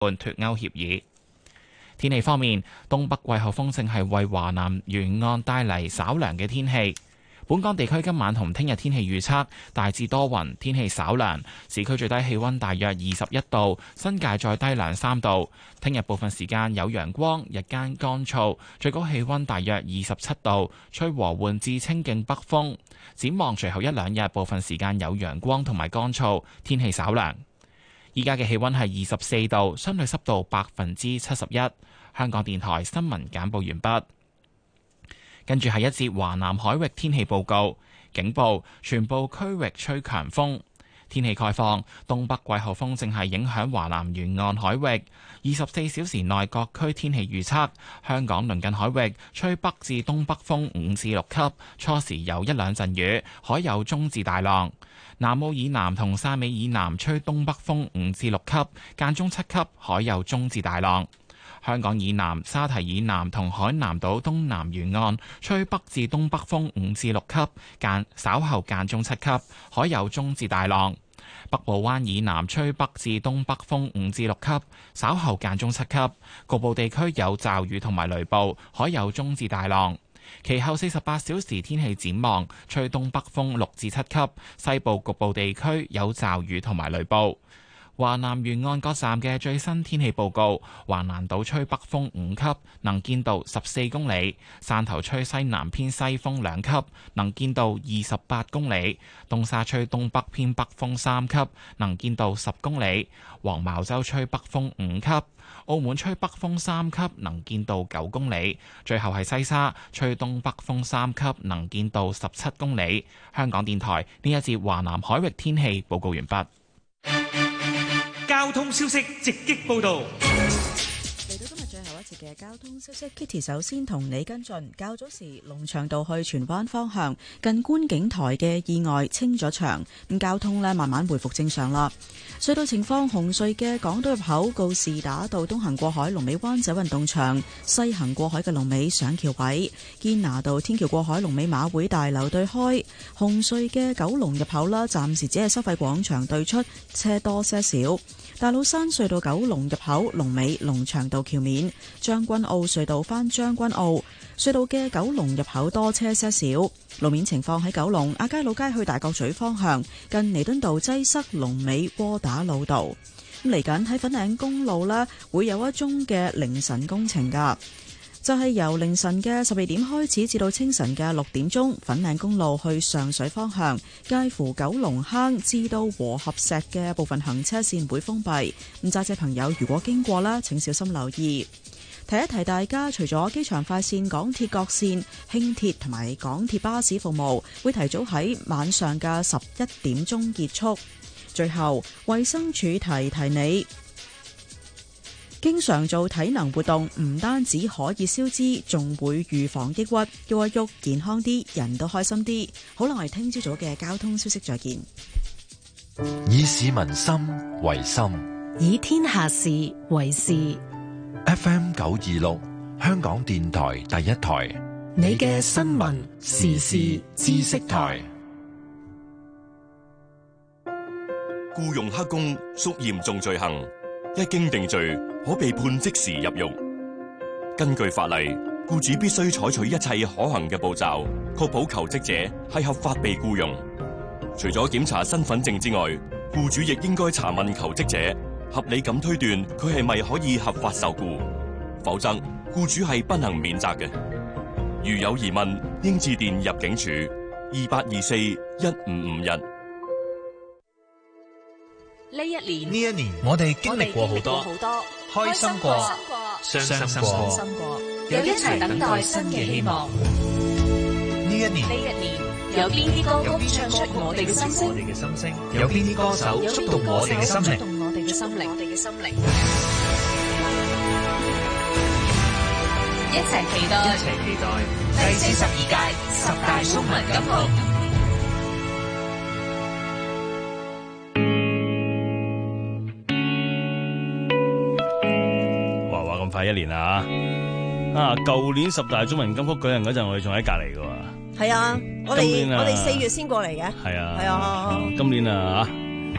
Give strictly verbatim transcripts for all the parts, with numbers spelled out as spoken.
脫歐協議。天氣方面，東北季候風正係為華南沿岸帶嚟稍涼嘅天氣。本港地區今晚同聽日天氣預測大致多雲，天氣稍涼，市區最低氣溫大約二十一度，新界再低兩三度。聽日部分時間有陽光，日間乾燥，最高氣溫大約二十七度，吹和緩至清勁北風。展望隨後一兩日，部分時間有陽光同埋乾燥，天氣稍涼。依家嘅氣溫係二十四度，相對濕度百分之七十一。香港電台新聞簡報完畢。跟住係一節華南海域天氣報告，警報，全部區域吹強風。天氣概況，東北季候風正係影響華南沿岸海域。二十四小時內各區天氣預測，香港鄰近海域吹北至東北風五至六級，初時有一兩陣雨，海有中至大浪。南澳以南同汕尾以南吹東北風五至六級，間中七級，海有中至大浪。香港以南、沙堤以南同海南島東南沿岸吹北至東北風五至六級，間稍後間中七級，海有中至大浪。北部灣以南吹北至東北風五至六級，稍後間中七級，局部地區有驟雨同埋雷暴，海有中至大浪。其後四十八小時天氣展望，吹東北風六至七級，西部局部地區有驟雨同埋雷暴。華南沿岸各站嘅最新天氣報告：華南島吹北風五級，能見度十四公里；汕頭吹西南偏西風兩級，能見度二十八公里；東沙吹東北偏北風三級，能見度十公里；黃茅洲吹北風五級；澳門吹北風三級，能見度九公里；最後係西沙吹東北風三級，能見度十七公里。香港電台呢一節華南海域天氣報告完畢。 交通消息直擊報道。 嚟到今日最後一節嘅交通消息 ，Kitty 首先同你跟進。較早時龍翔道去荃灣方向近觀景台嘅意外清咗場，咁交通呢慢慢回復正常啦。隧道情況：紅隧嘅港島入口告士打道東行過海龍尾灣仔運動場，西行過海嘅龍尾上橋位；堅拿道天橋過海龍尾馬會大樓對開。紅隧嘅九龍入口啦，暫時只係收費廣場對出，車多些少。大老山隧道九龍入口龍尾龍翔道橋面，將軍澳隧道返將軍澳隧道嘅九龍入口多車些少。路面情況喺九龍亞皆老街去大角咀方向，近彌敦道擠塞，龍尾窩打老道。咁嚟緊喺粉嶺公路呢，會有一宗嘅凌晨工程噶。就係由凌晨嘅十二點開始至到清晨嘅六點鐘，粉嶺公路去上水方向，介乎九龍坑至到和合石嘅部分行車線會封閉。咁揸車朋友如果經過啦，請小心留意。提一提大家，除咗機場快線、港鐵各線、輕鐵同埋港鐵巴士服務會提早喺晚上嘅十一點鐘結束。最後，衛生署提提你，經常做體能活動唔單止可以消脂，仲會預防抑鬱，喐一喐健康啲，人都開心啲。好啦，我哋聽朝早嘅交通消息再見。 以市民心為心， 以天下事為事。 F M 九二六，香港電台第一台， 你嘅新聞時事知識台。 僱傭黑工屬嚴重罪行，一經定罪，可被判即時入獄。根據法例，僱主必須採取一切可行嘅步驟，確保求職者係合法被僱傭。除咗檢查身份證之外，僱主亦應該查問求職者，合理咁推斷佢係咪可以合法受僱，否則僱主係不能免責嘅。如有疑問，應致電入境處二八二四一五五一。 呢一年， 呢一年我哋經歷過好多，開心過，傷心過， 又一齊等待新嘅希望。 呢一年， 呢一年有邊啲歌曲唱出我哋嘅心聲？ 有邊啲歌手觸動我哋嘅心靈？ 我哋嘅心靈，我哋嘅心靈。一齊期待， 一齊期待第四十二屆十大中文金曲。 快一年啦嚇！啊，舊年十大中文金曲舉行嗰陣，我哋仲喺隔離嘅喎。 係啊，我哋我哋四月先過嚟嘅。 係啊， 係啊。 今年啊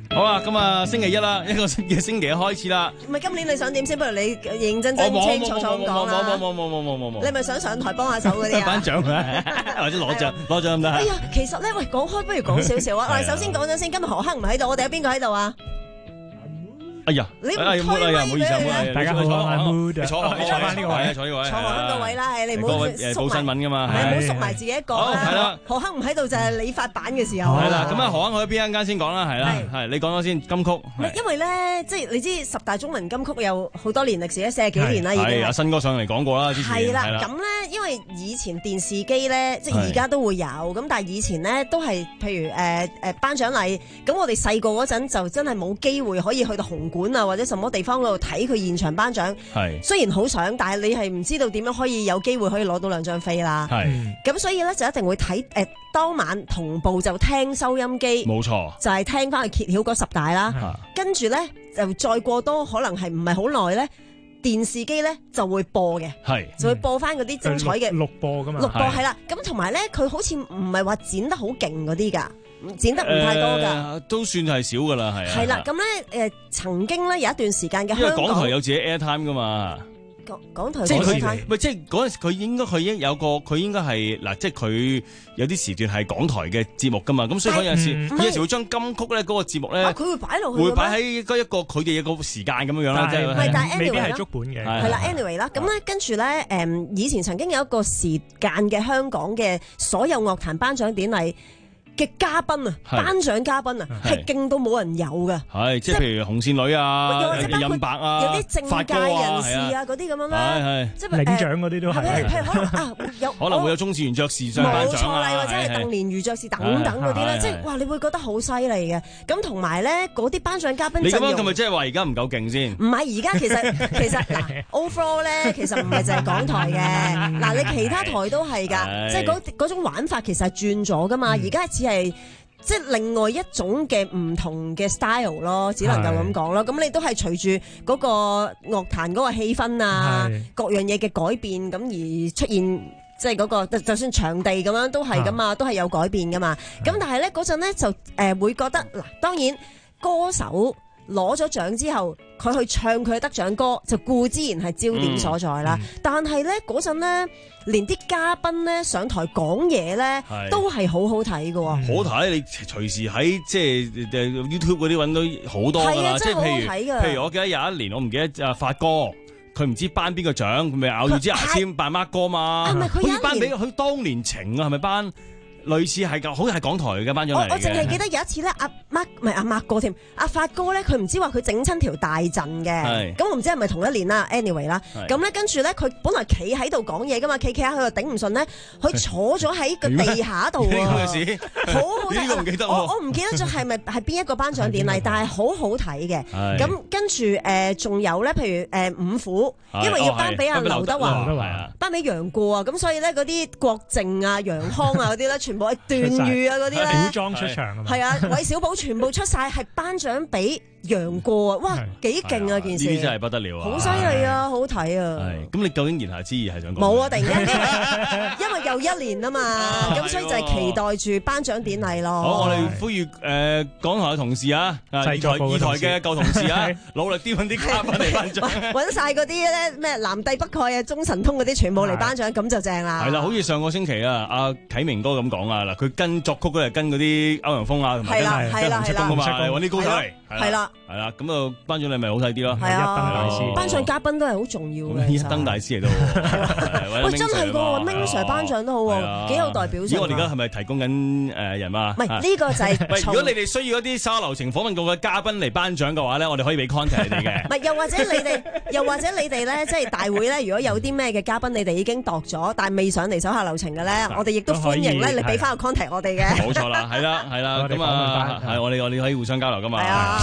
好啊，咁啊星期一啦，一個星期星期一開始啦。 唔係今年你想點先？不如你認真真清楚楚咁講啦。 冇冇冇冇冇冇冇冇。 你咪想上台幫下手嗰啲啊？ 頒獎啊，或者攞獎攞獎咁得。 哎呀，其實咧，喂，講開不如講少少啊。嗱，首先講咗先，今日何克唔喺度，我哋有邊個喺度啊？ 哎呀， 你唔推咪俾佢？ 大家好啊，你坐坐你坐翻呢個位， 坐呢個位， 坐翻個位啦，係你唔好報新聞噶嘛， 唔好縮埋自己一個啦。係啦，何克唔喺度就係你發版嘅時候。 係啦，咁啊何克去邊一間先講啦，係啦，係你講咗先金曲。 唔係因為咧，即係你知十大中文金曲有好多年歷史咧，四十幾年啦已經。 係阿新哥上嚟講過啦，之前係啦，咁咧因為以前電視機咧，即係而家都會有，咁但係以前咧都係譬如誒誒頒獎禮，咁我哋細個嗰陣就真係冇機會可以去到紅館啊或者什麼地方嗰度睇佢現場頒獎。係雖然好想，但係你係唔知道點樣可以有機會可以攞到兩張飛啦。係咁，所以咧就一定會睇誒當晚同步就聽收音機，冇錯，就係聽翻去揭曉嗰十大啦。跟住咧就再過多可能係唔係好耐咧，電視機咧就會播嘅，係就會播翻嗰啲精彩嘅錄播噶嘛， 錄播係啦。咁同埋咧，佢好似唔係話剪得好勁嗰啲噶，剪得唔太多噶、呃， 都算係少噶啦，係啊。係啦， 咁咧誒，曾經咧有一段時間嘅香港， 因為港台有自己 airtime 噶嘛。 港港台即係佢，唔係即係嗰陣時佢應該佢應有個佢應該係嗱，即係佢有啲時段係港台嘅節目噶嘛，咁所以佢有陣時有陣時會將金曲咧嗰個節目咧， 佢會擺落去， 會擺喺嗰一個佢哋一個時間咁樣樣啦，即係唔係，但係 anyway 未必係足本嘅， 係啦 anyway 啦，咁咧跟住咧誒，以前曾經有一個時間嘅香港嘅所有樂壇頒獎典禮嘅嘉賓啊，頒獎嘉賓啊，係勁到冇人有嘅。係， 即係譬如紅線女啊、任白啊、 有啲政界人士啊嗰啲咁樣啦。係係，即係領獎嗰啲都係。 譬如可能啊，有可能會有鍾志源爵士上頒獎啊， 冇錯啦，或者係鄧蓮如爵士等等嗰啲咧，即係哇，你會覺得好犀利嘅。咁同埋咧，嗰啲頒獎嘉賓， 你咁樣係咪即係話而家唔夠勁先？ 唔係，而家其實其實嗱 overall 咧，其實唔係淨係港台嘅，嗱你其他台都係㗎，即係嗰嗰種玩法其實係轉咗㗎嘛，而家只係。即係另外一種嘅唔同嘅 style 咯，只能夠咁講咯。咁你都係隨住嗰個樂壇嗰個氣氛啊，各樣嘢嘅改變，咁而出現即係嗰個，就算場地咁樣都係噶嘛，都係有改變噶嘛。咁但係咧嗰陣咧就誒會覺得嗱，當然歌手攞咗獎之後，佢去唱佢嘅得獎歌，就固之然係焦點所在啦。嗯、但係咧嗰陣咧。連啲嘉賓咧上台講嘢咧，都係好好睇嘅喎。 好睇，你隨時喺即係 YouTube 嗰啲揾到好多㗎啦。即係譬如譬如我記得有一年，我唔記得啊發哥，佢唔知頒邊個獎，佢咪咬住支牙籤扮乜歌嘛？好似頒俾佢當年情啊，係咪頒？類似係㗎，好似係港台嘅頒獎嚟嘅。我我淨係記得有一次咧，阿 Mark 唔係阿 Mark 哥添，阿發哥咧，佢唔知話佢整親條大陣嘅。咁我唔知係咪同一年啦。anyway 啦，咁咧跟住咧，佢本來企喺度講嘢㗎嘛，企企下佢又頂唔順咧，佢坐咗喺個地下度喎。好好睇。呢個唔記得我我唔記得咗係咪係邊一個頒獎典禮，但係好好睇嘅。咁跟住誒仲有咧，譬如誒五虎，因為要頒俾阿劉德華，頒俾楊過啊，咁所以咧嗰啲郭靖啊、楊康啊嗰啲咧，全部係段譽啊嗰啲咧， 古裝出場啊嘛， 係啊，韋小寶全部出晒，係頒獎俾楊過啊！哇，幾勁啊件事！ 呢啲真係不得了啊！ 好犀利啊，好睇啊！ 係咁，你究竟言下之意係想講？ 冇啊！突然間，因為又一年啊嘛，咁所以就係期待住頒獎典禮咯。 好，我哋呼籲誒港台嘅同事啊，二台二台嘅舊同事啊，努力啲揾啲嘉賓嚟頒獎， 揾晒嗰啲咧咩南帝北丐啊、中神通嗰啲全部嚟頒獎，咁就正啦。 係啦，好似上個星期啊，阿啟明哥咁講啊，嗱，佢跟作曲嗰日跟嗰啲歐陽鋒啊，同埋跟係洪七公啊嘛，揾啲高手嚟，係啦。係啦，咁啊，頒獎禮咪好睇啲咯。係啊， 頒獎嘉賓都係好重要嘅。 一燈大師嚟到， 喂，真係個 Ming Sir 頒獎都好喎，幾有代表性。 我哋而家係咪提供緊誒人啊？ 唔係呢個就係。 喂，如果你哋需要一啲沙流情訪問過嘅嘉賓嚟頒獎嘅話咧，我哋可以俾 contact 你哋嘅。 唔係，又或者你哋，又或者你哋咧，即係大會咧，如果有啲咩嘅嘉賓，你哋已經度咗，但係未上嚟手下留情嘅咧，我哋亦都歡迎咧，你俾翻個 contact 我哋嘅。 冇錯啦，係啦，係啦，咁啊，係我哋我哋可以互相交流噶嘛。係啊。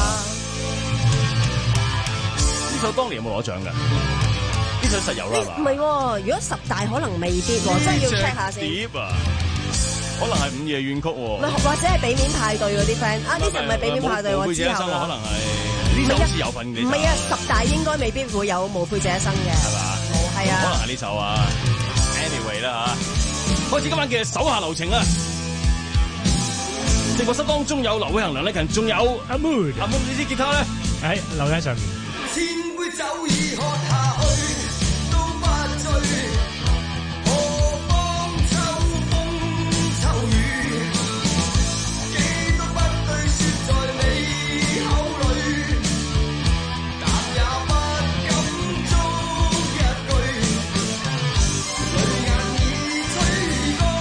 呢首當年有冇攞獎㗎？呢首實有啦，係嘛？ 唔係喎，如果十大可能未必喎，真係要 check 下先。 碟啊，可能係午夜怨曲喎。 或者係俾面派對嗰啲 friend 啊？呢隻唔係俾面派對喎，之後可能係呢首好似有份嘅。 唔係啊，十大應該未必會有無悔這一生嘅，係嘛？冇係啊， 可能係呢首啊。Anyway 啦嚇，開始今晚嘅手下留情啦。 直播室當中有劉偉恒、梁禮勤，仲有阿 Mood， 阿 Mood 呢支吉他咧喺留喺上面。 千杯酒已喝下去，都不醉。何況秋風秋雨，幾多不對說在你口裏，但也不敢觸一句。淚眼已吹乾，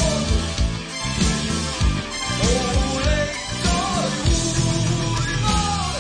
無力再回望。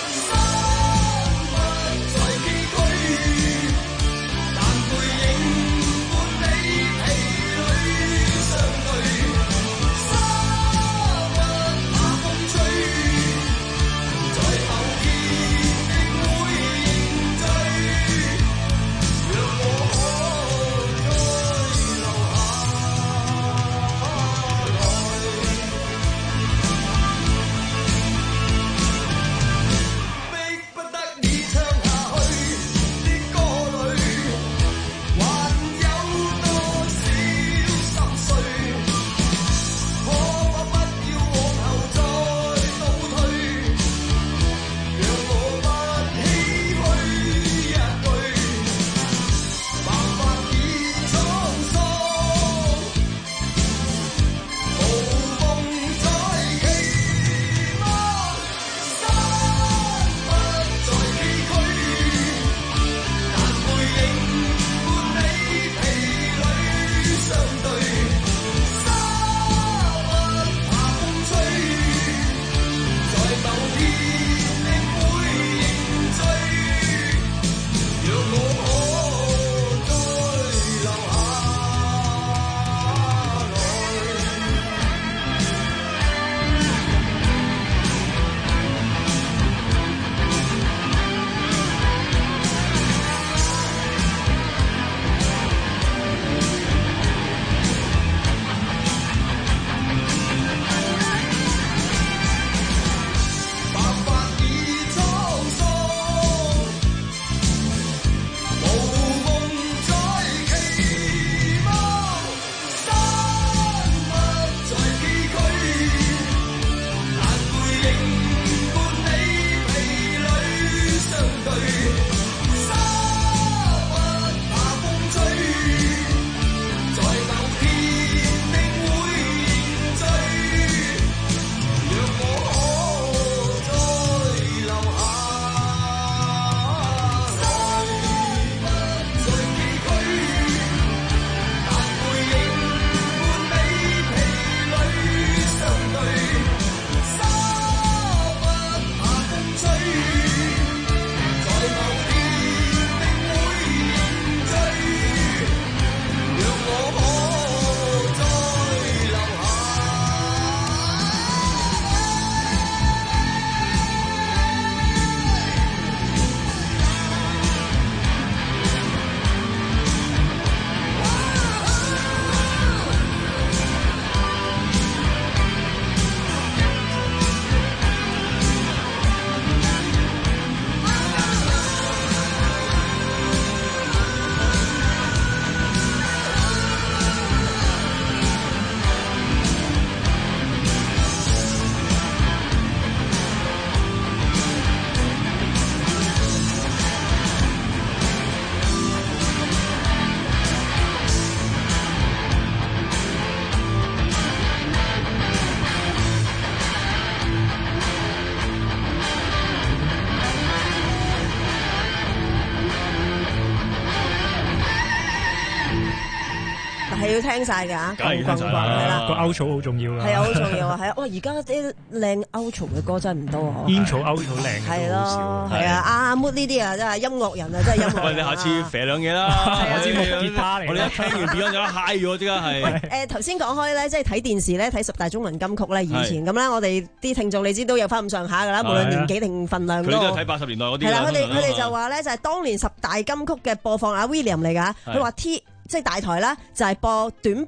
係要聽晒㗎， 梗係要聽晒啦， 係啦， 個 outro 好重要啊， 係啊，好重要啊，係啊，哇！而家啲靚 outro 嘅歌真係唔多啊 ，intro outro 靚嘅係都好少， 咯，係啊，阿 Mood 呢啲啊，真係音樂人啊，真係音樂人啊。 喂，你下次肥兩嘢啦， 我知木吉他嚟， 我哋一聽完 Beyond 就嗨咗，即刻係。 喂，誒頭先講開咧，即係睇電視咧，睇十大中文金曲咧，以前咁咧，我哋啲聽眾你知都有翻咁上下㗎啦，無論年紀定份量都。 佢都係睇八十年代嗰啲。 係啦，佢哋佢哋就話咧，就係當年十大金曲嘅播放，阿 William 嚟㗎，佢話 T。即係大台啦，就係播短版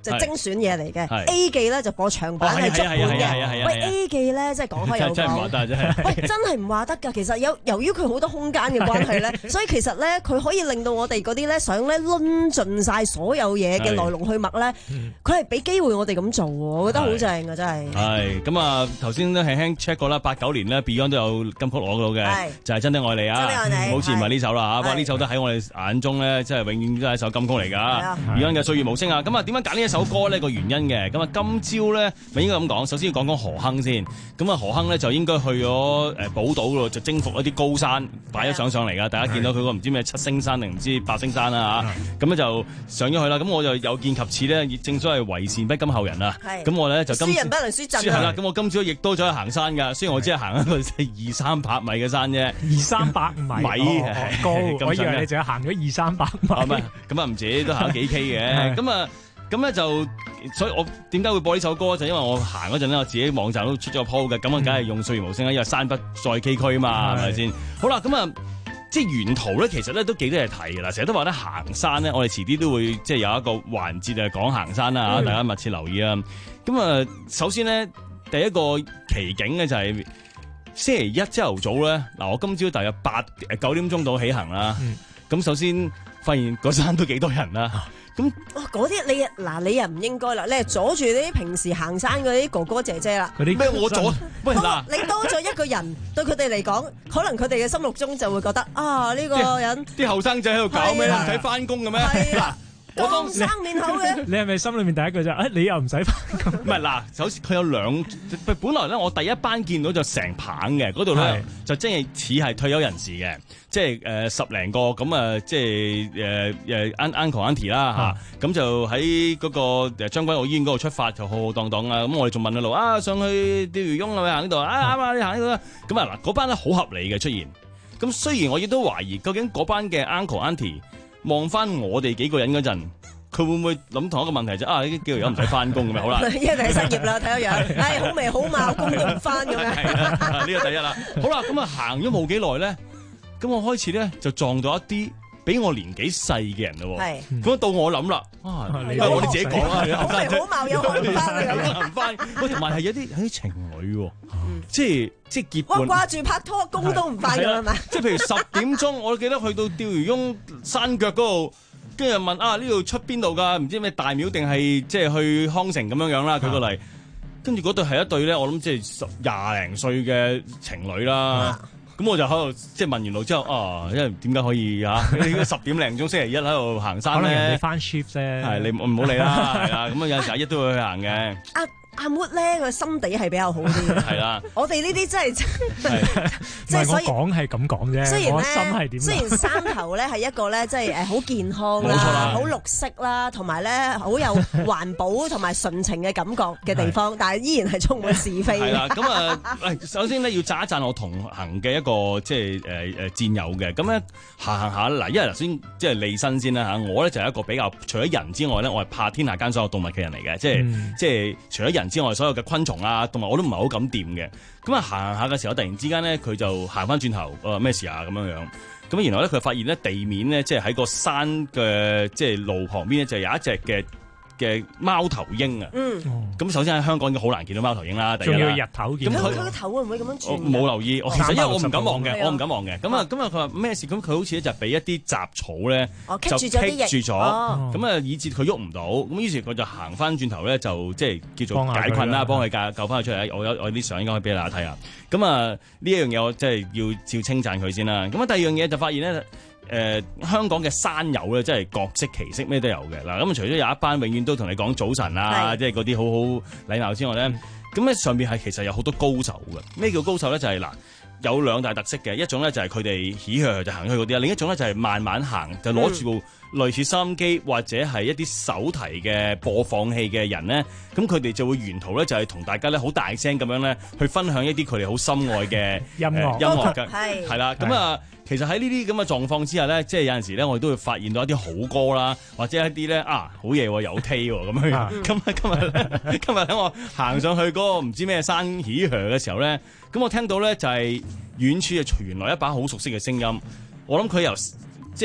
就精選嘢嚟嘅 ，A 記咧就播長版係足本嘅。喂 A 記咧，即係講開有講， 真係唔話得真係。 喂，真係唔話得㗎。其實有由於佢好多空間嘅關係咧，所以其實咧佢可以令到我哋嗰啲咧想咧論盡晒所有嘢嘅來龍去脈咧，佢係俾機會我哋咁做喎，我覺得好正啊，真係。 係咁啊，頭先咧輕輕 check 過啦，八九年咧 Beyond 都有金曲攞到嘅，就係真的愛你啊，好似唔係呢首啦嚇，不過呢首都喺我哋眼中咧，即係永遠都係一首金曲嚟㗎。Beyond 嘅歲月無聲啊，咁啊點解揀呢一首歌呢？個原因嘅，咁啊今朝咧咪應該咁講，首先要講講何鏗先。咁啊何鏗咧就應該去咗誒寶島嗰度，就征服一啲高山，擺咗相上嚟㗎。大家見到佢個唔知咩七星山定唔知八星山啦嚇，咁咧就上咗去啦。咁我就有見及此咧，正所謂為善不甘後人啊。咁我咧就今輸人不能輸陣。 係啦，咁我今朝亦都走去行山㗎。雖然我只係行一個二三百米嘅山啫， 二三百米高，我以為你淨係行咗二三百米。 唔係，咁啊唔止，都行咗幾 K 嘅。咁啊。咁咧就，所以我點解會播呢首歌？就因為我行嗰陣咧，我自己網站都出咗 po 嘅，咁啊，梗係用歲月無聲啦，因為山不再崎嶇嘛，係咪先？好啦，咁啊，即係沿途咧，其實咧都幾多嘢睇㗎啦。成日都話咧行山咧，我哋遲啲都會即係有一個環節係講行山啦嚇，嗯、大家密切留意啊。咁啊，首先咧第一個奇景咧就係星期一朝頭早咧，嗱我今朝大約八誒九點鐘到起行啦。咁、嗯、首先發現嗰山都幾多人啦。咁嗰啲你嗱你又唔應該啦，你係阻住啲平時行山嗰啲哥哥姐姐啦。 咩我阻？喂嗱， 你多咗一個人，對佢哋嚟講，可能佢哋嘅心目中就會覺得啊呢個人啲後生仔喺度搞咩？唔使翻工嘅咩？嗱，我當生面口嘅。 你係咪心裏面第一句就誒你又唔使翻工？ 唔係嗱，首先佢有兩，本來咧我第一班見到就成棚嘅，嗰度咧就真係似係退休人士嘅。即係誒、呃、十零個咁啊，即係誒誒 uncle auntie 啦嚇，咁、啊、就喺嗰個將軍澳醫院嗰度出發，就浩浩蕩蕩啊！咁我哋仲問佢路啊，上去釣魚翁係咪行呢度啊？啱啊，你行呢度啦！咁啊嗱，嗰班咧好合理嘅出現。咁雖然我亦都懷疑，究竟嗰班嘅 uncle auntie 望翻我哋幾個人嗰陣，佢會唔會諗同一個問題就啊？呢啲叫做唔使翻工咁樣好啦， 因為失業啦，睇個樣，唉好眉好貌，工都唔翻咁樣。 呢個第一啦。好啦，咁啊行咗冇幾耐咧。咁我開始咧就撞到一啲比我年紀細嘅人咯，咁到我諗啦，啊，我哋自己講啦， 好眉好貌有行翻啊， 行翻，喂，同埋係有啲係啲情侶，即係即係結伴， 哇掛住拍拖，工都唔翻咁係咪？ 即係譬如十點鐘，我記得去到釣魚翁山腳嗰度，跟住問啊呢度出邊度㗎？唔知咩大廟定係即係去康城咁樣樣啦？舉個例，跟住嗰對係一對咧，我諗即係十廿零歲嘅情侶啦。咁我就喺度即係問完路之後，啊，因為點解可以啊？十點零鐘星期一喺度行山咧？ 可能人哋翻 shift 啫。係你唔好理啦，係啊。咁啊有陣時一都會去行嘅。 阿 Mood 咧，佢心地係比較好啲。 係啦， 我哋呢啲真係即係所以講係咁講啫。 雖然我心係點？ 雖然山頭咧係一個咧，即係誒好健康啦，好綠色啦，同埋咧好有環保同埋純情嘅感覺嘅地方，但係依然係充滿是非。 係啦，咁啊，首先咧要讚一讚我同行嘅一個即係誒誒戰友嘅。咁咧行行下嗱，因為頭先即係利申先啦嚇，我咧就係一個比較除咗人之外咧，我係怕天下間所有動物嘅人嚟嘅，即係即係除咗人之外，所有嘅昆蟲啊，動物我都唔係好敢掂嘅。咁啊行下嘅時候，突然之間咧，佢就行翻轉頭，誒、呃、咩事啊咁樣樣。咁然後咧，佢發現咧地面咧，即係喺個山嘅即係路旁邊咧，就有一隻嘅嘅貓頭鷹啊。嗯。咁首先喺香港已經好難見到貓頭鷹啦。 仲要日頭見。 咁佢個頭會唔會咁樣轉？ 我冇留意，我其實因為我唔敢望嘅，我唔敢望嘅。咁啊，咁啊，佢話咩事？咁佢好似咧就俾一啲雜草咧，就棘住咗。咁啊，以致佢喐唔到。咁於是佢就行翻轉頭咧，就即係叫做解困啦，幫佢救救翻佢出嚟。我有我啲相應該可以俾大家睇下。咁啊，呢一樣嘢我即係要照稱讚佢先啦。咁啊，第二樣嘢就發現咧。誒、呃、香港嘅山友咧，真係各色其色，咩都有嘅嗱。咁啊，除咗有一班永遠都同你講早晨啊，即係嗰啲好好禮貌之外咧，咁咧、嗯、上邊係其實有好多高手嘅。咩叫高手咧？就係、是、嗱，有兩大特色嘅，一種咧就係佢哋起去就行去嗰啲啊，另一種咧就係慢慢行，就攞住部類似收音機或者係一啲手提嘅播放器嘅人咧，咁佢哋就會沿途咧就係同大家咧好大聲咁樣咧去分享一啲佢哋好心愛嘅音樂、呃、 音樂嘅， 係係啦，咁啊。其實喺呢啲咁嘅狀況之下咧，即係有陣時咧，我哋都會發現到一啲好歌啦，或者一啲咧啊好嘢喎，有 T 喎咁樣。咁啊今日咧，今日喺我行上去嗰個唔知咩山起河嘅時候咧，咁我聽到咧就係遠處啊傳來一把好熟悉嘅聲音。我諗佢由即係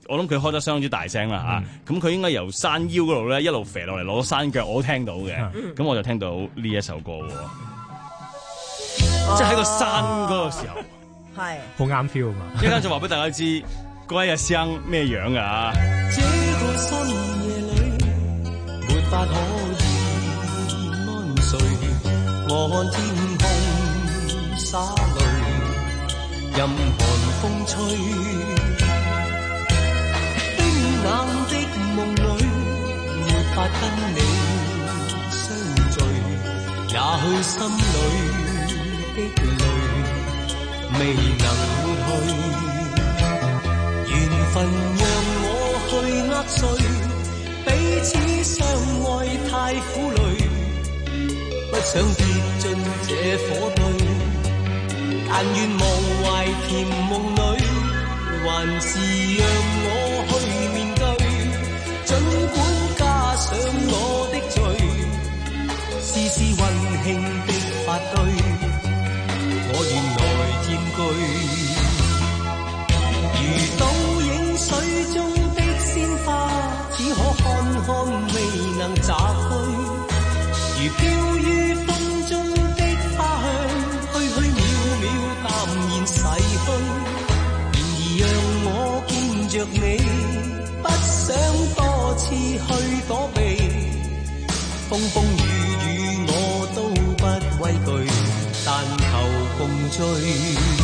我諗佢開得相當之大聲啦嚇，咁佢、嗯、應該由山腰嗰度咧一路飛落嚟攞山腳，我都聽到嘅，咁、嗯、我就聽到呢一首歌喎，啊、即係喺個山嗰個時候， 係好啱 feel 啊嘛！ 一陣就話俾大家知嗰一日聲咩樣啊！ 這個深夜裏，沒法可以安睡，我看天空灑淚，任寒風吹。冷的夢裏，沒法跟你相聚，也許心裏的淚未能抹去。緣分讓我去握碎，彼此相愛太苦累，不想跌進這火堆，但願忘懷甜夢裏，還是讓我去面對。儘管加上我的罪，事事溫馨的發堆，我願來佔據。如倒影水中的鮮花，只可看看未能摘去。如飄於風中的花香，虛虛渺渺淡然逝去。然而讓我見着你，不想多次去躲避，風風雨雨我都不畏懼，但求共醉。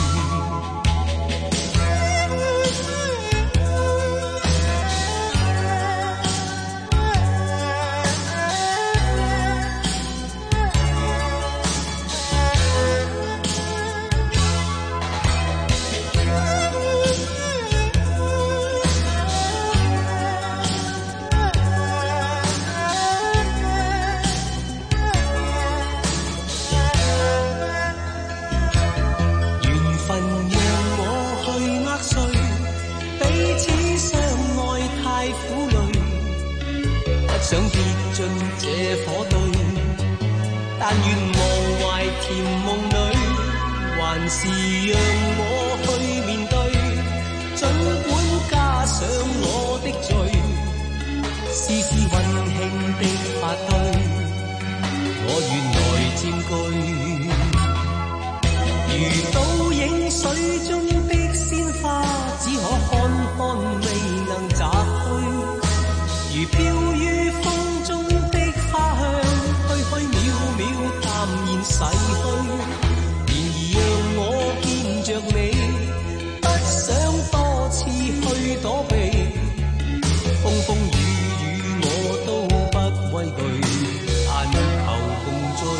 想跌進這火堆，但願忘懷甜夢裏，還是讓我去面對。儘管加上我的罪，事事溫馨的發堆，我願來佔據。如倒影水中的鮮花，只可看看未能摘去。如飄於風中的花香，虛虛渺渺淡然逝去。然而讓我見着你，不想多次去躲避。風風雨雨我都不畏懼，但求共醉。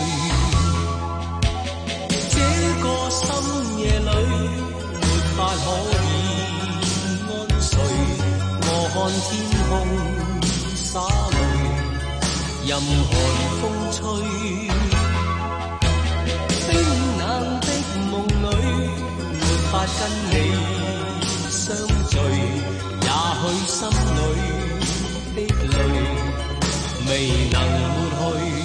這個深夜裏，沒法可以安睡。我看天空灑淚，任寒風吹，冰冷的夢裏，沒法跟你相聚，也許心裏的淚未能抹去。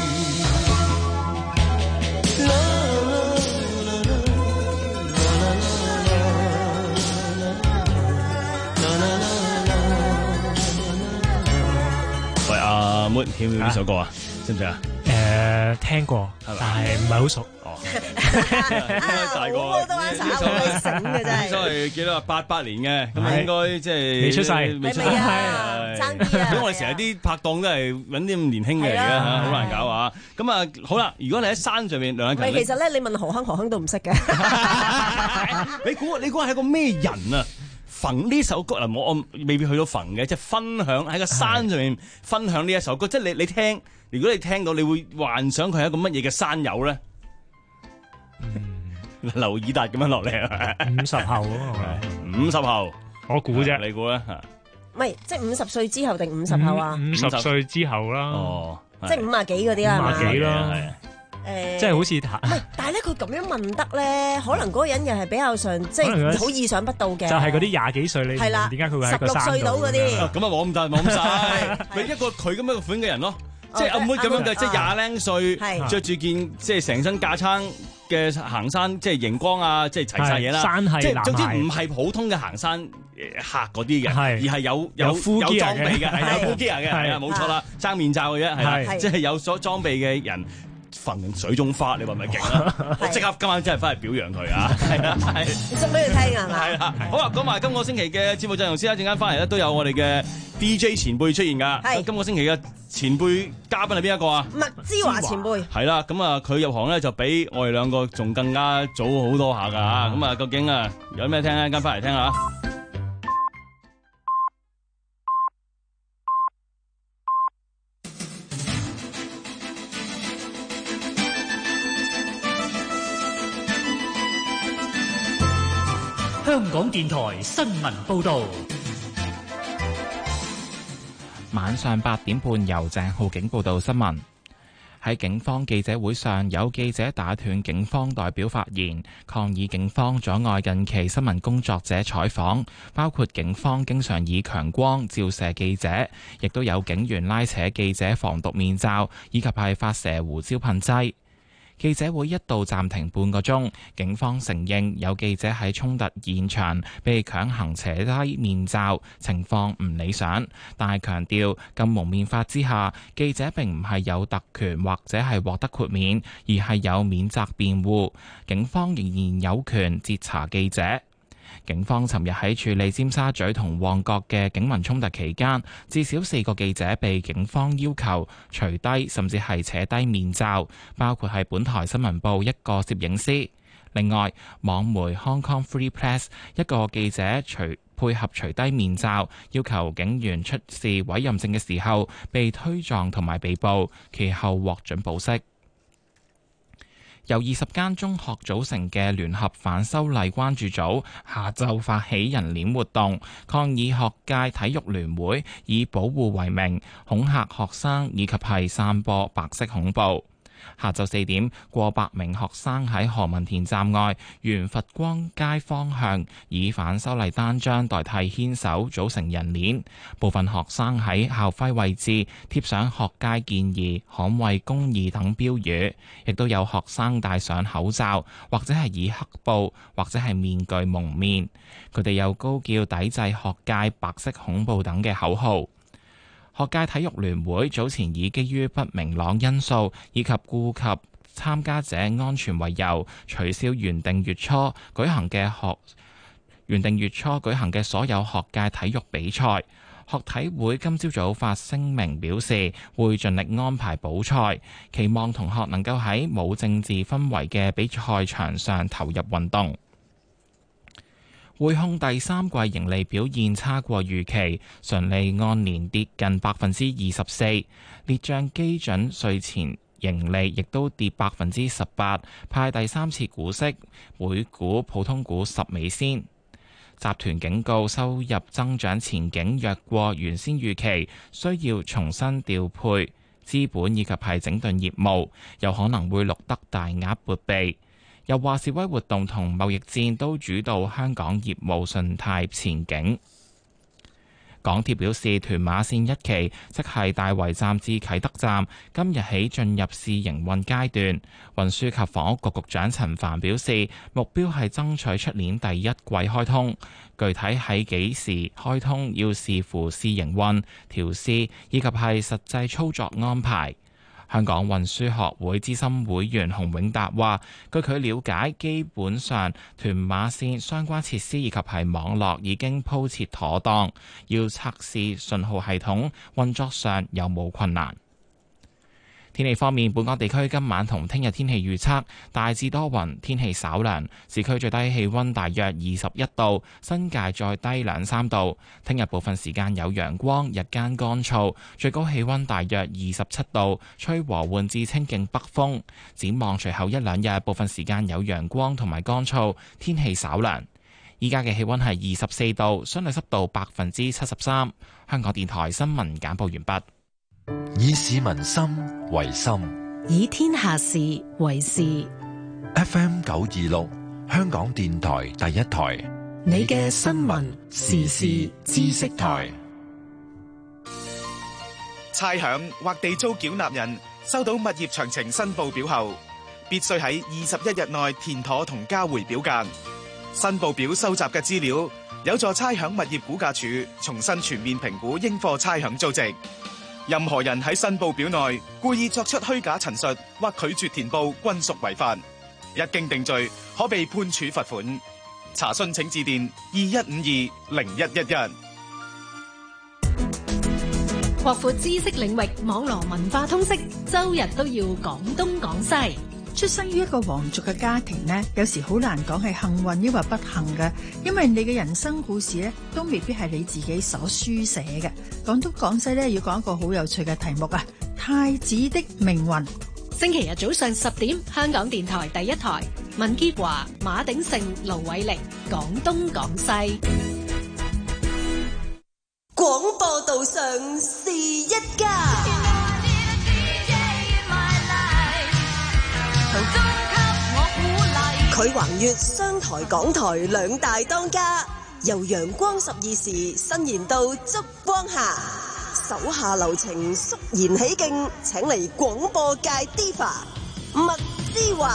阿 Moon 聽唔聽呢首歌啊？識唔識啊？ 誒，聽過，但係唔係好熟。哦， 大個好多啱手，好醒嘅真係。 所以記得話八八年嘅，咁應該即係未出世， 未出世啊，爭啲啊！ 咁我哋成日啲拍檔都係揾啲咁年輕嘅嚟嘅嚇，好難搞啊！咁啊，好啦，如果你喺山上面，梁詠琪， 其實咧，你問何鏗，何鏗都唔識嘅。 你估你估係個咩人啊？馮呢首歌嗱，我我未必去到馮嘅，即係分享喺個山上面分享呢一首歌，即係你你聽，如果你聽到，你會幻想佢係一個乜嘢嘅山友咧？嗯，劉以達咁樣落嚟啊！ 五十後啊， 五十後， 我估啫， 你估咧？ 唔係，即係五十歲之後定五十後啊？ 五十歲之後啦， 哦， 即係五啊幾嗰啲啊？ 五啊幾啦， 誒， 即係好似唔係，但係咧佢咁樣問得咧，可能嗰個人又係比較上即係好意想不到嘅， 就係嗰啲廿幾歲你係啦， 點解佢會喺個山度？ 十六歲到嗰啲， 咁啊冇咁大冇咁細，咪一個佢咁樣嘅款嘅人咯，即係阿妹咁樣嘅，即係廿零歲，着住件即係成身架撐嘅行山，即係熒光啊，即係齊晒嘢啦， 山係即係總之唔係普通嘅行山客嗰啲嘅，而係有有有裝備嘅，係有 full gear 嘅，係啊，冇錯啦，爭面罩嘅啫，係啦，即係有所裝備嘅人。焚水中花，你話咪勁啦？我即刻今晚真係翻嚟表揚佢啊！係啊，係。 你送俾佢聽啊？ 係啦，好啦，講埋今個星期嘅節目陣容先啦，陣間翻嚟咧都有我哋嘅 D J 前輩出現㗎。係。今個星期嘅前輩嘉賓係邊一個啊？麥之華前輩。 係啦，咁啊，佢入行咧就比我哋兩個仲更加早好多下㗎嚇。咁啊，究竟啊有咩聽咧？陣間翻嚟聽下。 香港電台新聞報導， 晚上八點半由鄭浩景報道新聞。喺警方記者會上，有記者打斷警方代表發言，抗議警方阻礙近期新聞工作者採訪，包括警方經常以強光照射記者，亦都有警員拉扯記者防毒面罩，以及係發射胡椒噴劑。記者會一度暫停半個鐘，警方承認有記者喺衝突現場被強行扯低面罩，情況唔理想，但係強調禁蒙面法之下，記者並唔係有特權或者係獲得豁免，而係有免責辯護，警方仍然有權截查記者。警方尋日喺處理尖沙咀同旺角嘅警民衝突期間，至少四個記者被警方要求除低甚至係扯低面罩，包括係本台新聞部一個攝影師。另外，網媒 Hong Kong Free Press 一個記者除配合除低面罩，要求警員出示委任證嘅時候，被推撞同埋被捕，其後獲准保釋。由二十間中學組成嘅聯合反修例關注組下晝發起人鏈活動，抗議學界體育聯會以保護為名恐嚇學生以及係散播白色恐怖。下晝四點，過百名學生喺何文田站外沿佛光街方向以反修例單張代替牽手組成人鏈，部分學生喺校徽位置貼上學界建議捍衛公義等標語，亦都有學生戴上口罩或者係以黑布或者係面具蒙面，佢哋又高叫抵制學界白色恐怖等嘅口號。學界體育聯會早前以基於不明朗因素以及顧及參加者安全為由，取消原定月初舉行嘅學原定月初舉行嘅所有學界體育比賽。學體會今朝早發聲明表示，會盡力安排補賽，期望同學能夠喺冇政治氛圍嘅比賽場上投入運動。匯控第三季盈利表現差過預期，純利按年跌近百分之二十四，列賬基準稅前盈利亦都跌百分之十八，派第三次股息，每股普通股十美仙。集團警告收入增長前景弱過原先預期，需要重新調配資本以及係整頓業務，有可能會錄得大額撥備。又話示威活動同貿易戰都主導香港業務信貸前景。港鐵表示，屯馬線一期，即係大圍站至啟德站，今日起進入試營運階段。運輸及房屋局局長陳帆表示，目標係爭取出年第一季開通，具體喺幾時開通要視乎試營運、調試以及係實際操作安排。香港運輸學會資深會員洪永達話，據佢了解，基本上屯馬線相關設施以及係網絡已經鋪設妥當，要測試信號系統運作上有冇困難。天氣方面，本港地區今晚同聽日天氣預測大致多雲，天氣稍涼，市區最低氣溫大約二十一度，新界再低兩三度。聽日部分時間有陽光，日間乾燥，最高氣溫大約二十七度，吹和緩至清勁北風。展望隨後一兩日，部分時間有陽光同埋乾燥，天氣稍涼。依家嘅氣溫係二十四度，相對濕度百分之七十三。香港電台新聞簡報完畢。 以市民心為心， 以天下事為事。 F M 九二六，香港電台第一台， 你嘅新聞時事知識台。 差餉或地租繳納人收到物業詳情申報表後，必須喺二十一日內填妥同交回表格。申報表收集嘅資料有助差餉物業估價署重新全面評估應課差餉租值。任何人喺申報表內故意作出虛假陳述或拒絕填報，均屬違法。一經定罪，可被判處罰款。查詢請致電二一五二零一一一。 擴闊知識領域，網絡文化通識，周日都要講東講西。 出生於一個皇族嘅家庭呢，有時好難講係幸運抑或不幸嘅，因為你嘅人生故事呢，都未必係你自己所書寫嘅。廣東廣西呢，要講一個好有趣嘅題目啊，太子的命運。 星期日早上十點，香港電台第一台，文潔華、馬鼎盛、盧偉力，講東講西。 廣播道上是一家。佢橫越商台、港台兩大當家，由陽光十二時伸延到燭光下，手下留情，肅然起敬，請嚟廣播界 Diva 麥之華。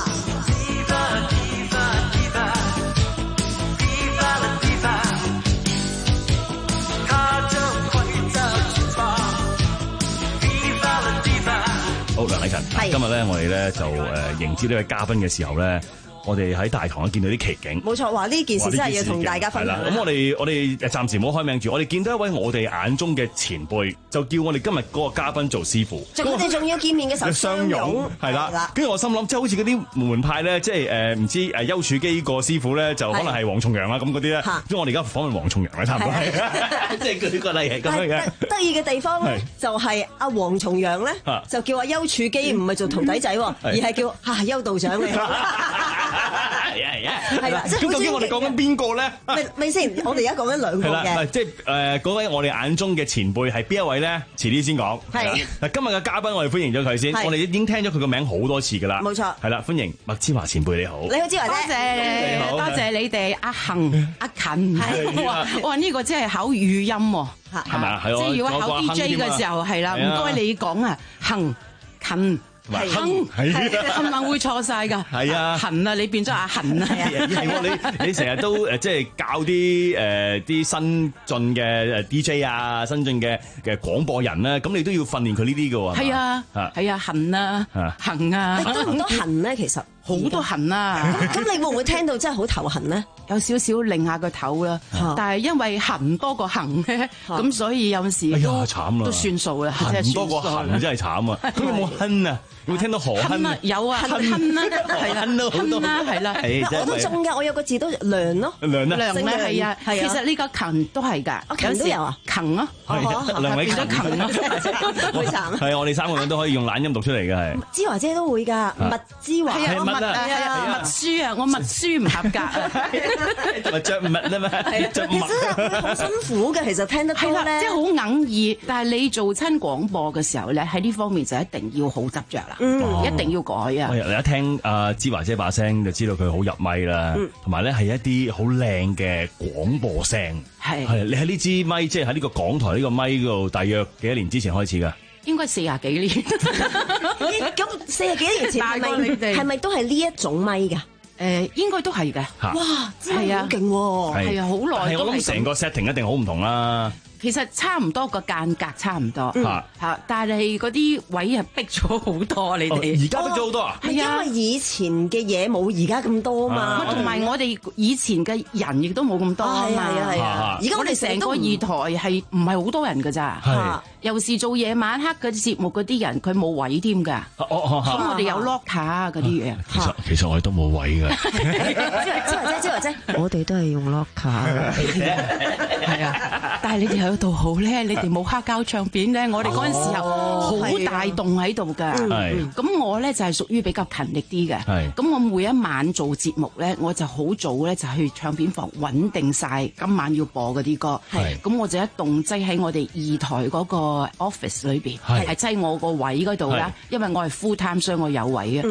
好，梁禮勤，今日咧我哋咧就誒迎接呢位嘉賓嘅時候咧，我哋喺大堂咧見到啲奇景。 冇錯，話呢件事真係要同大家分享。 咁我哋我哋暫時唔好開名住，我哋見到一位我哋眼中嘅前輩，就叫我哋今日嗰個嘉賓做師傅。 我哋仲要見面嘅時候相擁， 係啦。跟住我心諗，即係好似嗰啲門派咧，即係誒唔知誒丘處機個師傅咧，就可能係黃重陽啦咁嗰啲咧。因為我哋而家訪問黃重陽咧，差唔多係，即係舉個例係咁樣嘅。 得意嘅地方咧，就係阿黃重陽咧，就叫阿丘處機，唔係做徒弟仔，而係叫啊丘道長嚟。 係啊係啊，係啦。咁究竟我哋講緊邊個咧？ 咪咪先，我哋而家講緊兩個嘅。 即係誒嗰位我哋眼中嘅前輩係邊一位咧？遲啲先講。係。嗱，今日嘅嘉賓我哋歡迎咗佢先，我哋已經聽咗佢個名好多次㗎啦。 冇錯。 係啦，歡迎麥之華前輩，你好。 你好，之華姐。 多謝你，多謝你哋阿恒、阿勤。哇哇！呢個真係考語音喎。 係咪啊？係即係如果考 D J 嘅時候係啦，唔該你講啊，恒勤。係亨，係冚唪唥會錯晒㗎。係啊，痕啊，你變咗阿痕啊。 係喎，你你成日都誒即係教啲誒啲新進嘅誒 D J 啊，新進嘅嘅廣播人咧，咁你都要訓練佢呢啲㗎喎。 係啊，係啊，痕啊，痕啊。 多唔多痕咧？其實好多痕啊。 咁你會唔會聽到真係好頭痕咧？ 有少少擰下個頭啦，但係因為痕多過行咧，咁所以有時都都算數啦。 痕多過行真係慘啊！咁有冇哼啊？有冇聽到何哼啊？ 有啊，哼啦，係啦，哼啦，係啦。 我都中㗎，我有個字都涼咯。 涼啦， 涼咧係啊，其實呢個勤都係㗎。 勤都有啊， 勤咯， 梁偉勤咯， 好慘。 係我哋三個人都可以用懶音讀出嚟嘅係。 之華姐都會㗎，麥之華。 係啊，麥啊，麥書啊，我麥書唔合格啊。 咪着物啊嘛，着物好辛苦嘅，其實聽得多咧， 即係好哽耳。但係你做親廣播嘅時候咧，喺呢方面就一定要好執着啦，一定要改啊！ 你一聽阿之華姐把聲，就知道佢好入咪啦，同埋咧係一啲好靚嘅廣播聲。係係，你喺呢支咪，即係喺呢個港台呢個咪嗰度，大約幾多年之前開始㗎？ 應該四廿幾年。 咁四廿幾年前係咪係咪都係呢一種咪㗎？ 誒應該都係嘅。 哇！真係好勁喎！ 係啊，好耐都係。 我諗成個 setting 一定好唔同啦。 其實差唔多個間隔差唔多嚇嚇，但係嗰啲位係逼咗好多，你哋而家逼咗好多啊？ 係因為以前嘅嘢冇而家咁多嘛， 同埋我哋以前嘅人亦都冇咁多啊嘛。係啊係啊！而家我哋成個二台係唔係好多人㗎咋？有時做夜晚黑嗰啲節目嗰啲人，佢冇位添㗎。咁我哋有 locker 啊嗰啲嘢。 其實其實我哋都冇位㗎。 之華姐，之華姐，我哋都係用 locker。 係啊，但係你哋喺度好咧，你哋冇黑膠唱片咧，我哋嗰陣時候好大棟喺度㗎。咁我咧就係屬於比較勤力啲嘅。咁我每一晚做節目咧，我就好早咧就去唱片房穩定晒今晚要播嗰啲歌。咁我就一動擠喺我哋二台嗰個 office 裏邊，係擠我個位嗰度啦。因為我係 full time，所以我有位嘅。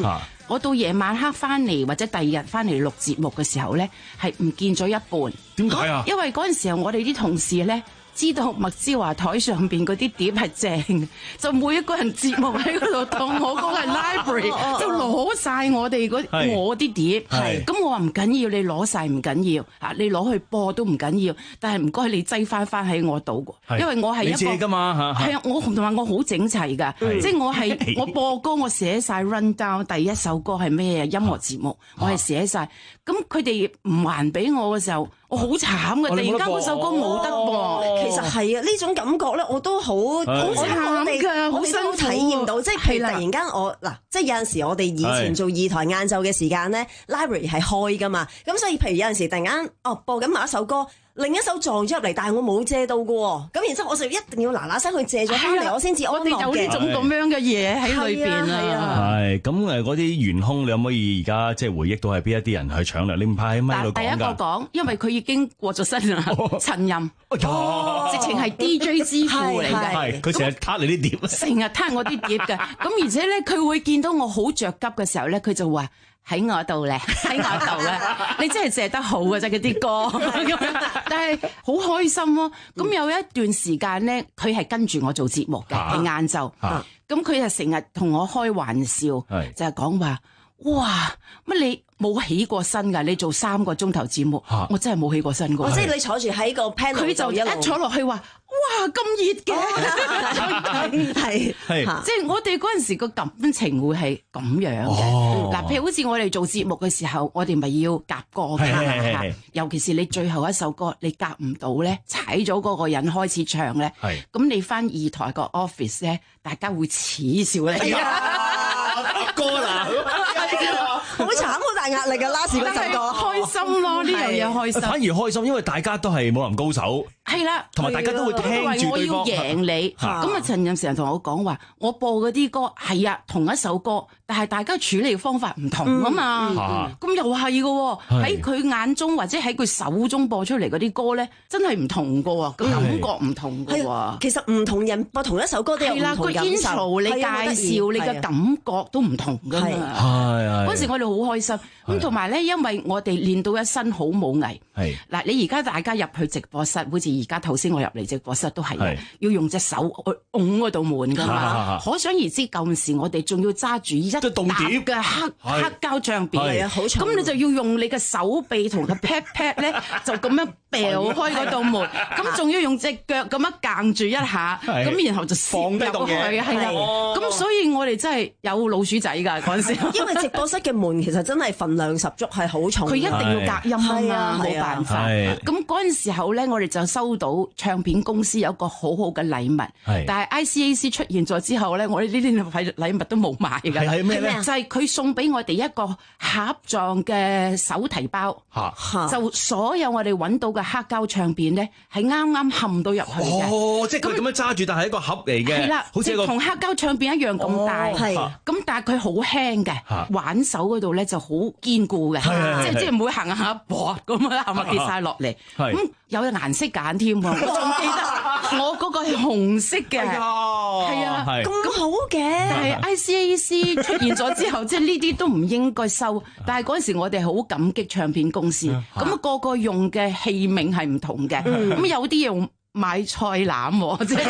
我到夜晚黑翻嚟或者第二日翻嚟錄節目嘅時候咧，係唔見咗一半。 點解啊？ 因為嗰陣時候我哋啲同事咧。知道麥之華台上邊嗰啲碟係正，就每一個人節目喺嗰度當我嗰個係 library， 就攞晒我哋嗰我啲碟。咁我話唔緊要，你攞晒唔緊要，嚇你攞去播都唔緊要，但係唔該你擠翻翻喺我度，因為我係一個你借㗎嘛嚇。 係啊，我同埋我好整齊㗎，即係我係我播歌我寫晒 run down， 第一首歌係咩音樂節目，我係寫晒。咁佢哋唔還俾我嘅時候，我好慘嘅，突然間嗰首歌冇得播。 其實係啊，呢種感覺咧，我都好好慘㗎，好辛苦體驗到。即係譬如突然間我嗱，即係有陣時我哋以前做二台晏晝嘅時間咧 ，library 係開㗎嘛。咁所以譬如有陣時突然間哦播緊某一首歌。另一首撞咗入嚟，但係我冇借到嘅喎，咁然之後我就一定要嗱嗱聲去借咗翻嚟，我先至安樂嘅。 我哋有呢種咁樣嘅嘢喺裏邊啊。 係咁誒，嗰啲懸空，你可唔可以而家即係回憶到係邊一啲人去搶掠？你唔怕喺咪度講㗎？ 第一個講，因為佢已經過咗身啦，陳任，直情係 D J 之父嚟嘅。 係佢成日撻你啲碟， 成日撻我啲碟嘅。咁而且咧，佢會見到我好着急嘅時候咧，佢就話。喺我度咧，喺我度咧，你真係寫得好嘅啫，嗰啲歌咁樣，但係好開心咯。咁有一段時間咧，佢係跟住我做節目嘅，係晏晝。咁佢就成日同我開玩笑，就係講話，哇，乜你冇起過身㗎？你做三個鐘頭節目，我真係冇起過身㗎。 即係你坐住喺個 panel， 佢就一坐落去話。哇！咁熱嘅，係係，即係我哋嗰陣時個感情會係咁樣嘅。嗱，譬如好似我哋做節目嘅時候，我哋咪要夾歌㗎，尤其是你最後一首歌，你夾唔到咧，踩咗嗰個人開始唱咧，咁你翻二台個 office 咧，大家會恥笑你。 歌啦， 好慘，好大壓力㗎，last嗰首歌， 開心咯，呢樣嘢開心。 反而開心，因為大家都係武林高手。 係啦， 同埋大家都會聽住對方。 我要贏你，咁啊陳任成日同我講話，我播嗰啲歌係啊同一首歌，但係大家處理嘅方法唔同啊嘛。咁又係嘅喎，喺佢眼中或者喺佢手中播出嚟嗰啲歌咧，真係唔同嘅喎，感覺唔同嘅喎。 其實唔同人播同一首歌都有唔同感受。 係啦，個 intro 你介紹你嘅感覺都唔同㗎嘛。係係。嗰時我哋好開心，咁同埋咧，因為我哋練到一身好武藝。係嗱，你而家大家入去直播室，好似而家頭先我入嚟直播室都係要用隻手去拱嗰道門㗎嘛。可想而知，舊陣時我哋仲要揸住一沓嘅黑黑膠唱片，係啊，好長。咁你就要用你嘅手臂同個 pat pat 咧，就咁樣掉開嗰道門，咁仲要用隻腳咁樣夾住一下，咁然後就放低到嘢，係啦。咁所以我哋真係有老鼠仔㗎嗰陣時。因為直播室嘅門其實真係份量十足，係好重。 佢一定要隔音啊嘛，冇辦法。咁嗰陣時候咧，我哋就收到唱片公司有一個好好嘅禮物，但係 I C A C 出現咗之後咧，我哋呢啲禮物都冇買㗎。係咩咧？就係佢送俾我哋一個盒狀嘅手提包，就所有我哋揾到嘅黑膠唱片咧，係啱啱冚到入去嘅。 哦，即係佢咁樣揸住，但係一個盒嚟嘅。係啦，好似同黑膠唱片一樣咁大。係。咁但係佢好輕嘅，玩手嗰度咧就好堅固嘅，即係即係唔會行下薄咁啊，係咪跌晒落嚟？咁有隻顏色揀添喎，我仲記得我嗰個係紅色嘅，係啊， 咁好嘅。 但係 I C A C 出現咗之後，即係呢啲都唔應該收。但係嗰陣時我哋好感激唱片公司，咁啊個個用嘅器皿係唔同嘅，咁有啲用買菜籃，即係。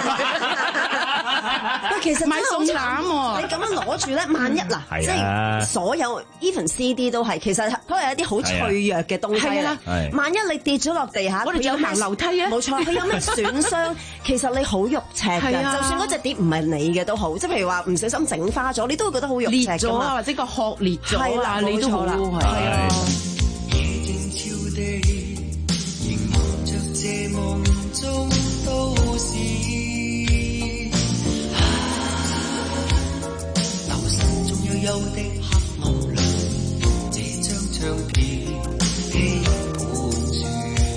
其實買餸籃喎， 你咁樣攞住咧，萬一嗱，即係所有 even C D 都係，其實都係一啲好脆弱嘅東西啦。萬一你跌咗落地下， 我哋有行樓梯啊， 冇錯，佢有咩損傷，其實你好肉赤㗎。就算嗰隻碟唔係你嘅都好，即係譬如話唔小心整花咗，你都會覺得好肉赤㗎嘛。 裂咗啊，或者個殼裂咗啊，你都好係啊。有的黑暗裏，這張唱片稀罕住，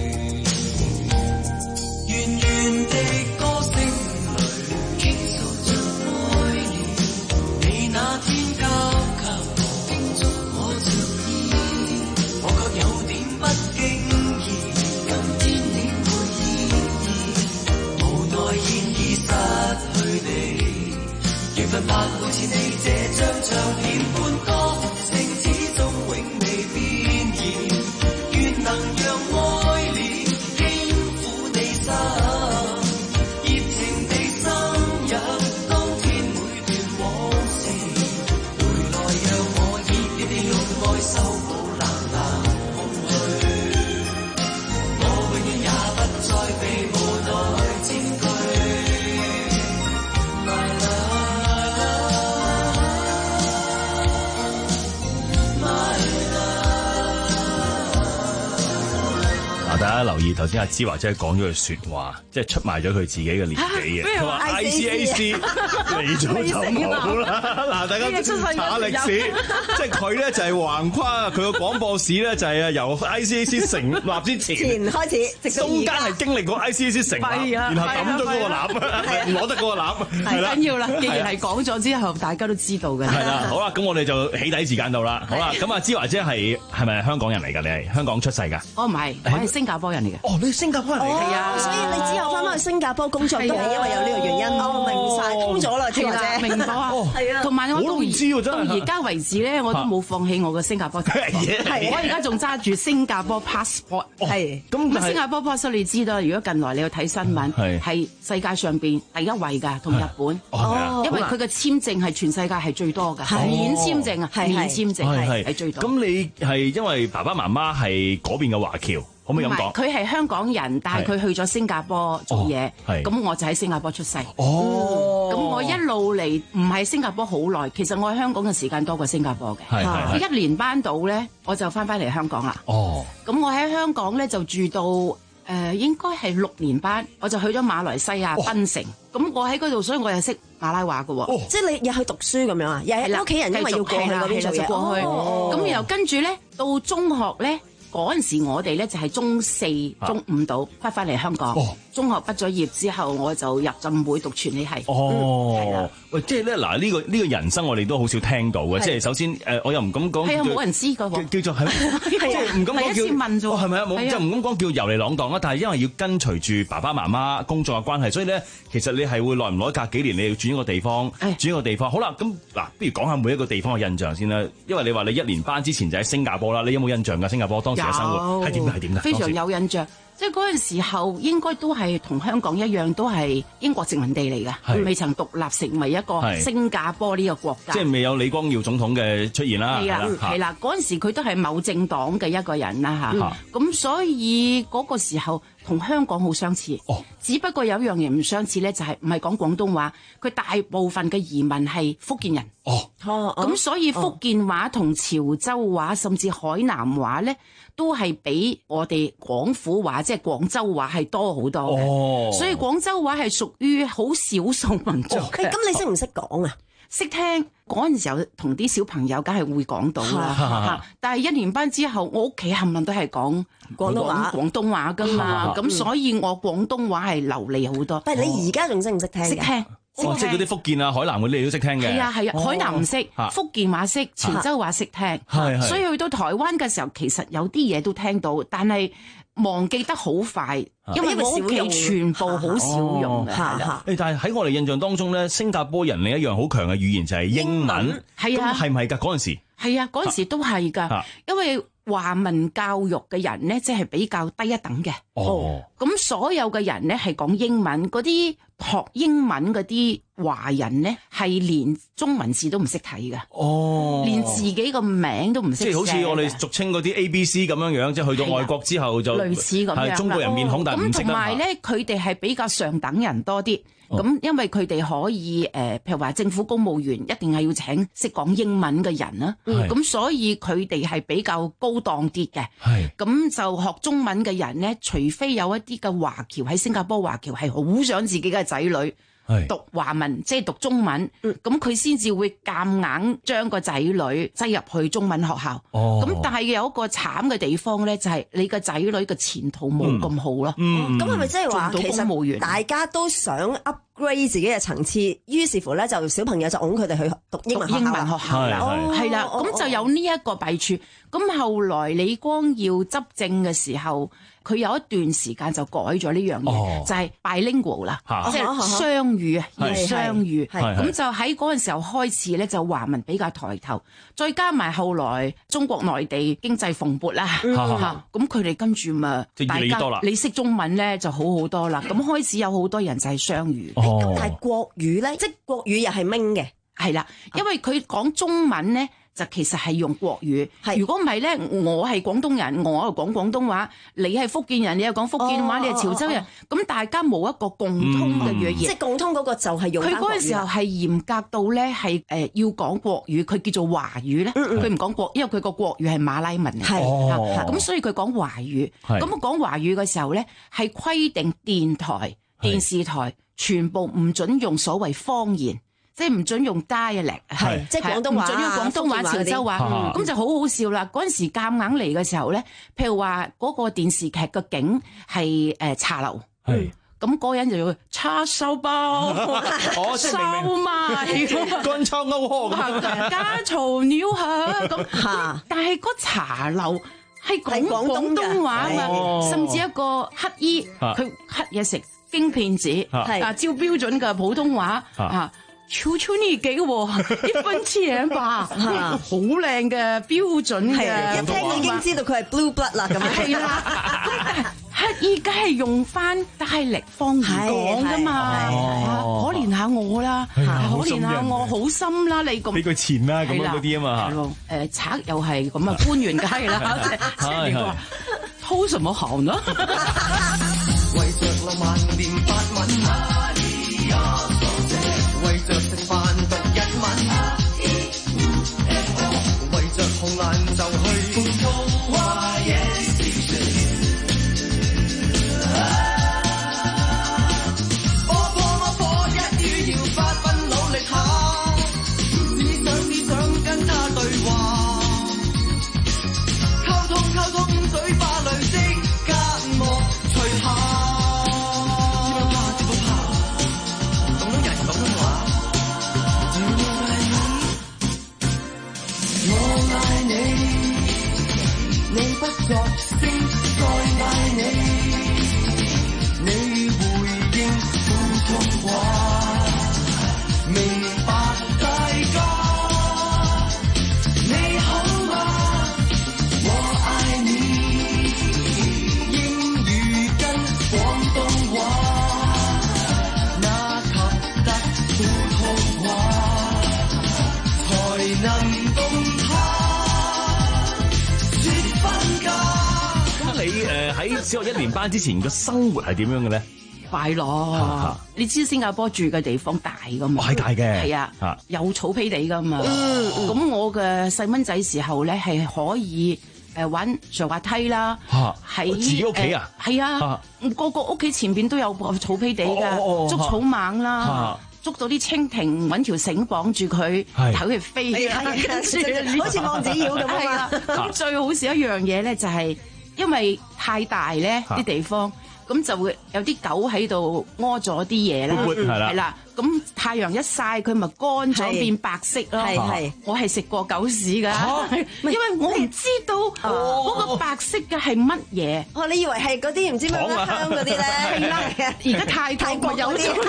圓圓的歌聲裏傾訴着愛念，你那天交給我，叮囑我着意，我卻有點不經意，今天你會意義，無奈現已失去你。緣分拍好似你這張唱片般歌。 家留意頭先阿芝華姐講咗句説話，即係出賣咗佢自己嘅年紀嘅。佢話 I C A C 嚟咗就冇啦。嗱，大家查歷史，即係佢咧就係橫跨佢個廣播史咧，就係啊由 I C A C 成立之前前開始，直到中間係經歷過 I C A C 成立，然後抌咗嗰個籃，唔攞得嗰個籃，係啦。 緊要啦，既然係講咗之後，大家都知道嘅。 係啦，好啦，咁我哋就起底時間到啦。好啦，咁啊，芝華姐係係咪香港人嚟㗎？你係香港出世㗎？ 我唔係，我係新加坡人嚟嘅。 哦，你係新加坡人嚟㗎？ 係啊， 所以你之後翻返去新加坡工作都係因為有呢個原因。我明晒，通咗啦，芝華姐。 明白啊，係啊。同埋我到而到而家為止咧，我都冇放棄我嘅新加坡。係，我而家仲揸住新加坡 passport。係。咁新加坡 passport 你知道，如果近來你去睇新聞，係世界上邊第一位㗎，同日本。哦。因為佢嘅簽證係全世界係最多㗎，免簽證啊，免簽證係係最多。 咁你係因為爸爸媽媽係嗰邊嘅華僑，可唔可以咁講？ 佢係香港人，但係佢去咗新加坡做嘢，咁我就喺新加坡出世。 哦， 咁我一路嚟唔係新加坡好耐，其實我喺香港嘅時間多過新加坡嘅。係係。一年班到咧，我就翻返嚟香港啦。哦。咁我喺香港咧就住到誒、呃、應該係六年班，我就去咗馬來西亞檳城。咁、哦、我喺嗰度，所以我又識馬拉話嘅喎。哦。即係你入去讀書咁樣啊？又係屋企人因為要過去嗰邊做嘢。過去。咁然後跟住咧，到中學咧。嗰陣時我哋咧就係中四、中五度翻返嚟香港。哦、中學畢咗業之後，我就入浸會讀傳理系。 哦，係啦。喂，即係咧嗱，呢個呢個人生我哋都好少聽到嘅。即係首先誒，我又唔敢講。係啊，冇人知㗎喎。叫做係，即係唔敢講叫。第一次問啫喎。係咪啊？冇，即係唔敢講叫遊嚟浪蕩啦。但係因為要跟隨住爸爸媽媽工作嘅關係，所以咧其實你係會耐唔耐隔幾年你要轉一個地方，轉一個地方。好啦，咁嗱，不如講下每一個地方嘅印象先啦。因為你話你一年班之前就喺新加坡啦，你有冇印象㗎？新加坡當時嘅生活係點㗎？係點㗎？非常有印象。即係嗰陣時候應該都係同香港一樣，都係英國殖民地嚟㗎，未曾獨立成為一個新加坡呢個國家。即係未有李光耀總統嘅出現啦。係啊，係啦，嗰陣時佢都係某政黨嘅一個人啦嚇。咁所以嗰個時候同香港好相似。哦。只不過有一樣嘢唔相似咧，就係唔係講廣東話，佢大部分嘅移民係福建人。哦。咁所以福建話同潮州話甚至海南話咧，都係比我哋廣府話即係廣州話係多好多嘅。哦。所以廣州話係屬於好少數民族嘅。咁你識唔識講啊？識聽。嗰陣時候同啲小朋友梗係會講到啦。但係一年班之後，我屋企冚唪唥都係講廣東話、廣東話㗎嘛。咁所以我廣東話係流利好多。但係你而家仲識唔識聽？識聽。哦，即係嗰啲福建啊、海南嗰啲你都識聽嘅。係啊係啊，海南唔識，福建話識，潮州話識聽。係係。所以去到台灣嘅時候，其實有啲嘢都聽到，但係忘記得好快，因為我屋企全部好少用嘅。誒，但係喺我哋印象當中咧，新加坡人另一樣好強嘅語言就係英文。係啊。咁係咪㗎？嗰陣時。係啊，嗰陣時都係㗎，因為華文教育嘅人咧，即係比較低一等嘅。哦。咁所有嘅人咧係講英文，嗰啲學英文嗰啲華人咧係連中文字都唔識睇嘅。哦。連自己個名都唔識寫。即係好似我哋俗稱嗰啲 A B C 咁樣樣，即係去到外國之後就類似咁樣。係中國人面孔，但係唔識得。咁同埋咧，佢哋係比較上等人多啲。咁、哦、因為佢哋可以誒、呃，譬如話政府公務員一定係要請識講英文嘅人啦。咁、嗯、所以佢哋係比較高檔啲嘅。係。咁就學中文嘅人咧，除非有一啲嘅華僑喺新加坡華僑係好想自己嘅仔女讀華文，即係讀中文，咁佢先至會夾硬將個仔女擠入去中文學校。哦。咁但係有一個慘嘅地方咧，就係你個仔女嘅前途冇咁好咯。嗯。咁係咪即係話其實大家都想 upgrade 自己嘅層次，於是乎咧就小朋友就㧬佢哋去讀英文學校。英文學校啦。係啦。咁就有呢一個弊處。咁後來李光耀執政嘅時候，佢有一段時間就改咗呢樣嘢，就係 bilingual 啦，即係雙語啊，要雙語。咁就喺嗰陣時候開始咧，就華文比較抬頭，再加埋後來中國內地經濟蓬勃啦，咁佢哋跟住咪大家你識中文咧就好好多啦。咁開始有好多人就係雙語。咁但係國語咧，即係國語又係明嘅。係啦，因為佢講中文咧就其實係用國語。如果唔係咧，我係廣東人，我係講廣東話，你係福建人，你又講福建話，哦、你係潮州人，咁、哦、大家冇一個共通嘅語言。 嗯、即係共通嗰個就係用。 佢嗰陣時候係嚴格到咧係誒要講國語，佢叫做華語咧，佢唔講國，因為佢個國語係馬拉文嚟嘅，咁、哦、所以佢講華語。咁講華語嘅時候咧，係規定電台、電視台全部唔準用所謂方言。即係唔準用 dialect， 係即係廣東話，唔準用廣東話、潮州話，咁就好好笑啦。嗰陣時夾硬嚟嘅時候咧，譬如話嗰個電視劇嘅景係誒茶樓，咁嗰個人就要叉燒包、燒賣、 乾炒牛河、 加醋鳥蝦咁。但係嗰茶樓係講廣東話啊，甚至一個乞衣佢乞嘢食京片子，啊照標準嘅普通話啊。求求你給我一分錢吧，好靚嘅標準嘅， 一聽已經知道佢係 blue blood 啦咁樣。 係啦，咁乞兒梗係用翻大力方言講噶嘛，可憐下我啦，可憐下我好心啦，你咁俾佢錢啦，咁樣嗰啲啊嘛。 誒賊又係咁啊，官員梗係啦，即係你話偷什麼好呢？ 為着浪漫念法文。為着食飯讀日文，為着紅顏就去普通話夜市。我破我破一於要發奮努力下，只想只想跟他對話，溝通溝通嘴巴裏即刻莫除下。你不作聲，再嗌你，你回應普通話，明白大家，你好嗎？我愛你，英語跟廣東話，那及得普通話，才能共他。 你誒喺小學一年班之前嘅生活係點樣嘅咧？ 快樂，你知新加坡住嘅地方大噶嘛？ 係大嘅， 係啊，有草皮地噶嘛。咁我嘅細蚊仔時候咧係可以誒玩上滑梯啦，喺自己屋企啊， 係啊，個個屋企前邊都有個草皮地㗎，捉草蜢啦。捉到啲蜻蜓，揾條繩綁住佢，睇佢飛，跟住好似望子妖咁啊！ 咁最好笑一樣嘢咧，就係因為太大咧啲地方，咁就會有啲狗喺度屙咗啲嘢啦，係啦。咁太陽一曬，佢咪乾咗變白色咯。係係，我係食過狗屎㗎，因為我唔知道嗰個白色嘅係乜嘢。 哦，你以為係嗰啲唔知乜乜香嗰啲咧？ 係啦，而家泰泰國有啲。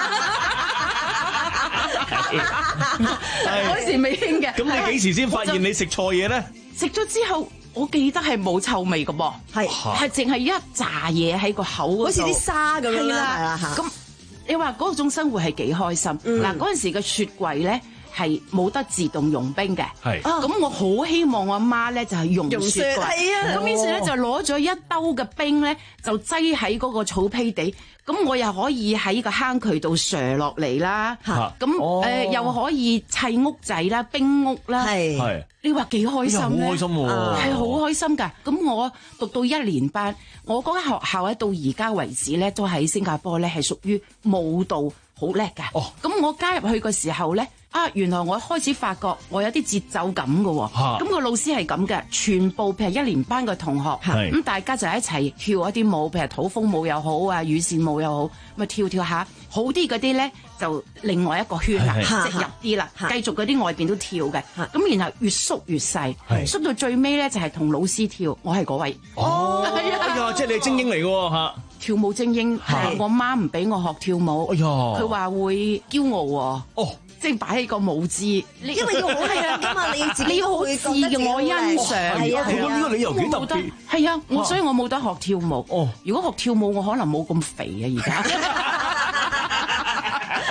嗰時未興嘅。 咁你幾時先發現你食錯嘢咧？ 食咗之後，我記得係冇臭味㗎噃，係係淨係一紮嘢喺個口嗰度， 好似啲沙咁樣啦。 咁你話嗰種生活係幾開心？嗱，嗰陣時嘅雪櫃咧係冇得自動融冰嘅，係咁我好希望我阿媽咧就係融雪櫃，咁於是咧就攞咗一兜嘅冰咧就擠喺嗰個草坯地。咁我又可以喺個坑渠度瀡落嚟啦，咁誒又可以砌屋仔啦、冰屋啦，係你話幾開心咧？ 好開心喎， 係好開心㗎。咁我讀到一年班，我嗰間學校咧到而家為止咧都喺新加坡咧係屬於舞蹈好叻㗎。哦，咁我加入去嘅時候咧，啊原來我開始發覺我有啲節奏感㗎喎。咁個老師係咁嘅，全部譬如一年班嘅同學，咁大家就一齊跳一啲舞，譬如土風舞又好啊，羽扇舞又好，咪跳跳下。好啲嗰啲咧就另外一個圈啦，即係入啲啦，繼續嗰啲外邊都跳嘅。咁然後越縮越細，縮到最尾咧就係同老師跳，我係嗰位。 哦，哎呀，即係你係精英嚟嘅喎嚇。 跳舞精英，但係我媽唔俾我學跳舞，佢話會驕傲喎。哦，即係擺喺個舞姿， 因為要好係啊，咁啊你要自你要好自我欣賞。 係啊， 呢個理由幾特別。 係啊，我所以我冇得學跳舞。哦，如果學跳舞，我可能冇咁肥啊而家。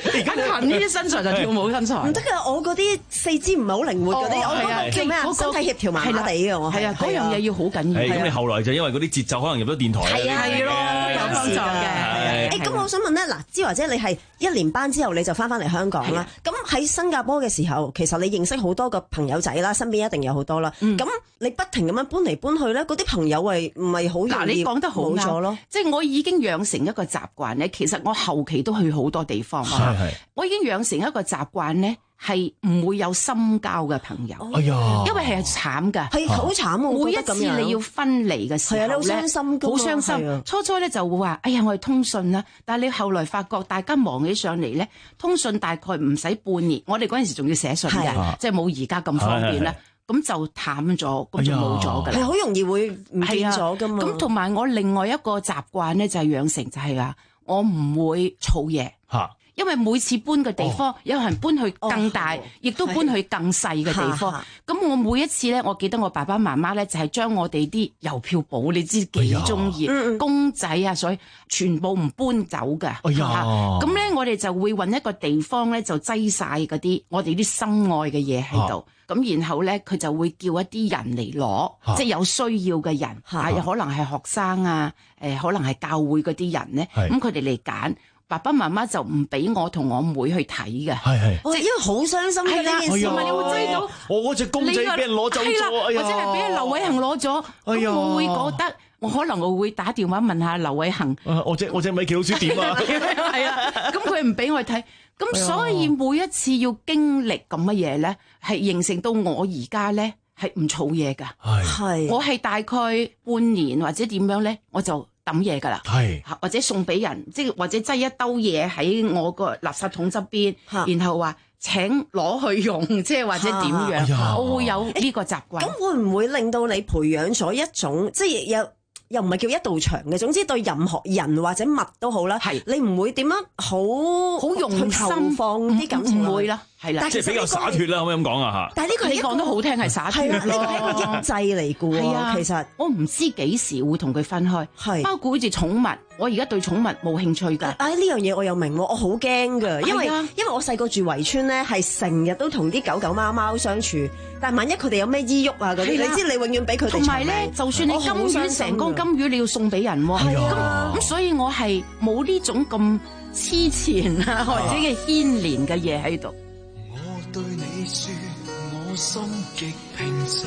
而家行呢啲身材就跳舞身材， 唔得㗎！我嗰啲四肢唔係好靈活嗰啲，我覺得叫咩啊？身體協調麻麻地嘅我係啊，嗰樣嘢要好緊要。 咁你後來就因為嗰啲節奏可能入咗電台， 係啊係咯，有幫助嘅。誒咁我想問咧，嗱，芝華姐你係一年班之後你就翻返嚟香港啦。咁喺新加坡嘅時候，其實你認識好多個朋友仔啦，身邊一定有好多啦。咁你不停咁樣搬嚟搬去咧，嗰啲朋友係唔係好容易？ 嗱，你講得好啱咯，即係我已經養成一個習慣咧。其實我後期都去好多地方，我已經養成一個習慣咧，係唔會有深交嘅朋友。 哎呀， 因為係慘㗎， 係好慘喎！ 每一次你要分離嘅時候咧，好傷心㗎，好傷心。初初咧就會話：哎呀，我哋通訊啦。但係你後來發覺大家忙起上嚟咧，通訊大概唔使半年。我哋嗰陣時仲要寫信嘅，即係冇而家咁方便啦。咁就淡咗，咁就冇咗㗎啦。 係好容易會唔見咗㗎嘛。 咁同埋我另外一個習慣咧，就係養成就係話，我唔會儲嘢。嚇！因為每次搬嘅地方，有人搬去更大，亦都搬去更細嘅地方。咁我每一次咧，我記得我爸爸媽媽咧就係將我哋啲郵票簿，你知幾中意公仔啊，所以全部唔搬走㗎。咁咧，我哋就會揾一個地方咧，就擠晒嗰啲我哋啲心愛嘅嘢喺度。咁然後咧，佢就會叫一啲人嚟攞，即係有需要嘅人，係可能係學生啊，誒，可能係教會嗰啲人咧，咁佢哋嚟揀。爸爸媽媽就唔俾我同我妹去睇嘅，係係， 因為好傷心嘅呢件事， 同埋你會追到我嗰隻公仔俾人攞走咗， 或者係俾劉偉恒攞咗，咁我會覺得我可能我會打電話問下劉偉恒， 我隻我隻米奇老鼠點啊？ 係啊，咁佢唔俾我睇，咁所以每一次要經歷咁乜嘢咧，係形成到我而家咧係唔儲嘢㗎，係，我係大概半年或者點樣咧，我就抌嘢㗎啦，係或者送俾人，即係或者擠一兜嘢喺我個垃圾桶側邊，然後話請攞去用，即係或者點樣，哎、我會有呢個習慣。 咁會唔會令到你培養咗一種即係有？又唔係叫一道牆嘅，總之對任何人或者物都好啦。係你唔會點樣好好用心放啲感情， 唔會啦，係啦， 即係比較灑脫啦，可唔可以咁講啊嚇？ 但係呢個你講得好聽係灑脫咯， 呢個係一個抑制嚟嘅喎。啊、其實我唔知幾時會同佢分開，係包括好似寵物，我而家對寵物冇興趣㗎。 啊呢樣嘢我又明喎，我好驚㗎，因為因為我細個住圍村咧，係成日都同啲狗狗貓貓相處。但係萬一佢哋有咩醫鬱啊嗰啲，你知你永遠俾佢哋。同埋咧，就算你金魚成個金魚，你要送俾人喎。咁咁，所以我係冇呢種咁黐纏啊，或者嘅牽連嘅嘢喺度。 我對你說，我心極平靜，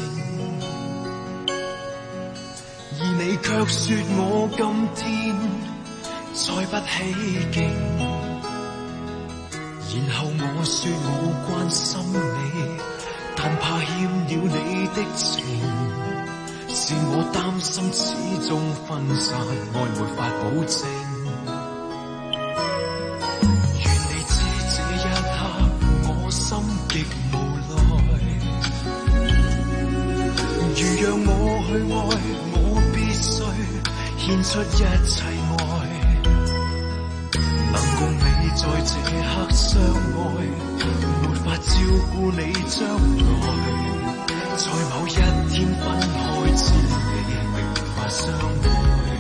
而你卻說我今天再不起勁，然後我說我關心你。但怕欠了你的情，是我擔心始終分散，愛沒法保證。願你知這一刻我心極無奈，如讓我去愛，我必須獻出一切愛，能共你在這刻相愛，沒法照顧你將來，在某一天分開之地，並無法相愛，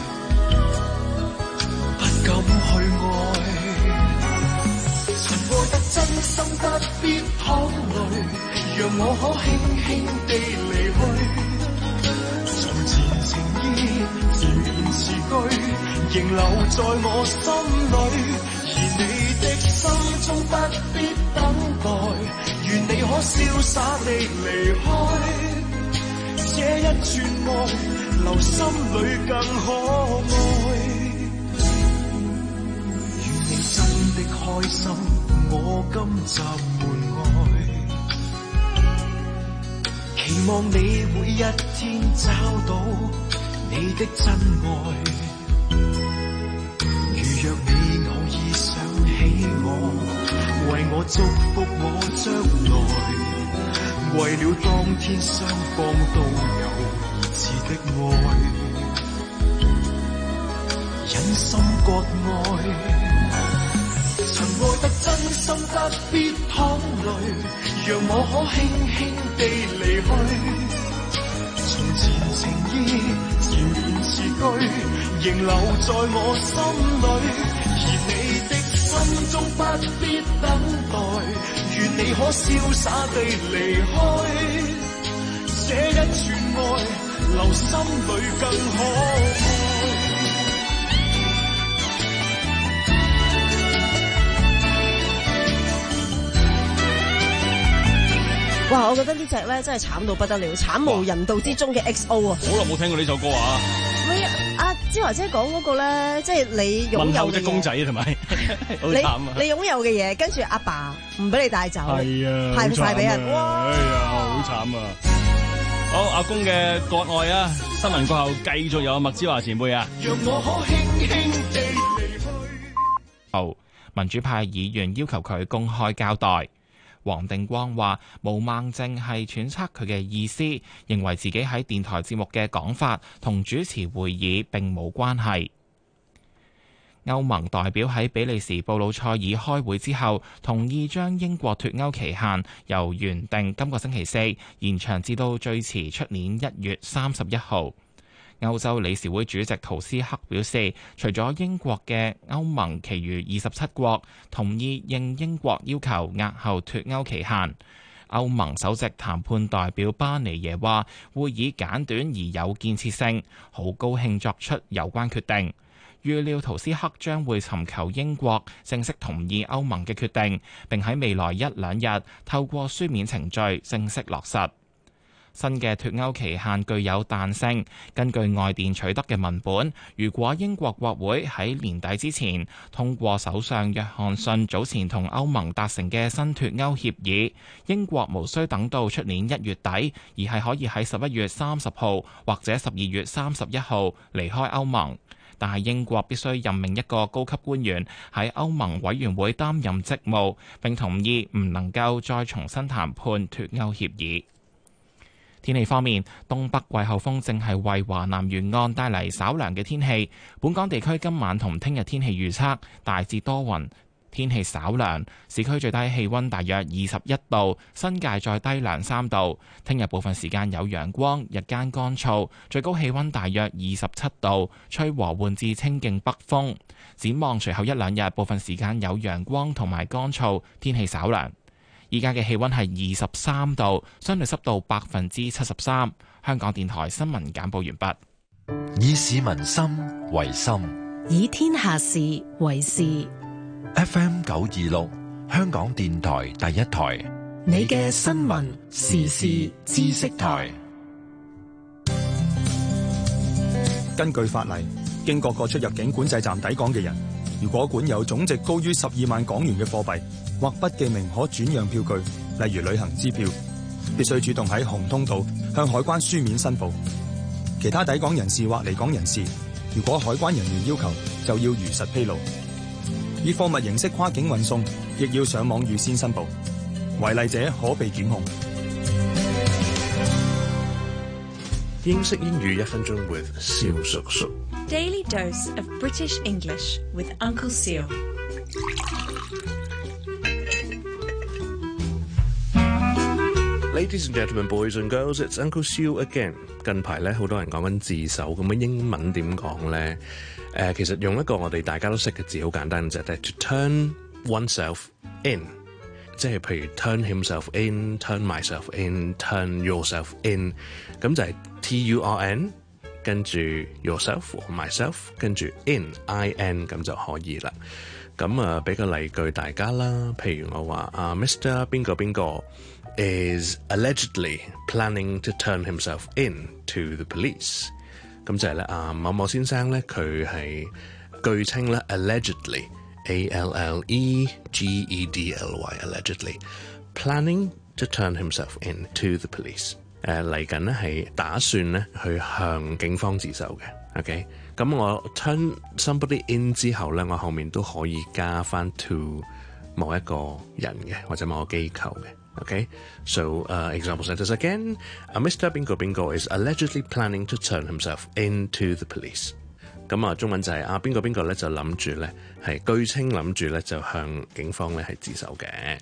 不敢去愛。曾愛得真心，不必淌淚，讓我可輕輕地離去。從前情意自然詞句，仍留在我心裏。而你的心中不必等待，願你可瀟灑地離開，這一串愛留心裏更可愛。願你真的開心，我今集門外，期望你每一天找到你的真愛。如若你偶爾想起我，為我祝福我將來，為了當天雙方都有熱熾的愛，忍心割愛。曾愛得真心，不必淌淚，讓我可輕輕地離去。從前情意自然詞句，仍留在我心裏，而你的心中不可瀟灑地離開，這一串愛留心裏更可愛。 哇！我覺得呢隻咧真係慘到不得了，慘無人道之中嘅 X O 啊！ 好耐冇聽過呢首歌啊！ 唔係阿芝華姐講嗰個咧，即係你擁有嘅隻公仔同埋好慘啊！ 你擁有嘅嘢，跟住阿爸唔俾你帶走， 係啊， 派晒俾人，哇！ 哎呀，好慘啊！好，阿公嘅國愛啊！新聞過後繼續有麥芝華前輩啊！ 讓我可輕輕地離去。 後民主派議員要求佢公開交代。黃定光話：毛孟靜係揣測佢嘅意思，認為自己喺電台節目嘅講法同主持會議並冇關係。歐盟代表喺比利時布魯塞爾開會之後，同意將英國脫歐期限由原定今個星期四延長至到最遲出年一月三十一號。歐洲理事會主席圖斯克表示，除咗英國嘅歐盟，其餘二十七國同意應英國要求押後脫歐期限。歐盟首席談判代表巴尼耶話：會議簡短而有建設性，好高興作出有關決定。預料圖斯克將會尋求英國正式同意歐盟嘅決定，並喺未來一兩日透過書面程序正式落實。新嘅脫歐期限具有彈性，根據外電取得嘅文本，如果英國國會喺年底之前通過首相約翰遜早前同歐盟達成嘅新脫歐協議，英國無需等到出年一月底，而係可以喺十一月三十號或者十二月三十一號離開歐盟。但係英國必須任命一個高級官員喺歐盟委員會擔任職務，並同意唔能夠再重新談判脫歐協議。天氣方面，東北季候風正係為華南沿岸帶嚟稍涼嘅天氣。本港地區今晚同聽日天氣預測大致多雲，天氣稍涼，市區最低氣溫大約二十一度，新界再低兩三度。聽日部分時間有陽光，日間乾燥，最高氣溫大約二十七度，吹和緩至清勁北風。展望隨後一兩日，部分時間有陽光同埋乾燥，天氣稍涼。依家嘅氣溫係二十三度，相對濕度百分之七十三。香港電台新聞簡報完畢。以市民心為心， 以天下事為事。 F M 九二六，香港電台第一台， 你嘅新聞時事知識台。 根據法例，經各個出入境管制站抵港嘅人，如果管有總值高於十二萬港元嘅貨幣或不記名可轉讓票據，例如旅行支票，必須主動喺紅通道向海關書面申報。其他抵港人士或離港人士，如果海關人員要求，就要如實披露。以貨物形式跨境運送，亦要上網預先申報，違例者可被檢控。 英式英語一分鐘 with 蕭叔叔。 Daily dose of British English with Uncle Seal。 Ladies and gentlemen, boys and girls, it's Uncle Seal again。近排咧，好多人講緊自首，咁樣英文點講咧？誒、呃，其實用一個我哋大家都識嘅字，好簡單就係 to turn oneself in， 即係譬如 turn himself in、turn myself in、turn yourself in， 咁就係 T U R N， 跟住 yourself 或 myself， 跟住 in，I N 咁就可以啦。咁啊，俾個例句大家啦，譬如我話啊 ，Mister 邊個邊個 is allegedly planning to turn himself in to the police。咁就係咧啊，某某先生咧，佢係據稱咧 allegedly A L L E G E D L Y allegedly planning to turn himself in to the police。誒嚟緊咧係打算咧去向警方自首嘅。OK， 咁我 turn somebody in 之後咧，我後面都可以加翻 to 某一個人嘅或者某個機構嘅。Okay, so uh, example sentence again. Uh, Mister Bingo Bingo is allegedly planning to turn himself into the police. 咁啊，中文就係啊，邊個邊個咧就諗住咧係據稱諗住咧就向警方咧係自首嘅。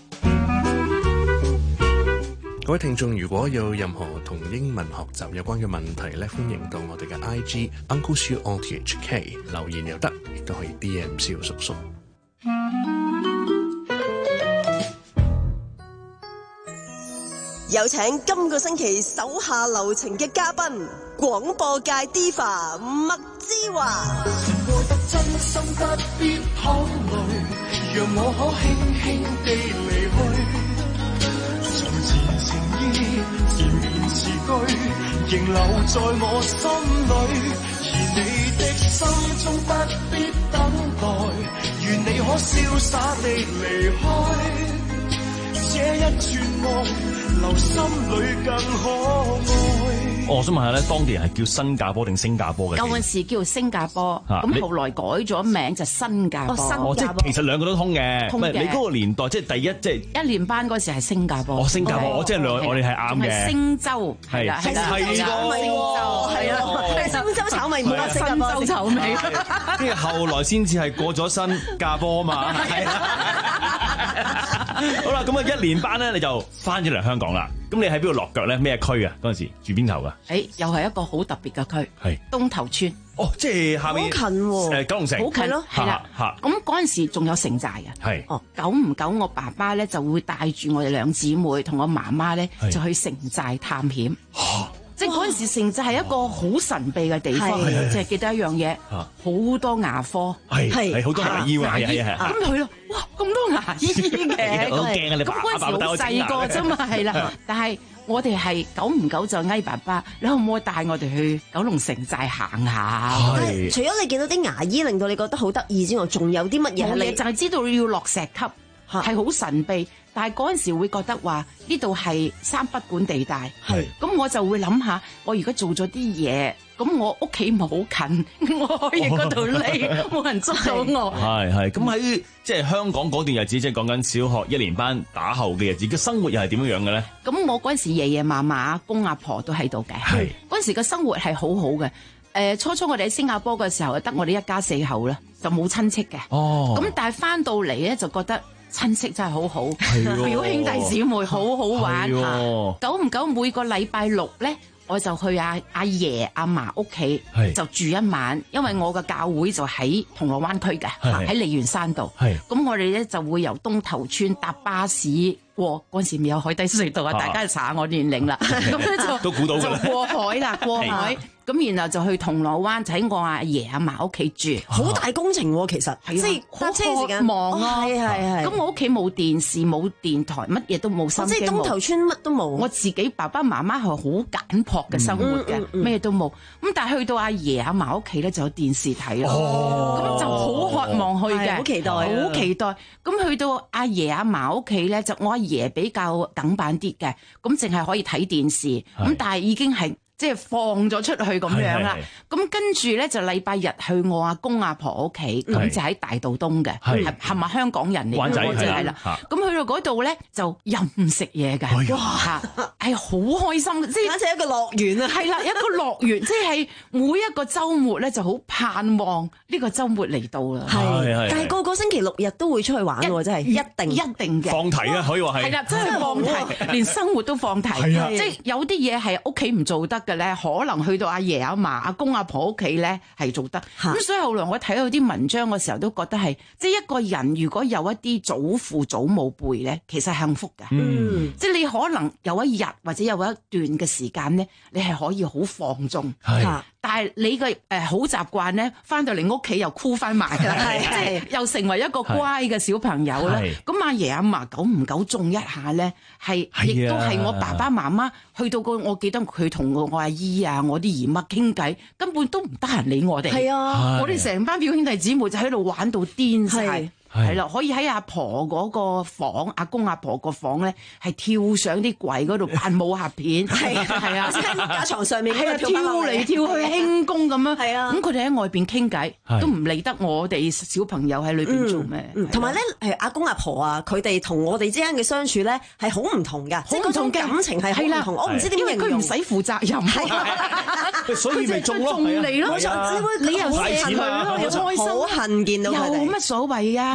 各位聽眾，如果有任何同英文學習有關嘅問題咧，歡迎到我哋嘅 I G Uncle Siu O T H K 留言又得，亦都可以 D M 蕭叔叔。 有請今個星期手下留情嘅嘉賓，廣播界 Diva 麥之華。 愛得真心不必考慮，讓我可輕輕地離去。從前情意纏綿詞句，仍留在我心裏。而你的心中不必等待，願你可瀟灑地離開。這一串夢留心裏更可愛。 我想問下咧，當地人係叫新加坡定新加坡嘅？ 舊陣時叫新加坡，咁後來改咗名就新加坡。 哦，即係其實兩個都通嘅。 通嘅。 你嗰個年代即係第一，即係一年班嗰時係新加坡。 哦，新加坡，我即係兩，我哋係啱嘅。 係星洲，係啦，係啦， 係星洲味喎，係啊，係星洲炒味，唔係新洲炒味。 跟住後來先至係過咗新加坡啊嘛。係好啦，咁啊一年班咧，你就翻咗嚟香港啦。咁你喺邊度落腳咧？咩區啊？嗰陣時住邊頭噶？ 誒，又係一個好特別嘅區，係東頭村。 哦，即係下面好近喎， 誒九龍城， 好近咯，係啦。咁嗰陣時仲有城寨嘅， 係。 哦，久唔久我爸爸咧就會帶住我哋兩姊妹同我媽媽咧就去城寨探險。即係嗰陣時城寨係一個好神秘嘅地方，即係記得一樣嘢，好多牙科， 係係好多牙醫喎，係係係。 咁佢咯，哇咁多牙醫嘅， 好驚啊！你爸爸好細個啫嘛，係啦。但係我哋係久唔久就嗌爸爸，你可唔可以帶我哋去九龍城寨行下？ 除咗你見到啲牙醫令到你覺得好得意之外，仲有啲乜嘢？ 你就係知道要落石級，係好神秘。但係嗰陣時會覺得話呢度係三不管地帶，係咁我就會諗下，我如果做咗啲嘢，咁我屋企冇近，我可以嗰度匿，冇人捉到我。 係係咁喺即係香港嗰段日子，即係講緊小學一年班打後嘅日子，嘅生活又係點樣樣嘅咧？ 咁我嗰陣時爺爺嫲嫲、阿公阿婆都喺度嘅，係嗰陣時嘅生活係好好嘅。誒初初我哋喺新加坡嘅時候，得我哋一家四口啦，就冇親戚嘅。哦，咁但係翻到嚟咧就覺得。親戚真係好好，表兄弟姊妹好好玩嚇。久唔久每個禮拜六咧，我就去阿阿爺阿嫲屋企就住一晚，因為我嘅教會就喺銅鑼灣區嘅，喺梨園山道。咁我哋咧就會由東頭村搭巴士過，嗰陣時未有海底隧道啊，大家就查下我年齡啦。咁咧就都估到就過海啦，過海。咁然後就去銅鑼灣，就喺我阿爺阿嫲屋企住， 好大工程喎，其實即係搭車時間忙啊， 係係係。 咁我屋企冇電視冇電台，乜嘢都冇心機冇。 即係東頭村乜都冇。 我自己爸爸媽媽係好簡樸嘅生活嘅，咩都冇。咁但係去到阿爺阿嫲屋企咧，就有電視睇啦。咁就好渴望去嘅， 好期待， 好期待。咁去到阿爺阿嫲屋企咧，就我阿爺比較等板啲嘅，咁淨係可以睇電視。咁但係已經係。即係放咗出去咁樣啦，咁跟住咧就禮拜日去我阿公阿婆屋企，咁就喺大道東嘅，係係咪香港人嚟？ 灣仔係啦，咁去到嗰度咧就任食嘢㗎，哇，係好開心，即係簡直一個樂園啊！ 係啦，一個樂園，即係每一個週末咧就好盼望呢個週末嚟到啦。 係，但係個個星期六日都會出去玩喎，真係一定一定嘅放題啊，可以話係。 係啦，真係放題，連生活都放題，即係有啲嘢係屋企唔做得嘅咧，可能去到阿爺阿嫲、阿公阿婆屋企咧係做得。咁所以後來我睇到啲文章嘅時候都覺得係，即係一個人如果有一啲祖父祖母輩咧，其實係幸福嘅。嗯，即係你可能有一日或者有一段嘅時間咧，你係可以好放縱。係。但係你嘅誒好習慣咧，翻到嚟屋企又箍翻埋啦，即係又成為一個乖嘅小朋友啦。咁阿爺阿嫲久唔久縱一下咧，係亦都係我爸爸媽媽去到個，我記得佢同我我阿姨啊，我啲姨媽傾偈，根本都唔得閒理我哋。係啊，我哋成班表兄弟姊妹就喺度玩到癲晒。係啦，可以喺阿婆嗰個房，阿公阿婆個房咧，係跳上啲櫃嗰度扮武俠片，係係啊， 喺架床上面係啊，跳嚟跳去輕功咁樣，係啊，咁佢哋喺外邊傾偈，都唔理得我哋小朋友喺裏邊做咩。 同埋咧，誒阿公阿婆啊，佢哋同我哋之間嘅相處咧係好唔同㗎，即係嗰種感情係好唔同。我唔知點形容， 因為佢唔使負責任， 所以咪中咯， 你咯， 你又錫佢咯，又開心， 好恨見到佢哋， 有乜所謂啊？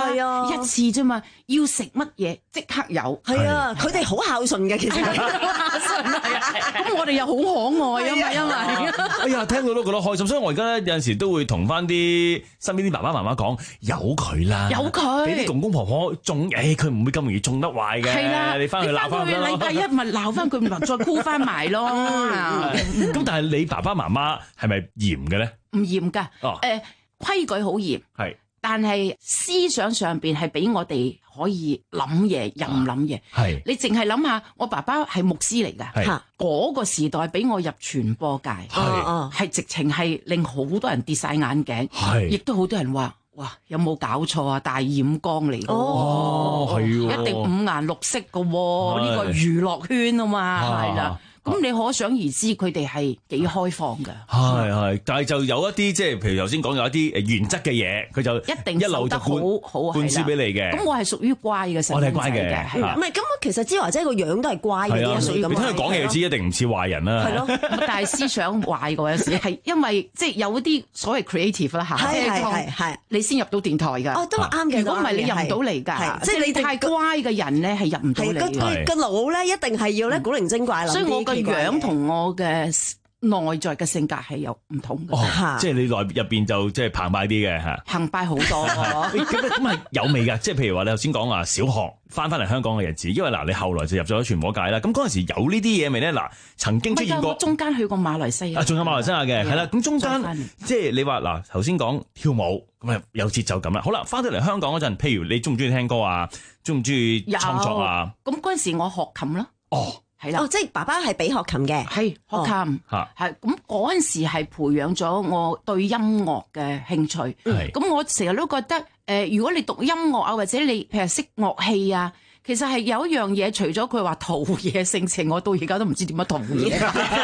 係啊， 一次啫嘛，要食乜嘢即刻有。 係啊，佢哋好孝順嘅，其實孝順係啊。咁我哋又好可愛啊嘛，因為哎呀，聽到都覺得開心，所以我而家咧有陣時都會同翻啲身邊啲爸爸媽媽講，由佢啦， 由佢俾啲公公婆婆種，誒佢唔會咁容易種得壞嘅。 係啦， 你翻去鬧翻佢咯。 禮拜一咪鬧翻佢，咪再箍翻埋咯。 咁但係你爸爸媽媽係咪嚴嘅咧？ 唔嚴㗎， 哦， 誒規矩好嚴， 係， 但係思想上邊係俾我哋可以諗嘢，任諗嘢。 係， 你淨係諗下，我爸爸係牧師嚟㗎， 係嗰個時代俾我入傳播界， 係係直情係令好多人跌晒眼鏡， 係，亦都好多人話：哇，有冇搞錯啊？大染缸嚟㗎， 哦，係喎， 一定五顏六色㗎喎，呢個娛樂圈啊嘛，係啦。咁你可想而知佢哋係幾開放㗎。 係係，但係就有一啲即係譬如頭先講有一啲誒原則嘅嘢，佢就一定一路就好好灌輸俾你嘅。 咁我係屬於乖嘅細路仔嘅，係唔係咁其實芝華姐個樣都係乖嘅啲人嚟㗎嘛。 你聽佢講嘢就知一定唔似壞人啦。 係咯，但係思想壞過有時係因為即係有啲所謂 creative 啦嚇， 係係係， 你先入到電台㗎。 哦，都啱嘅。 如果唔係你入唔到嚟㗎，即係你太乖嘅人咧係入唔到嚟嘅。 個腦咧一定係要咧古靈精怪， 所以我個樣同我嘅內在嘅性格係有唔同嘅。 哦，即係你內入邊就即係澎湃啲嘅嚇， 澎湃好多。 咁咁係有味㗎，即係譬如話你頭先講話小學翻翻嚟香港嘅日子，因為嗱你後來就入咗傳播界啦。咁嗰陣時有呢啲嘢未咧？嗱，曾經出現過。 我中間去過馬來西亞。 啊，仲有馬來西亞嘅，係啦。咁中間即係你話嗱，頭先講跳舞咁啊，有節奏感啦。好啦，翻到嚟香港嗰陣，譬如你中唔中意聽歌啊？中唔中意創作啊？ 咁嗰陣時我學琴啦。 哦。 係啦， 哦，即係爸爸係俾學琴嘅， 係學琴，係咁嗰陣時係培養咗我對音樂嘅興趣。咁、嗯、我成日都覺得，誒、呃，如果你讀音樂啊，或者你譬如識樂器啊，其實係有一樣嘢，除咗佢話陶冶性情，我到而家都唔知點樣陶冶。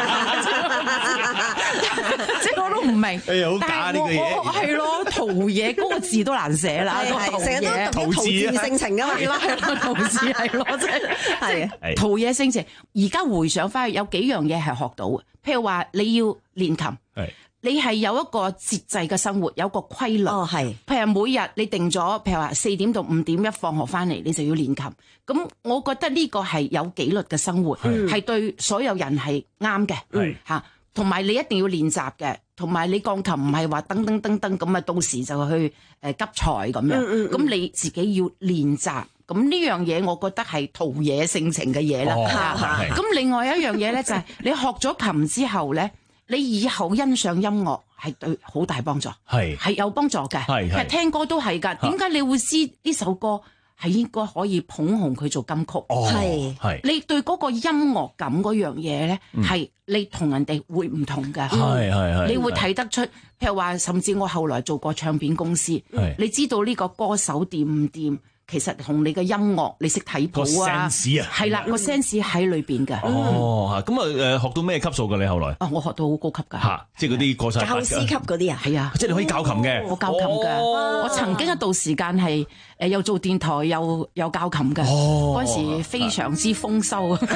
即係我都唔明， 哎呀，好假呢個嘢， 係咯，陶冶嗰個字都難寫啦， 成日都陶陶冶性情啊嘛， 係啦，陶冶係咯，即係係陶冶性情。而家回想翻去，有幾樣嘢係學到嘅，譬如話你要練琴，你係有一個節制嘅生活，有一個規律。 哦，係。 譬如每日你定咗，譬如話四點到五點一放學翻嚟，你就要練琴。咁我覺得呢個係有紀律嘅生活，係對所有人係啱嘅，嚇。同埋你一定要練習嘅，同埋你鋼琴唔係話噔噔噔噔咁啊，到時就去誒急才咁樣。咁、嗯嗯、你自己要練習，咁呢樣嘢我覺得係陶冶性情嘅嘢啦。咁、哦、另外一樣嘢咧就係你學咗琴之後咧，你以後欣賞音樂係對好大幫助，係係有幫助嘅。其實聽歌都係㗎，點解你會知呢首歌？係應該可以捧紅佢做金曲，係係、哦、你對嗰個音樂感嗰樣嘢咧，係、嗯、你同人哋會唔同嘅，係係係，你會睇得出。譬如話，甚至我後來做過唱片公司，你知道呢個歌手掂唔掂？其實同你嘅音樂，你識睇譜啊，係啦，個 sense 喺裏邊嘅。 哦，咁啊誒，學到咩級數㗎？你後來？ 啊，我學到好高級㗎。 嚇，即係嗰啲過晒。 教師級嗰啲啊？ 係啊， 即係你可以教琴嘅。 我教琴㗎，我曾經一度時間係誒又做電台又又教琴㗎。嗰陣時非常之豐收啊！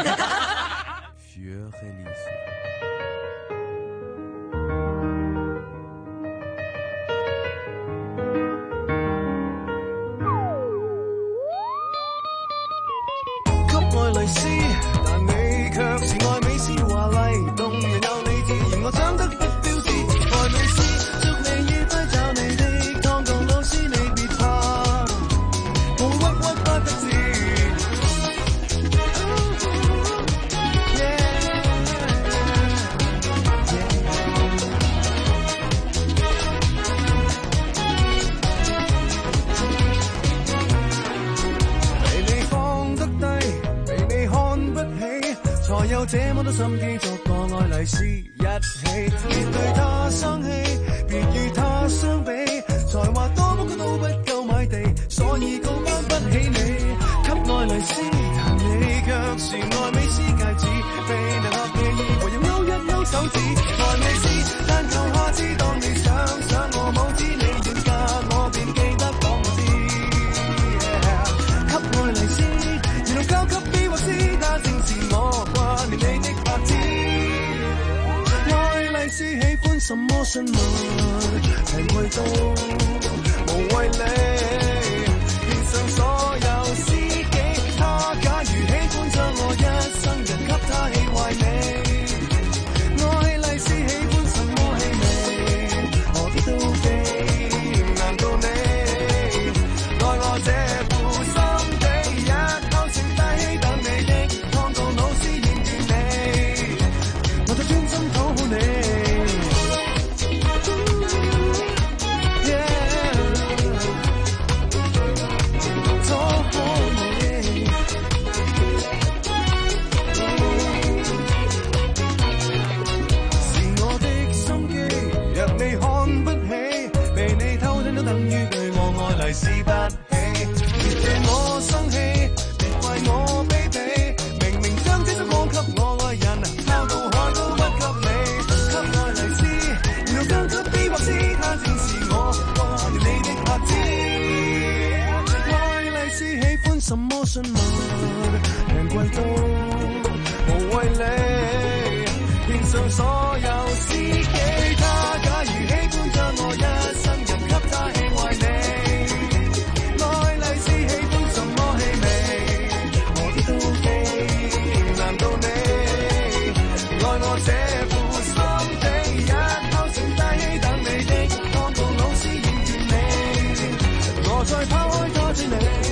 但你卻是愛美詩華麗，動人有你自然我長得不標致。愛美詩，祝你愉快找你的鋼琴老師，你別怕，我鬱鬱不得志。被你放得低，才有這麼多心機作個愛麗絲一起，別對他生氣，別與他相比，才華多麼都不夠買地，所以高攀不起你。給愛麗絲，但你卻是愛美絲戒指，未能合你意，唯有勾一勾手指。愛美絲，但求下次當你想想我拇指，你遠隔我便記得講我知。給愛麗絲，原來交給 B 或 C， 他正是我掛念你的白紙。愛麗絲喜歡什麼詢問，情侶都無謂理。 什麼信物，人貴都無謂理，獻上所有是其他。假如喜歡將我一生人給他氣壞你，愛麗絲喜歡什麼氣味，我的都記，難道你愛我這副心地，日後成大器等你的廣告老師厭倦你，我再拋開拖住你。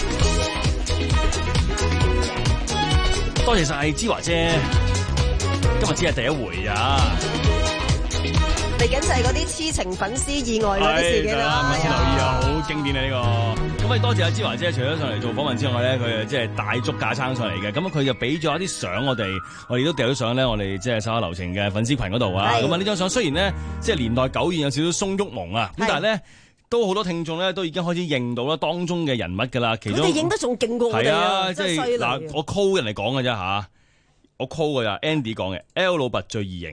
多謝晒芝華姐，今日只係第一回啊！ 嚟緊就係嗰啲痴情粉絲意外嗰啲事件啦， 密切留意啊，好經典啊呢個。咁啊多謝阿芝華姐，除咗上嚟做訪問之外咧，佢即係帶足架撐上嚟嘅。咁佢就俾咗一啲相我哋，我哋都掉咗相咧，我哋即係手下留情嘅粉絲群嗰度啊。咁啊呢張相雖然咧即係年代久遠，有少少鬆郁蒙啊，咁但係咧都好多聽眾咧都已經開始認到啦當中嘅人物㗎啦。其中佢哋認得仲勁過我哋啊！ 即係嗱，我 call 人嚟講嘅啫嚇。我 call 㗎咋 Andy 講嘅 L 老伯最易認，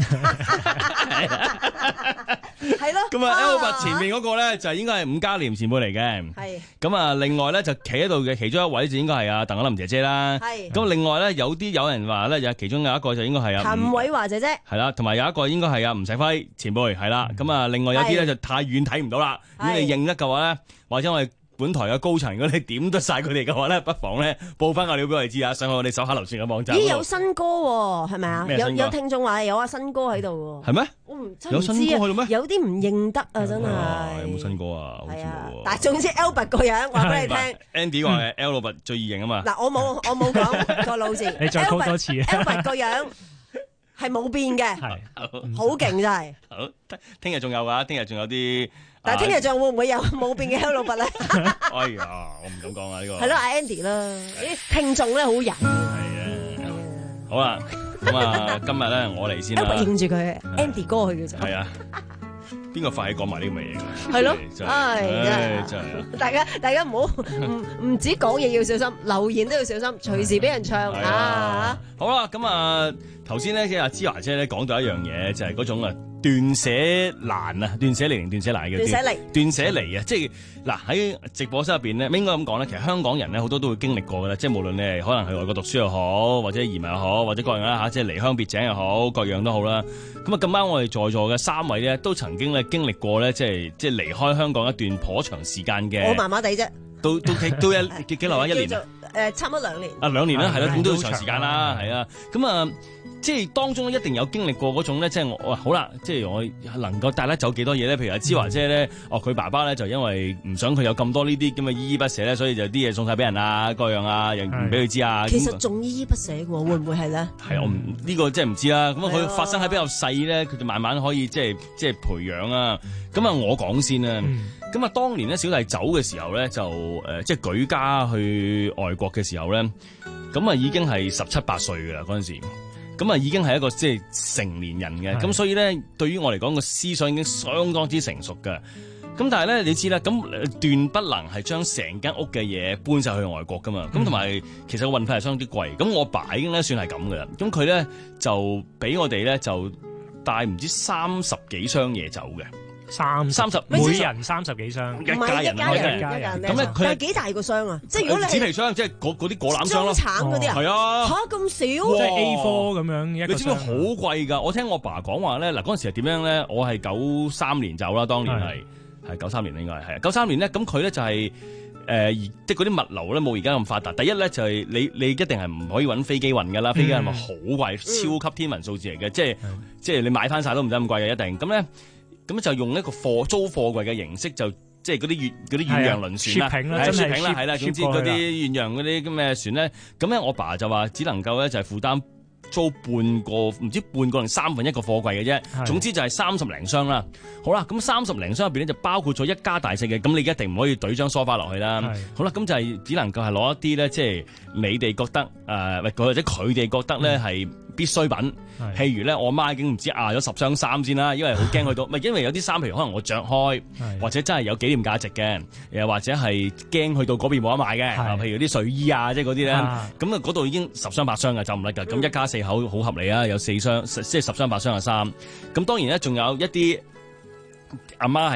係咯。 咁啊 L 老伯前面嗰個咧就應該係伍嘉廉前輩嚟嘅， 係。 咁啊另外咧就企喺度嘅其中一位就應該係阿鄧愛琳姐姐啦，係。咁另外咧有啲有人話咧有其中有一個就應該係阿譚偉華姐姐， 係啦，同埋有一個應該係阿吳世輝前輩，係啦。咁啊另外有啲咧就太遠睇唔到啦，如果你認得嘅話咧，或者我哋本台嘅高層，如果你點得晒佢哋嘅話咧，不妨咧報翻個料俾我哋知啊！上去我哋手下留情嘅網站。 咦，有新歌喎，係咪啊？有有聽眾話有啊新歌喺度喎。 係咩？ 我唔有新歌喺度咩？ 有啲唔認得啊，真係。 有冇新歌啊？好似冇。 但係總之 Albert 個樣話俾你聽。 Andy 話嘅 L 老伯最易認啊嘛。 嗱，我冇我冇講個老字。 你再 call 多次。 Albert 個樣係冇變嘅，係好勁真係。 好，聽日仲有㗎，聽日仲有啲。 但係聽日仲會唔會有冇變嘅 L 老伯咧？ 哎呀，我唔敢講啊呢個。 係咯，阿 Andy 啦，啲聽眾咧好人。係啊，好啦，咁啊，今日咧我嚟先啦。 Albert 認住佢 Andy 哥去嘅啫。 係啊，邊個快啲講埋呢個嘢㗎？ 係咯， 唉，真係。 大家大家唔好唔唔止講嘢要小心，留言都要小心，隨時俾人唱啊！ 好啦，咁啊頭先咧，即係阿芝華姐咧講到一樣嘢，就係嗰種啊。斷捨難啊，斷捨離定斷捨難嘅斷捨離，斷捨離啊，即係嗱喺直播室入邊咧，應該咁講咧。其實香港人咧好多都會經歷過噶啦，即係無論你係可能去外國讀書又好，或者移民又好，或者各樣啦嚇，即係離鄉別井又好，各樣都好啦。咁啊咁啱我哋在座嘅三位咧，都曾經咧經歷過咧，即係即係離開香港一段頗長時間嘅。 我麻麻地啫， 都都都一幾幾耐啊？一年誒，差唔多兩年。 啊，兩年啦，係啦，咁都要長時間啦，係啊，咁啊。即係當中一定有經歷過嗰種咧，即係我好啦，即係我能夠帶得走幾多嘢咧？譬如阿芝華姐咧，哦佢爸爸咧就因為唔想佢有咁多呢啲咁嘅依依不捨咧，所以就啲嘢送晒俾人啊，各樣啊，又唔俾佢知啊。 其實仲依依不捨嘅喎，會唔會係咧？ 係我唔呢個即係唔知啦。咁啊佢發生喺比較細咧，佢就慢慢可以即係即係培養啊。咁啊我講先啦。咁啊當年咧小弟走嘅時候咧，就誒即係舉家去外國嘅時候咧，咁啊已經係十七八歲㗎啦嗰陣時。咁啊，已經係一個即係成年人嘅，咁所以咧，對於我嚟講個思想已經相當之成熟嘅。咁但係咧，你知啦，咁斷不能係將成間屋嘅嘢搬晒去外國噶嘛。咁同埋其實個運費係相當之貴。咁我爸已經咧算係咁噶啦。咁佢咧就俾我哋咧就帶唔知三十幾箱嘢走嘅。 三三十每人三十幾箱， 一家人， 一家人，一家人。咁咧，佢係幾大個箱啊？即係如果你紙皮箱，即係嗰嗰啲果籃箱咯。 裝橙嗰啲啊？ 係啊。 嚇咁少？ 即係 A 四咁樣一個箱。 你知唔知好貴㗎？我聽我爸講話咧，嗱嗰陣時係點樣咧？我係九三年走啦，當年係係九三年應該係係九三年咧。咁佢咧就係誒，即係嗰啲物流咧冇而家咁發達。第一咧就係你你一定係唔可以揾飛機運㗎啦，飛機係咪好貴？超級天文數字嚟嘅，即係即係你買翻晒都唔使咁貴嘅一定。咁咧。咁就用一個貨租貨櫃嘅形式，就即係嗰啲遠嗰啲遠洋輪船啦，係雪平啦，係啦，總之嗰啲遠洋嗰啲咁嘅船咧，咁咧我爸就話只能夠咧就係負擔租半個唔知半個定三分一個貨櫃嘅啫，總之就係三十零箱啦。好啦，咁三十零箱入邊咧就包括咗一家大細嘅，咁你一定唔可以懟張梳化落去啦。好啦，咁就係只能夠係攞一啲咧，即係你哋覺得誒，或者佢哋覺得咧係必需品。譬如咧，我媽已經唔知壓咗十箱衫先啦，因為好驚去到，咪因為有啲衫譬如可能我着開，或者真係有紀念價值嘅，又或者係驚去到嗰邊冇得賣嘅，譬如啲睡衣啊，即係嗰啲咧，咁啊嗰度已經十箱八箱嘅，走唔甩㗎。咁一家四口好合理啊，有四箱即係十箱八箱嘅衫。咁當然咧，仲有一啲阿媽係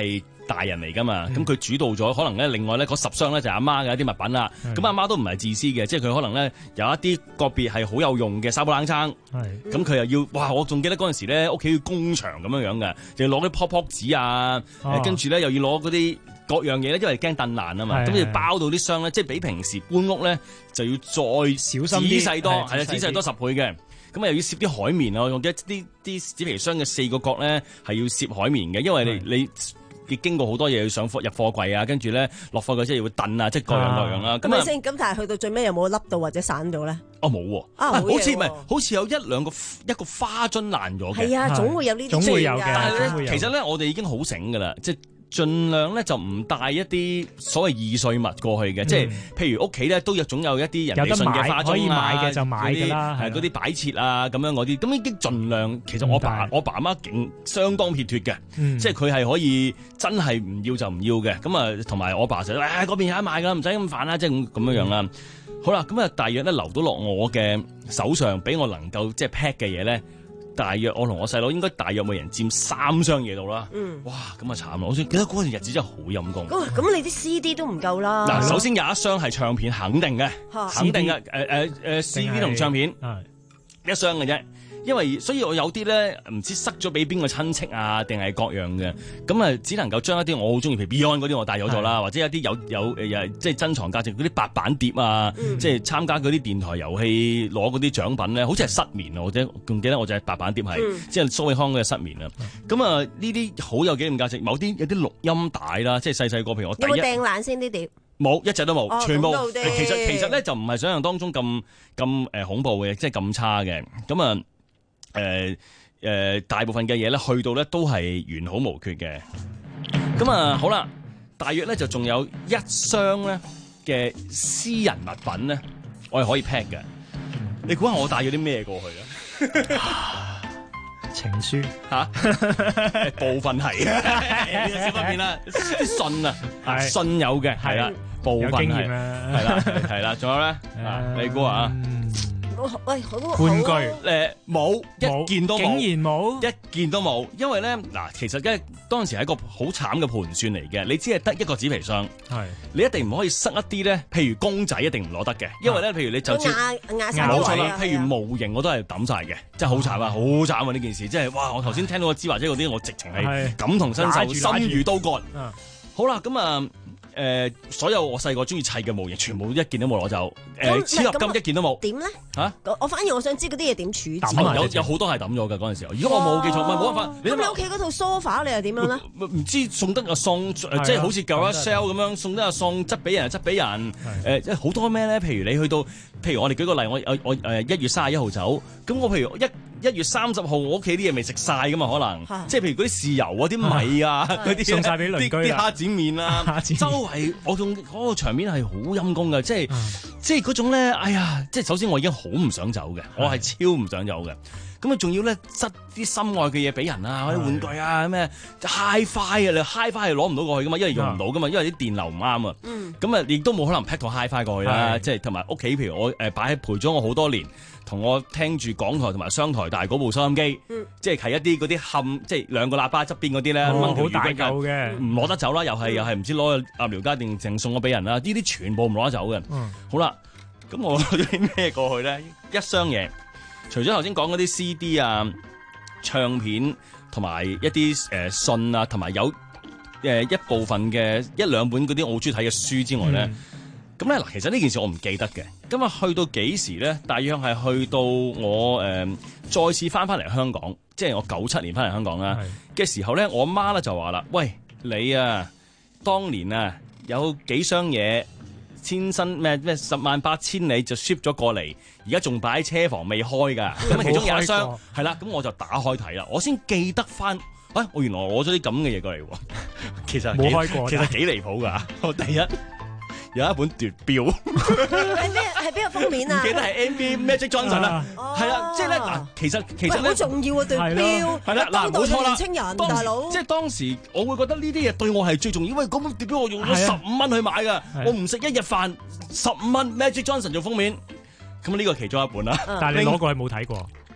大人嚟噶嘛，咁佢、嗯、主導咗，可能咧另外咧嗰十箱咧就係阿媽嘅一啲物品啦。咁阿媽都唔係自私嘅，即係佢可能咧有一啲個別係好有用嘅沙煲冷餐，咁佢又要哇！我仲記得嗰陣時咧屋企要工場咁樣樣嘅，就要攞啲泡泡紙啊，哦、跟住咧又要攞嗰啲各樣嘢咧，因為驚燉爛啊嘛，咁要包到啲箱咧，即係比平時搬屋咧就要再小心啲，仔細多係啊，仔細多十倍嘅。咁啊又要攝啲海綿啊！我記得啲啲紙皮箱嘅四個角咧係要攝海綿嘅，因為你你你經過好多嘢要上貨入貨櫃啊，跟住咧落貨櫃即係要燉啊，即係各樣各樣啦。 咁咪先？咁但係去到最尾有冇凹到或者散到咧？ 哦冇喎，啊好似唔係，好似有一兩個一個花樽爛咗嘅。 係啊，總會有呢啲， 總會有嘅。 但係咧，其實咧我哋已經好醒㗎啦，即係。盡量咧就唔帶一啲所謂易碎物過去嘅，嗯、即係譬如屋企咧都有總有一啲人哋信嘅花樽啊， 可以買嘅就買㗎啦， 係嗰啲擺設啊咁樣嗰啲，咁已經盡量。其實我爸我爸阿媽勁相當撇脱嘅，嗯、即係佢係可以真係唔要就唔要嘅。咁啊，同埋我爸就誒嗰邊有得買㗎，唔使咁煩啦，即係咁咁樣樣啦。嗯、好啦，咁啊，大約咧留到落我嘅手上，俾我能夠即係 pack 嘅嘢咧。大約我同我細佬應該大約每人佔三箱嘢到啦。嗯，哇，咁啊慘啦！我記得嗰段日子真係好陰功。 咁咁你啲 C D 都唔夠啦。 嗱，首先有一箱係唱片，肯定嘅，肯定嘅。誒誒誒 C D 同唱片，一箱嘅啫。因為所以我有啲咧唔知塞咗俾邊個親戚啊，定係各樣嘅，咁啊只能夠將一啲我好中意，譬如 Beyond 嗰啲我帶咗咗啦，或者一啲有有誒即係珍藏價值嗰啲白板碟啊，嗯、即係參加嗰啲電台遊戲攞嗰啲獎品咧，好似係失眠啊，或者仲記得我就係白板碟係，嗯、即係蘇永康嘅失眠啊。咁啊呢啲好有紀念價值，某啲有啲錄音帶啦，即係細細個，譬如我第一有冇掟爛先啲碟？ 冇，一隻都冇， 哦、 全部其實其實咧就唔係想象當中咁咁誒恐怖嘅，即係咁差嘅，咁啊。誒誒、呃呃，大部分嘅嘢咧，去到咧都係完好無缺嘅。咁啊，好啦，大約咧就仲有一箱咧嘅私人物品咧，我係可以 pack 嘅。你估下我帶咗啲咩過去咧？ 情書吓，啊、部分係小方面啦，啲信啊，信有嘅係啦，部分係係啦係啦，仲有咧，你估下？ 喂，好玩具誒冇一件都冇， 竟然冇一件都冇，因為咧嗱，其實咧當時係一個好慘嘅盤算嚟嘅，你只係得一個紙皮箱，係你一定唔可以塞一啲咧，譬如公仔一定唔攞得嘅，因為咧，譬如你就算冇錯啦，譬如模型我都係抌晒嘅，真係好慘啊，好慘啊呢件事，即係哇！我頭先聽到個芝華姐嗰啲，我直情係感同身受，心如刀割。好啦，咁啊。誒、呃，所有我細個中意砌嘅模型，全部一件都冇攞走。誒，紙合金一件都冇。點咧？嚇、啊！我反而我想知嗰啲嘢點處置。有有好多係抌咗㗎嗰陣時候。如果我冇記錯，唔係冇辦法。咁你屋企嗰套 sofa 你又點樣咧？唔知送得就送，即係好似舊一 sell 咁樣送得就送，執俾人執俾人。誒，即係好多咩咧？譬如你去到，譬如我哋舉個例，我我我誒一月三十一號走，咁我譬如一。一月三十號，我屋企啲嘢未食晒噶嘛，可能，啊、即係譬如嗰啲豉油啊、啲米啊、嗰啲送晒俾鄰居啲蝦子麵啊，周圍我仲嗰、嗰個場面係好陰功嘅，即係、啊、即係嗰種咧，哎呀，即係首先我已經好唔想走嘅，我係超唔想走嘅，咁啊仲要咧塞啲心愛嘅嘢俾人啊，嗰啲玩具啊咩 HiFi 啊，你 HiFi 係攞唔到過去噶嘛，因為用唔到噶嘛，因為啲電流唔啱啊，咁啊亦都冇可能 pack 個 HiFi 過去啦，即係同埋屋企譬如我誒擺喺陪咗我好多年。同我聽住港台同埋商台大嗰部收音機，嗯、即係係一啲嗰啲冚，即係兩個喇叭側邊嗰啲咧，掹條魚筋嘅，唔攞得走啦，又係、嗯、又係唔知攞去鴨寮街定淨送咗俾人啦，呢啲全部唔攞得走嘅。嗯、好啦，咁我攞咗啲咩過去咧？一箱嘢，除咗頭先講嗰啲 C D 啊、唱片同埋一啲誒、呃、信啊，同埋有誒、呃、一部分嘅一兩本嗰啲我好中意睇嘅書之外咧。嗯咁咧嗱，其實呢件事我唔記得嘅。咁啊，去到幾時咧？大約係去到我誒、呃、再次翻翻嚟香港，即係我九七年翻嚟香港啦嘅時候咧，我媽咧就話啦：喂，你啊，當年啊有幾箱嘢千辛咩咩十萬八千里就 ship 咗過嚟，而家仲擺喺車房未開㗎。咁啊，其中有一箱係啦，咁我就打開睇啦，我先記得翻，喂、哎，我原來攞咗啲咁嘅嘢過嚟喎。其實冇開過，其實幾離譜㗎。我第一。有一本奪標， 係咩？係邊個封面啊？ 唔記得係 N B A Magic Johnson 啦，係啦，即係咧嗱，其實其實咧好重要啊奪標， 係啦嗱，冇錯啦， 年青人大佬， 即係當時我會覺得呢啲嘢對我係最重要，因為嗰本奪標我用咗十五蚊去買㗎，我唔食一日飯，十五蚊 Magic Johnson 做封面，咁呢個其中一本啦。 但係你攞過去冇睇過？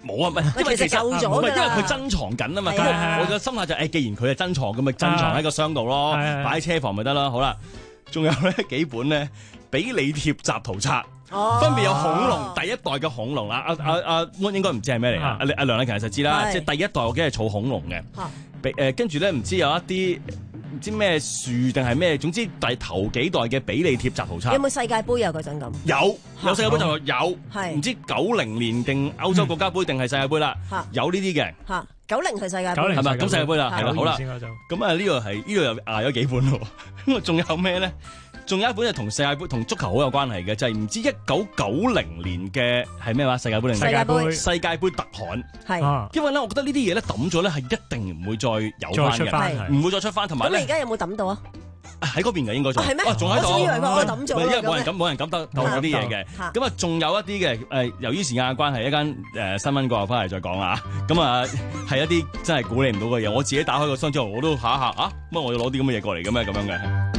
冇啊，唔係，因為其實夠咗唔係因為佢珍藏緊啊嘛。咁我我嘅心態就誒，既然佢係珍藏，咁咪珍藏喺個箱度咯，擺喺車房咪得啦。好啦，仲有咧幾本咧比利貼集圖冊。 哦、 分別有恐龍第一代嘅恐龍啦，阿阿阿溫應該唔知係咩嚟㗎，阿阿梁禮勤就知啦，即係第一代我記得係儲恐龍嘅，誒跟住咧唔知有一啲唔知咩樹定係咩，總之第頭幾代嘅比利貼集圖冊。 有冇世界盃啊嗰陣咁？ 有有世界盃就有， 係唔知九零年定歐洲國家盃定係世界盃啦，有呢啲嘅。 嚇，九零係世界盃， 係咪？咁世界盃啦，係啦，好啦，咁啊呢個係呢度又捱咗幾本咯，咁啊仲有咩咧？仲有一本係同世界盃同足球好有關係嘅，就係、是、唔知一九九零年嘅係咩話世界盃定世界盃世界盃特刊係， 因為咧，我覺得呢啲嘢咧抌咗咧係一定唔會再有翻嘅，唔會再出翻，同埋咧。 咁你而家有冇抌到啊？ 喺嗰邊嘅應該仲係咩？ 仲喺度。 我以為我抌咗。 因為冇人敢冇人敢得到嗰啲嘢嘅。咁啊，仲有一啲嘅誒，由於時間嘅關係，一間誒新聞過後翻嚟再講啦。咁啊，係一啲真係估你唔到嘅嘢。我自己打開個箱之後，我都嚇一嚇啊！乜我要攞啲咁嘅嘢過嚟嘅咩？咁樣嘅。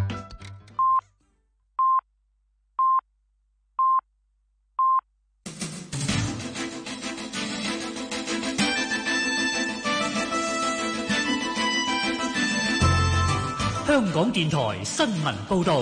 香港電台新聞報導，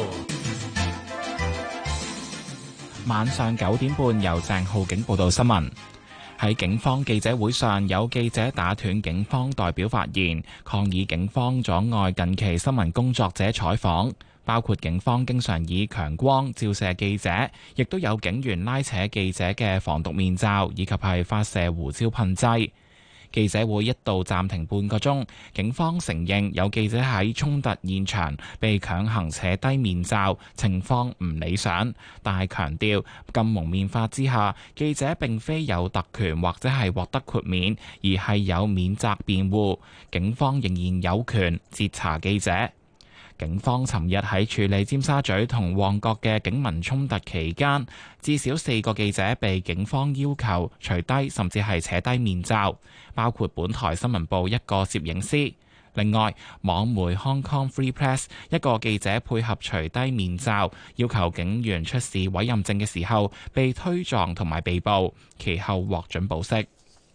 晚上九點半由鄭浩景報道新聞。喺警方記者會上，有記者打斷警方代表發言，抗議警方阻礙近期新聞工作者採訪，包括警方經常以強光照射記者，亦都有警員拉扯記者嘅防毒面罩，以及係發射胡椒噴劑。記者會一度暫停半個鐘，警方承認有記者喺衝突現場被強行扯低面罩，情況唔理想，但係強調禁蒙面法之下，記者並非有特權或者係獲得豁免，而係有免責辯護，警方仍然有權截查記者。警方尋日喺處理尖沙咀同旺角嘅警民衝突期間，至少四個記者被警方要求除低甚至係扯低面罩，包括本台新聞部一個攝影師。另外，網媒 Hong Kong Free Press 一個記者配合除低面罩，要求警員出示委任證嘅時候，被推撞同埋被捕，其後獲准保釋。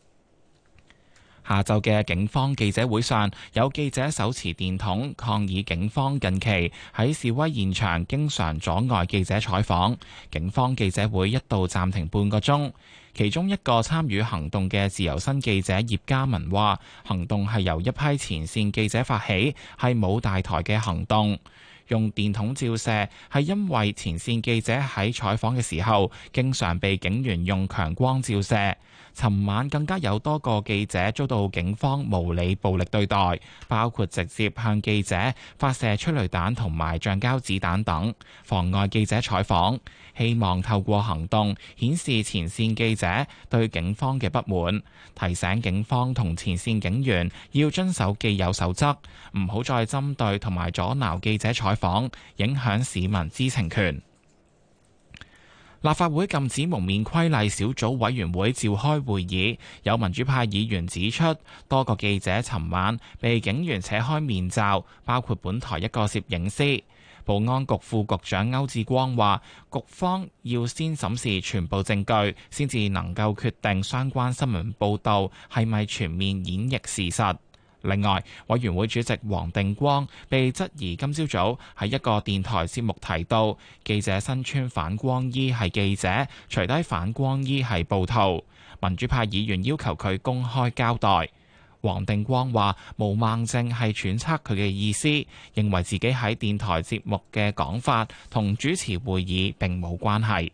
下晝嘅警方記者會上，有記者手持電筒抗議警方近期喺示威現場經常阻礙記者採訪，警方記者會一度暫停半個鐘。其中一個參與行動嘅自由身記者葉嘉文話，行動係由一批前線記者發起，係冇大台嘅行動。用電筒照射係因為前線記者喺採訪嘅時候，經常被警員用強光照射。尋晚更加有多個記者遭到警方無理暴力對待，包括直接向記者發射催淚彈同埋橡膠子彈等，妨礙記者採訪。希望透過行動顯示前線記者對警方嘅不滿，提醒警方同前線警員要遵守既有守則，唔好再針對同埋阻撓記者採訪，影響市民知情權。立法會禁止蒙面規例小組委員會召開會議，有民主派議員指出，多個記者尋晚被警員扯開面罩，包括本台一個攝影師。保安局副局長歐志光話，局方要先審視全部證據，先至能夠決定相關新聞報導係咪全面演繹事實。另外，委員會主席黃定光被質疑今朝早喺一個電台節目提到，記者身穿反光衣係記者，除低反光衣係暴徒。民主派議員要求佢公開交代。黃定光話：毛孟靜係揣測佢嘅意思，認為自己喺電台節目嘅講法同主持會議並冇關係。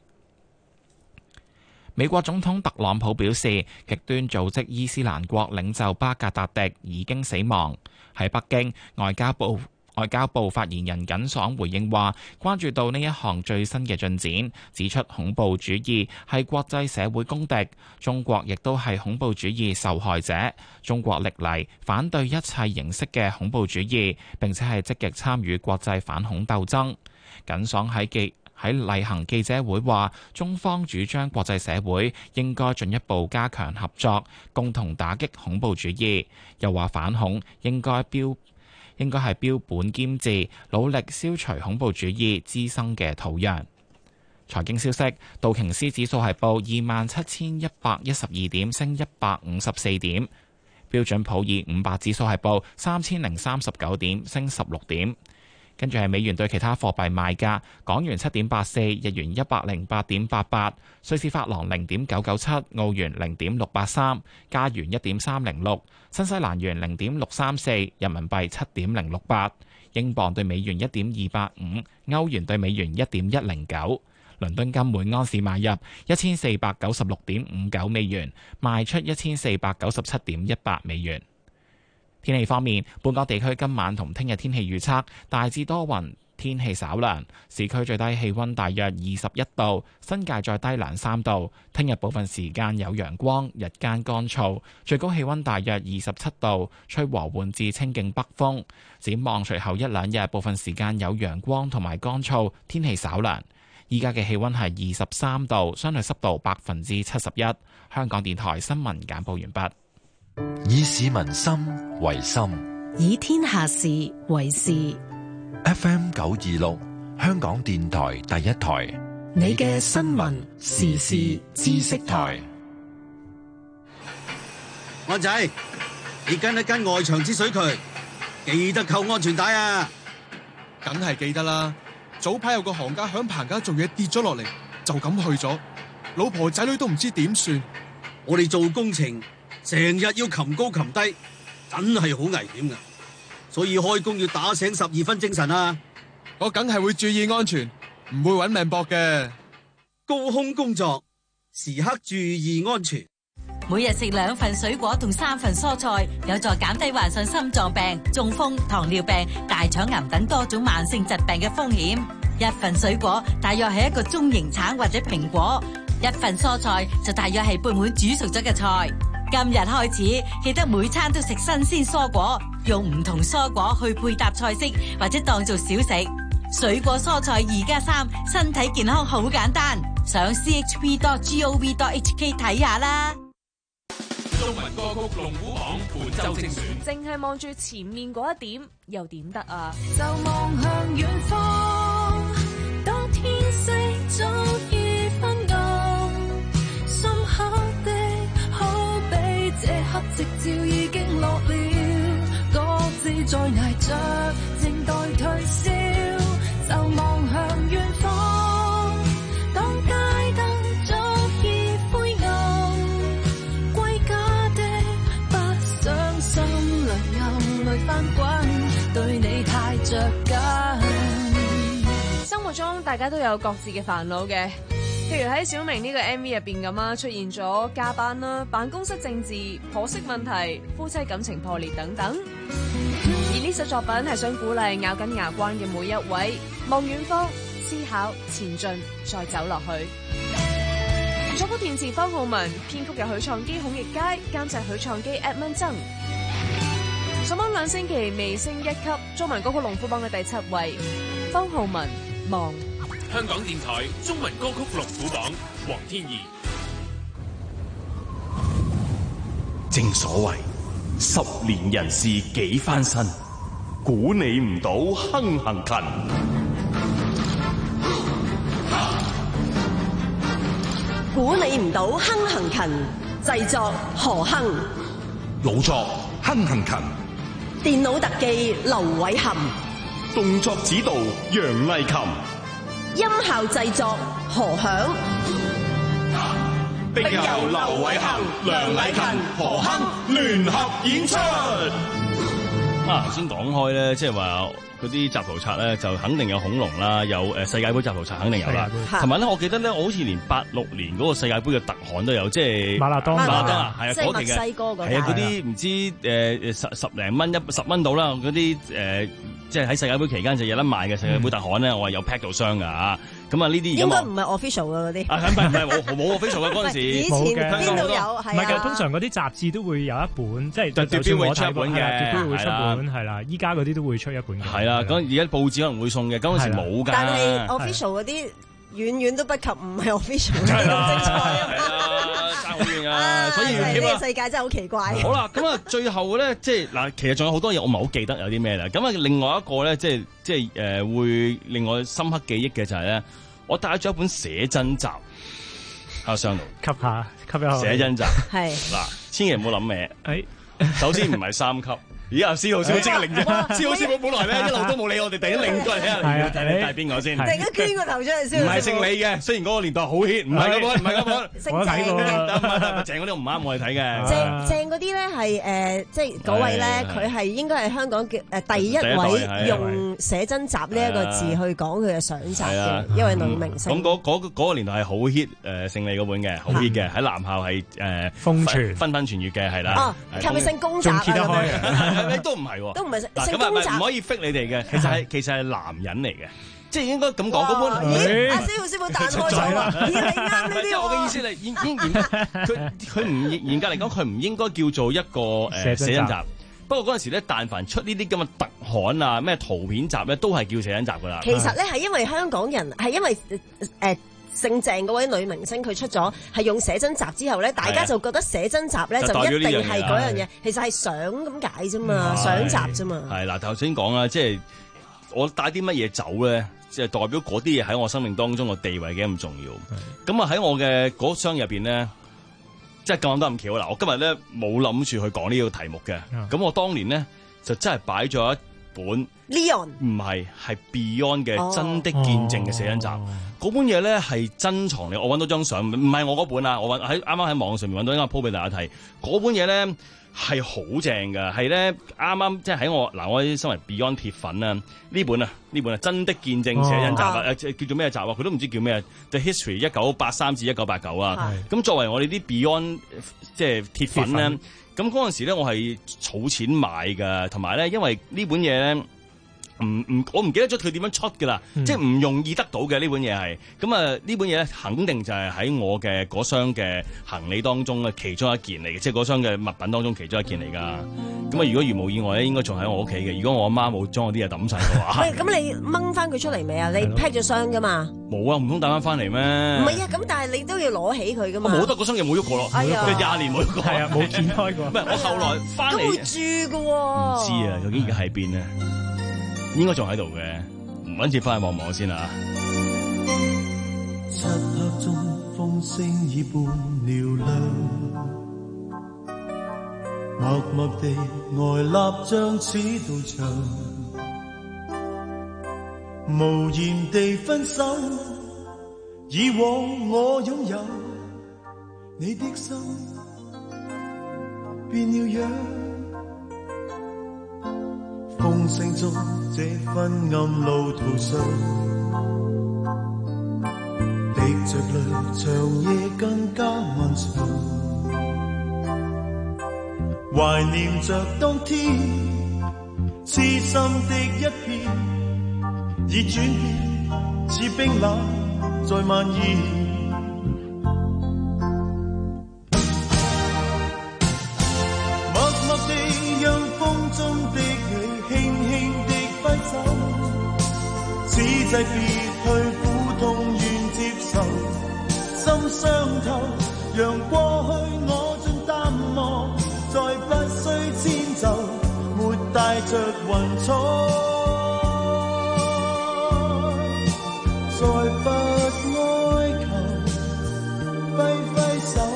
美國總統特朗普表示，極端組織伊斯蘭國領袖巴格達迪已經死亡。喺北京，外交部外交部發言人耿爽回應話，關注到呢一項最新嘅進展，指出恐怖主義係國際社會公敵，中國亦都係恐怖主義受害者。中國歷嚟反對一切形式嘅恐怖主義，並且係積極參與國際反恐鬥爭。耿爽喺記喺例行記者會話，中方主張國際社會應該進一步加強合作，共同打擊恐怖主義。又話反恐應該標應該係標本兼治，努力消除恐怖主義滋生嘅土壤。 財經消息，道瓊斯指數係報二萬七千一百一十二點，升一百五十四點；標準普爾五百指數係報三千零三十九點，升十六點。跟住係美元對其他貨幣賣價，港元七點八四，日元一百零八點八八，瑞士法郎零點九九七，澳元零點六八三，加元一點三零六，新西蘭元零點六三四，人民幣七點零六八，英鎊對美元一點二八五，歐元對美元一點一零九。倫敦金每安士買入一千四百九十六點五九美元，賣出一千四百九十七點一八美元。天氣方面，本港地區今晚同聽日天氣預測大致多雲，天氣稍涼，市區最低氣溫大約二十一度，新界再低兩三度。聽日部分時間有陽光，日間乾燥，最高氣溫大約二十七度，吹和緩至清勁北風。展望隨後一兩日，部分時間有陽光同埋乾燥，天氣稍涼。依家嘅氣溫係二十三度，相對濕度百分之七十一。香港電台新聞簡報完畢。 以市民心為心， 以天下事為事。 F M 九二六，香港電台第一台， 你嘅新聞時事知識台。 安仔，你跟一跟外牆之水渠，記得扣安全帶啊！ 梗係記得啦。早排有個行家響棚架做嘢跌咗落嚟，就咁去咗，老婆仔女都唔知點算。 我哋做工程成日要擒高擒低，真係好危險噶，所以開工要打醒十二分精神啊！ 我梗係會注意安全，唔會搵命搏嘅。 高空工作時刻注意安全。 每日食兩份水果同三份蔬菜，有助減低患上心臟病、中風、糖尿病、大腸癌等多種慢性疾病嘅風險。一份水果大約係一個中型橙或者蘋果，一份蔬菜就大約係半碗煮熟咗嘅菜。今日開始，記得每餐都食新鮮蔬果，用唔同蔬果去配搭菜式或者當做小食。水果蔬菜二加三，身體健康好簡單。上 c h p dot gov dot h k 睇下啦。 中文歌曲龍虎榜本周精選， 淨係望住前面嗰一點，又點得啊？ 就望向遠方，當天色早已昏暗，深刻的好比這刻夕照已經落了，各自在捱着，靜待退燒。就望向遠方，當街燈早已灰暗，歸家的不想心裏暗裏翻滾，對你太着緊。 生活中大家都有各自嘅煩惱嘅，譬如喺小明呢個 M V 入邊咁啊，出現咗加班啦、辦公室政治、婆媳問題、夫妻感情破裂等等。而呢首作品係想鼓勵咬緊牙關嘅每一位，望遠方，思考前進，再走落去。作曲填詞方浩文，編曲由許創基、孔奕佳，監製許創基 Edmund 曾。上榜兩星期微升一級，中文歌曲龍虎榜嘅第七位，方浩文望。 香港電台中文歌曲龍虎榜，黃天怡。 正所謂十年人事幾番新，估你唔到亨行勤。 估你唔到亨行勤，製作何亨， 老作亨行勤， 電腦特技劉偉涵， 動作指導楊麗琴， 音效製作何響， 並由劉偉涵、梁禮勤、何亨聯合演出。 啊，頭先講開咧，即係話嗰啲集圖冊咧，就肯定有恐龍啦，有誒世界盃集圖冊肯定有啦。同埋咧，我記得咧，我好似連八六年嗰個世界盃嘅特刊都有，即係馬拉多馬拉多啊，係啊， 即係墨西哥嗰係啊，嗰啲唔知誒十十零蚊一十蚊到啦，嗰啲誒即係喺世界盃期間就有得賣嘅世界盃特刊咧，我係有 pack 到箱㗎嚇。咁啊，呢啲應該唔係 official 嘅嗰啲。 啊，唔係唔係，冇冇 official 嘅嗰陣時。 以前邊度有？係唔係㗎，通常嗰啲雜誌都會有一本，即係就算我睇本嘅，都會出本係啦。依家嗰啲都會出一本嘅。 係啦，咁而家報紙可能會送嘅，嗰陣時冇㗎。 但係 official 嗰啲遠遠都不及唔係 official 嘅咁精彩啊！ 爭好遠啊！所以呢個世界真係好奇怪。 好啦，咁啊，最後咧，即係嗱，其實仲有好多嘢我唔係好記得有啲咩啦。咁啊，另外一個咧，即係即係誒會令我深刻記憶嘅就係咧。 我帶咗一本寫真集喺箱度， 吸下吸一下寫真集係嗱，千祈唔好諗咩， 誒， 首先唔係三級。而家司徒師傅即刻擰啫，司徒師傅本來咧一路都冇理我哋，突然間擰過嚟睇下，睇你帶邊個先？ 突然間捐個頭出嚟先。 唔係姓李嘅，雖然嗰個年代好 hit，唔係嗰本，唔係嗰本。 姓鄭嘅。 鄭嗰啲唔啱我哋睇嘅。 鄭鄭嗰啲咧係誒，即係嗰位咧，佢係應該係香港嘅誒第一位用寫真集呢一個字去講佢嘅相集嘅一位女明星。 咁嗰嗰嗰個年代係好 hit 誒姓李嗰本嘅，好 hit 嘅喺男校係誒瘋傳紛紛傳閱嘅係啦。 哦，係咪姓公集啊？ 都唔係喎， 都唔係姓公集， 唔可以 fit 你哋嘅。其實係其實係男人嚟嘅，即係應該咁講嗰本。 咦？阿師傅師傅彈開咗啦！咦，你啱呢啲喎。 我嘅意思係嚴嚴嚴格，佢佢唔嚴格嚟講，佢唔應該叫做一個誒寫真集。不過嗰陣時咧，但凡出呢啲咁嘅特刊啊、咩圖片集咧，都係叫寫真集噶啦。 其實咧係因為香港人係因為誒。姓鄭嗰位女明星佢出咗係用寫真集之後咧，大家就覺得寫真集咧就一定係嗰樣嘢，其實係相咁解啫嘛，相集啫嘛。係嗱，頭先講啦，即係我帶啲乜嘢走咧，即係代表嗰啲嘢喺我生命當中嘅地位幾咁重要。咁啊喺我嘅嗰箱入邊咧，即係咁啱得咁巧啦。我今日咧冇諗住去講呢個題目嘅，咁我當年咧就真係擺咗一本 Leon 唔係係 Beyond 嘅《真的見證》嘅寫真集。嗰本嘢咧係珍藏嚟，我揾到張相，唔係我嗰本啊，我揾喺啱啱喺網上面揾到，應該鋪俾大家睇。嗰本嘢咧係好正㗎，係咧啱啱即係喺我嗱，我啲身為 Beyond 鐵粉啊，呢本啊呢本啊《真的見證》寫真集啊，誒、哦、叫做咩集啊？佢都唔知叫咩 The History 一九八三至一九八九啊。咁作為我哋啲 Beyond 即係鐵粉咧，咁嗰陣時咧我係儲錢買㗎，同埋咧因為呢本嘢咧。唔唔，我唔記得咗佢點樣出㗎啦，嗯、即係唔容易得到嘅呢本嘢係，咁啊呢本嘢咧肯定就係喺我嘅嗰箱嘅行李當中嘅其中一件嚟嘅，即係嗰箱嘅物品當中其中一件嚟㗎。咁啊如果如無意外咧，應該仲喺我屋企嘅。如果我阿媽冇將我啲嘢抌晒嘅話， 喂，咁你掹翻佢出嚟未啊？你 pack 咗箱㗎嘛？ 冇啊，唔通帶翻翻嚟咩？ 唔係啊，咁但係你都要攞起佢㗎嘛？ 冇得嗰箱嘢冇喐過咯， 哎呀， 廿年冇喐過， 係啊，冇見開過。 唔係我後來翻嚟， 都會住㗎喎。 唔知啊，究竟而家喺邊咧？應該仲喺度嘅，揾次翻去望望先啊！ 漆黑中風聲已半嘹亮，默默地呆立像似道牆，無言地分手。以往我擁有你的心，變了樣。風聲中這昏暗路途上，滴着淚，長夜更加漫長。懷念着當天痴心的一片，已轉變似冰冷在蔓延。默默地讓風中的輕輕的揮手，此際別去苦痛願接受，心傷透，讓過去我盡淡忘，再不需遷就，沒帶着雲彩，再不哀求，揮揮手，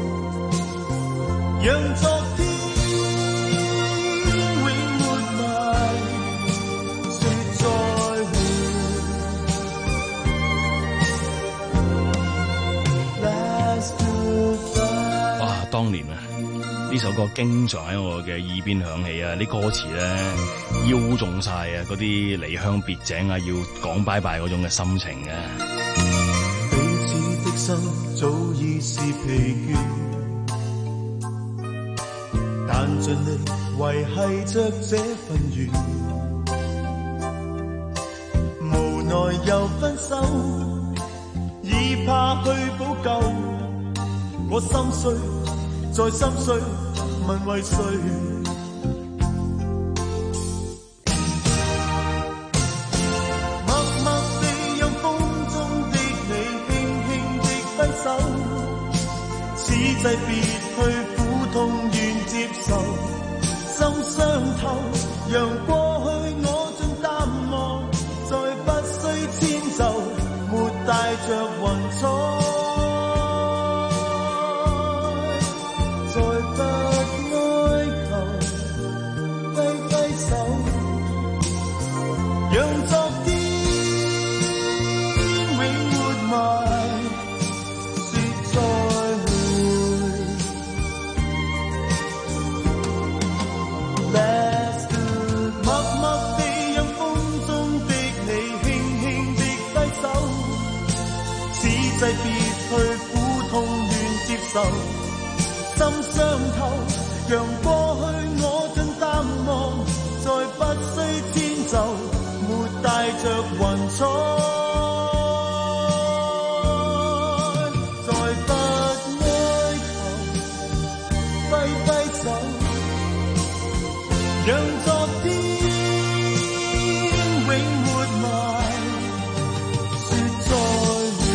讓昨天當年啊，呢首歌經常喺我嘅耳邊響起啊！啲歌詞咧邀中晒啊，嗰啲離鄉別井啊，要講拜拜嗰種嘅心情啊！ 彼此的心早已是疲倦，但盡力維繫着這份緣，無奈又分手，已怕去補救，我心碎。再心碎，問為誰？默默地讓風中的你輕輕的揮手，此際別去苦痛願接受，心傷透，讓過去我盡淡忘，再不需遷就，沒帶着雲彩，再不哀求，揮揮手，讓昨天永活埋，說再會。Let's do 默默地讓風中的你輕輕的揮手，此際別去苦痛願接受，心傷透，讓過去我盡淡忘，再不需遷就，沒帶着雲彩，再不哀求，揮揮手，讓昨天永活埋，說再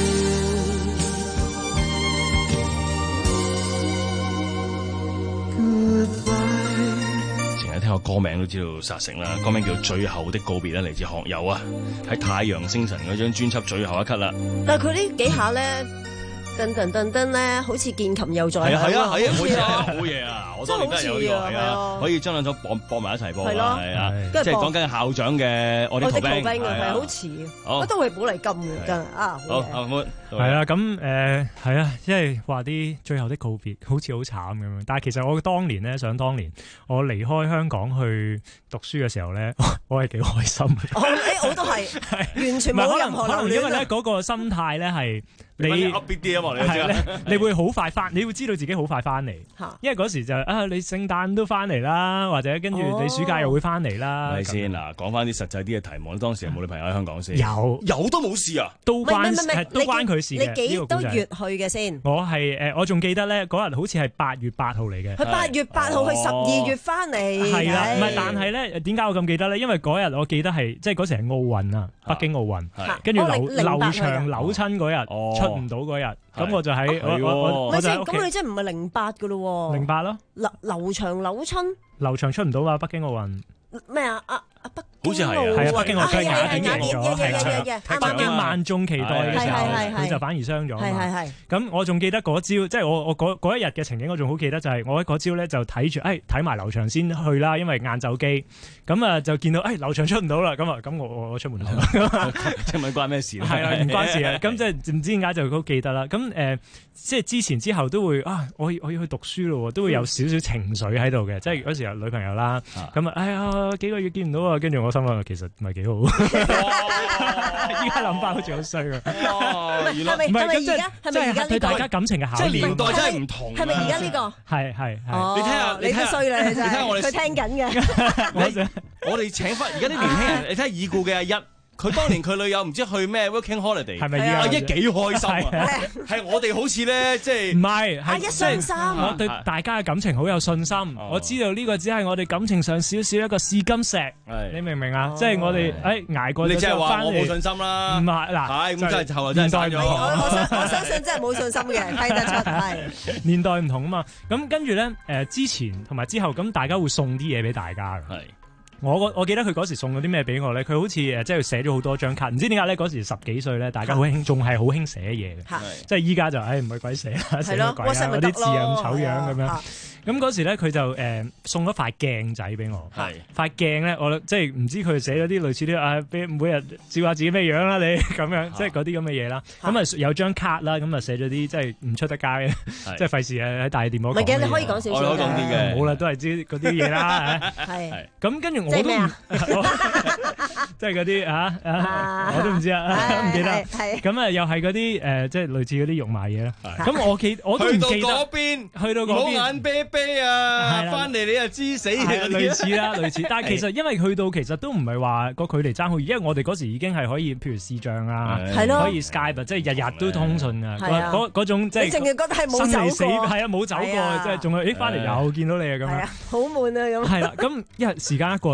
前日聽個歌名都知道殺成啦，歌名叫《最後的告別》啦，嚟自學友啊，喺太陽星辰嗰張專輯最後一刻啦。 但係佢呢幾下咧，噔噔噔噔咧，好似鍵琴又在係啊係啊係啊， 好似啊好嘢啊！我當年都係有呢個係啊，可以將兩首播播埋一齊播啊，係啊，即係講緊校長嘅我的逃兵， 係好似，我都會寶麗金嘅真係啊！ 好，阿妹係啊，咁誒係啊，即係話啲最後的告別，好似好慘咁樣。但係其實我當年咧，想當年我離開香港去讀書嘅時候咧，我係幾開心。 我誒我都係完全冇任何留戀啊！ 可能因為咧嗰個心態咧係。你噏啲啲啊嘛，你知啦， 你會好快翻，你會知道自己好快翻嚟，因為嗰時就啊，你聖誕都翻嚟啦，或者跟住你暑假又會翻嚟啦。 係先嗱，講翻啲實際啲嘅題目，你當時有冇女朋友喺香港先？ 有， 有都冇事啊， 都關都關佢事嘅。 你幾多月去嘅先？ 我係誒，我仲記得咧，嗰日好似係八月八號嚟嘅。 佢八月八號去十二月翻嚟。 係啦，唔係，但係咧，點解我咁記得咧？因為嗰日我記得係即係嗰時係奧運啊，北京奧運，跟住劉劉翔扭親嗰日出唔到嗰日。咁我就喺我我我就喺屋企。 咁你即係唔係零八噶咯？ 零八咯。 劉劉翔扭親。 劉翔出唔到嘛？北京奧運。 咩啊？啊啊北。 好似係啊， 係啊，北京奧運雅典贏咗， 係北京萬眾期待嘅時候，佢就反而傷咗。 係係係。咁我仲記得嗰朝，即係我我嗰嗰一日嘅情景，我仲好記得，就係我喺嗰朝咧就睇住，誒睇埋劉翔先去啦，因為晏晝機。咁啊就見到誒劉翔出唔到啦，咁啊咁我我我出門啦。 請問關咩事？ 係啊，唔關事啊。咁即係唔知點解就好記得啦。咁誒，即係之前之後都會啊，我我要去讀書咯，都會有少少情緒喺度嘅。即係嗰時有女朋友啦，咁啊，哎呀幾個月見唔到啊，跟住我心諗其實唔係幾好。依家諗翻好似好衰啊！ 係咪係咪而家係咪而家對大家感情嘅考驗？ 即係年代真係唔同。 係咪而家呢個？ 係係係。 你聽下， 你都衰啦！你睇下我哋，佢聽緊嘅。 我哋請翻而家啲年輕人，你睇下已故嘅阿一。佢當年佢女友唔知去咩 working holiday， 係咪阿一幾開心啊？係我哋好似咧，即係唔係？ 阿一傷心。 我對大家嘅感情好有信心。我知道呢個只係我哋感情上少少一個試金石。你明唔明啊？即係我哋誒捱過咗翻嚟。 你即係話我冇信心啦？ 唔係嗱， 係咁真係後來真係嘥咗。 我我相信真係冇信心嘅，睇得出係年代唔同啊嘛。咁跟住咧誒，之前同埋之後咁，大家會送啲嘢俾大家嘅。係。我我記得佢嗰時送咗啲咩俾我咧？佢好似誒，即係寫咗好多張卡。唔知點解咧？嗰時十幾歲咧，大家好興，仲係好興寫嘢嘅。即係依家就誒唔係鬼寫啦，寫乜鬼啊？嗰啲字又咁醜樣咁樣。咁嗰時咧，佢就誒送咗塊鏡仔俾我。係塊鏡咧，我即係唔知佢寫咗啲類似啲啊，俾每日照下自己咩樣啦，你咁樣，即係嗰啲咁嘅嘢啦。咁啊有張卡啦，咁啊寫咗啲即係唔出得街嘅，即係費事喺大電幕。 唔係嘅，你可以講少少。 我講啲嘅， 冇啦，都係知嗰啲嘢啦。係咁跟住我都即係嗰啲啊，我都唔知啊，唔記得。咁啊，又係嗰啲誒，即係類似嗰啲肉麻嘢啦。咁我記我都唔記得。去到嗰邊，去到嗰邊，冇眼啤啤啊！翻嚟你又知死嘅。類似啦，類似。但係其實因為去到其實都唔係話個距離爭好遠，因為我哋嗰時已經係可以，譬如視像啊，可以 Skype，即係日日都通訊啊。嗰嗰種即係。 你淨係覺得係冇走過。 係啊，冇走過，即係仲係誒翻嚟又見到你啊咁樣。 好悶啊咁。 係啦，咁因為時間一過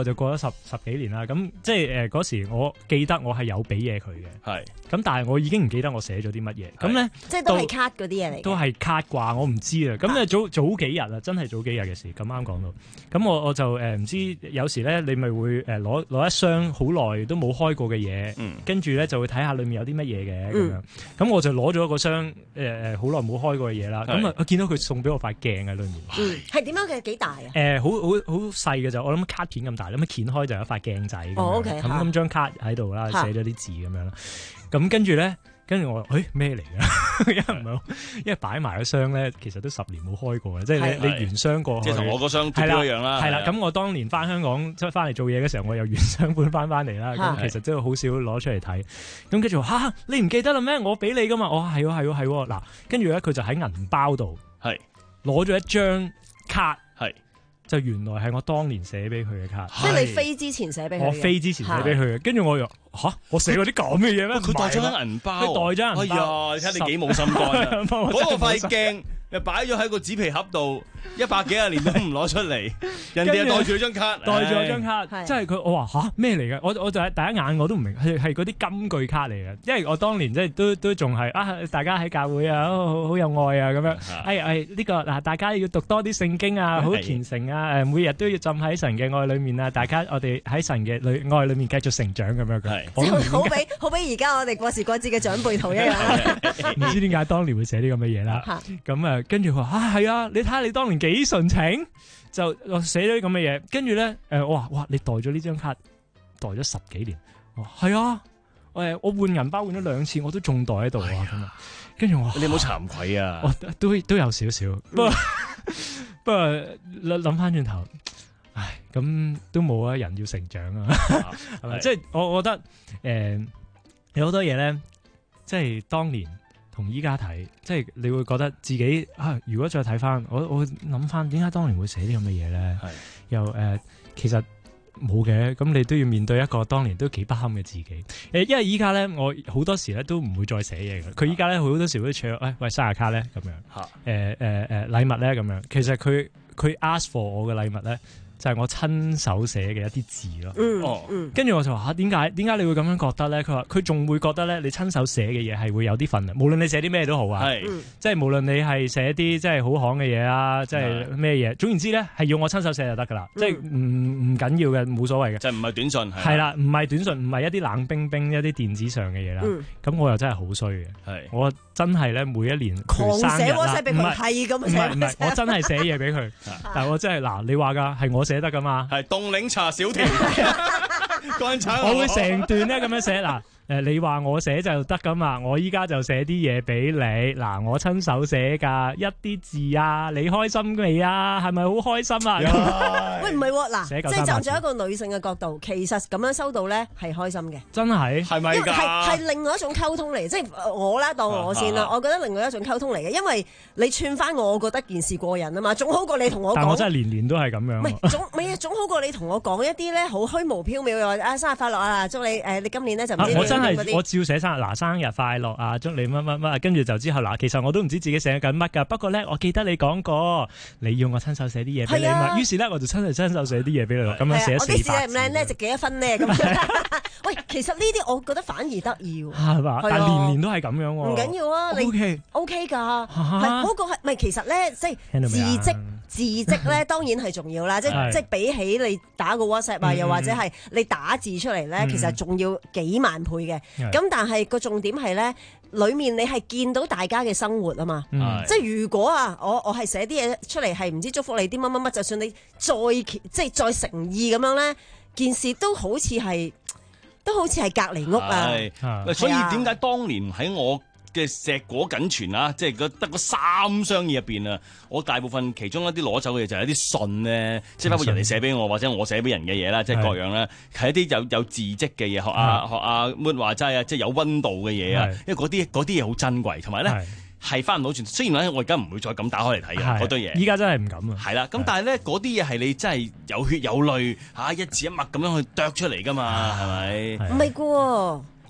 過就過咗十十幾年啦。咁即係誒嗰時我記得我係有俾嘢佢嘅， 係。 咁但係我已經唔記得我寫咗啲乜嘢。咁咧即係都係卡嗰啲嘢嚟。 都係卡啩，我唔知啊。咁咧早早幾日啊，真係早幾日嘅事。咁啱講到，咁我我就誒唔知有時咧，你咪會誒攞攞一箱好耐都冇開過嘅嘢，跟住咧就會睇下裡面有啲乜嘢嘅咁樣。咁我就攞咗個箱誒誒好耐冇開過嘅嘢啦。咁啊，我見到佢送俾我塊鏡喺裏面。 嗯，係點樣嘅？幾大啊？ 誒，好好好細嘅就，我諗卡片咁大，咁樣掀開就有一塊鏡仔。 哦，OK。 咁咁張卡喺度啦，寫咗啲字咁樣啦。咁跟住咧，跟住我誒咩嚟㗎？因為唔係，因為擺埋個箱咧，其實都十年冇開過嘅，即係你你原箱過去， 即係同我個箱都一樣啦。 係啦，咁我當年翻香港即係翻嚟做嘢嘅時候，我又原箱搬翻翻嚟啦。咁其實真係好少攞出嚟睇。咁跟住話嚇，你唔記得啦咩？我俾你㗎嘛。我係喎係喎係喎。嗱，跟住咧佢就喺銀包度係攞咗一張卡。 係。 就原來係我當年寫俾佢嘅卡， 即係你飛之前寫俾佢。 我飛之前寫俾佢嘅，跟住我又吓，我寫過啲咁嘅嘢咩？ 佢袋咗喺銀包， 佢袋咗銀包。 哎呀，你睇你幾冇心肝啊！嗰個塊鏡又擺咗喺個紙皮盒度，一百幾廿年都唔攞出嚟，人哋又袋住張卡， 袋住張卡，即係佢我話吓咩嚟嘅？我我就係第一眼我都唔明，係係嗰啲金句卡嚟嘅，因為我當年即係都都仲係啊，大家喺教會啊，好好有愛啊咁樣。哎哎呢個嗱，大家要讀多啲聖經啊，好虔誠啊，誒每日都要浸喺神嘅愛裏面啊，大家我哋喺神嘅裏愛裏面繼續成長咁樣嘅。 好比好比而家我哋過時過節嘅長輩圖一樣， 唔知點解當年會寫啲咁嘅嘢啦。咁啊，跟住佢話啊係啊，你睇下你當年幾純情，就我寫咗啲咁嘅嘢。跟住咧誒，我話哇，你袋咗呢張卡袋咗十幾年，我話係啊，誒我換銀包換咗兩次，我都仲袋喺度啊咁啊。跟住我你有冇慚愧啊？ 我都都有少少，不過不過諗翻轉頭。唉，咁都冇啊！人要成長啊，係咪？即係我我覺得，誒、呃，有好多嘢咧，即係當年同依家睇，即係你會覺得自己啊，如果再睇翻，我我諗翻，點解當年會寫啲咁嘅嘢咧？係又誒、呃，其實冇嘅，咁你都要面對一個當年都幾不堪嘅自己。誒，因為依家咧，我好多時咧都唔會再寫嘢嘅。佢依家咧好多時會唱，誒、哎，喂，生日卡咧咁樣，誒誒誒，禮物咧咁樣。其實佢佢 ask for 我嘅禮物咧。就係我親手寫嘅一啲字咯。 嗯， 哦，跟住我就話嚇，點解點解你會咁樣覺得咧？佢話佢仲會覺得咧，你親手寫嘅嘢係會有啲份量，無論你寫啲咩都好啊。係，即係無論你係寫啲即係好行嘅嘢啊，即係咩嘢，總言之咧係要我親手寫就得㗎啦。即係唔唔緊要嘅，冇所謂嘅。 就唔係短信係。係啦，唔係短信，唔係一啲冷冰冰一啲電子上嘅嘢啦。咁我又真係好衰嘅。係，我真係咧每一年狂寫 WhatsApp 俾佢，係咁寫。 唔係，我真係寫嘢俾佢，但係我真係嗱，你話㗎係我寫得噶嘛？ 係凍檸茶小甜，乾炒。 我會成段咧咁樣寫嗱。誒，你話我寫就得噶嘛？我依家就寫啲嘢俾你，嗱，我親手寫噶，一啲字啊，你開心未啊？係咪好開心啊？ 喂，唔係喎，嗱，即係站住一個女性嘅角度，其實咁樣收到咧係開心嘅， 真係係咪㗎？ 係係另外一種溝通嚟，即係我啦，當我先啦，我覺得另外一種溝通嚟嘅，因為你串翻我，我覺得件事過癮啊嘛，總好過你同我講。 但我真係年年都係咁樣。 唔係總唔係啊，總好過你同我講一啲咧好虛無縹緲嘅話啊，生日快樂啊，祝你誒你今年咧就唔知點。 真係我照寫生日嗱，生日快樂啊！祝你乜乜乜，跟住就之後嗱，其實我都唔知自己寫緊乜㗎。不過咧，我記得你講過，你要我親手寫啲嘢俾你嘛。於是咧，我就親手親手寫啲嘢俾你咯。咁樣寫四百字。我啲字靚唔靚咧？值幾多分咧？咁喂，其實呢啲我覺得反而得意喎。係嘛？但係年年都係咁樣喎。唔緊要啊，你 OK OK 㗎。係嗰個係咪其實咧？即係字跡。字跡咧當然係重要啦，即係即係比起你打個 WhatsApp 啊，又或者係你打字出嚟咧，嗯、其實仲要幾萬倍嘅。咁、嗯、但係個重點係咧，裡面你係見到大家嘅生活啊嘛。嗯、即係如果啊，我我係寫啲嘢出嚟係唔知祝福你啲乜乜乜，就算你再即係再誠意咁樣咧，件事都好似係都好似係隔離屋啊。 係，所以點解當年喺我嘅碩果僅存啊，即係得嗰三箱嘢入邊啊，我大部分其中一啲攞走嘅嘢就係一啲信咧，即係包括人哋寫俾我或者我寫俾人嘅嘢啦，即係各樣啦，係一啲有有字跡嘅嘢，學阿學阿 Moon 話齋啊，即係有溫度嘅嘢啊，因為嗰啲嗰啲嘢好珍貴，同埋咧係翻唔到轉。雖然咧我而家唔會再咁打開嚟睇嘅嗰堆嘢， 依家真係唔敢啊。 係啦，咁但係咧嗰啲嘢係你真係有血有淚嚇，一字一墨咁樣去啄出嚟㗎嘛，係咪？ 唔係㗎喎。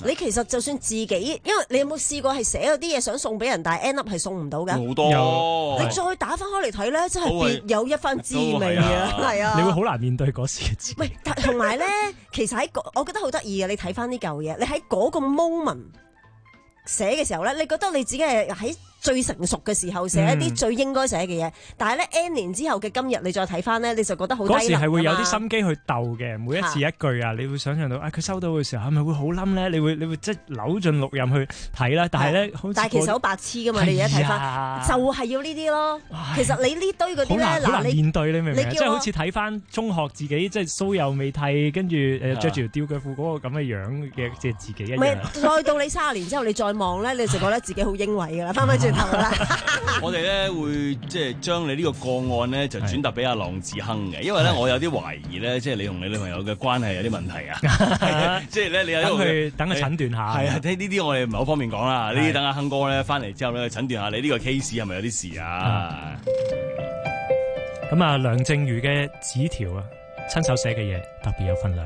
你其實就算自己，因為你有冇試過係寫咗啲嘢想送俾人，但係 end up 係送唔到㗎？ 好多。 你再打翻開嚟睇咧，真係別有一番滋味啊！係啊， 你會好難面對嗰時嘅自己。 喂，同埋咧，其實喺我覺得好得意嘅，你睇翻啲舊嘢，你喺嗰個 moment 寫嘅時候咧，你覺得你自己係喺最成熟嘅時候寫一啲最應該寫嘅嘢，嗯、但係咧 N 年之後嘅今日，你再睇翻咧，你就覺得好低能。嗰時係會有啲心機去鬥嘅，每一次一句啊，你會想象到啊，佢收到嘅時候係咪會好冧咧？你會你會即係扭盡六壬去睇啦。但係咧，好似但係其實好白痴噶嘛，你而家睇翻就係要呢啲咯。其實你呢堆嗰啲咧， 嗱你面對你明唔明？ 即係好似睇翻中學自己即係鬚又未剃，跟住誒著住條吊腳褲嗰個咁嘅樣嘅即係自己一樣。 唔係，再到你卅年之後，你再望咧，你就覺得自己好英偉噶啦，翻返轉頭啦。 我哋咧會即係將你呢個個案咧就轉達俾阿郎志亨嘅，因為咧我有啲懷疑咧，即係你同你女朋友嘅關係有啲問題啊，即係咧你有等佢等佢診斷下。 係啊，睇呢啲我哋唔係好方便講啦，呢啲等阿亨哥咧翻嚟之後咧診斷下你呢個 case 係咪有啲事啊？ 咁啊，梁靜茹嘅紙條啊，親手寫嘅嘢特別有分量。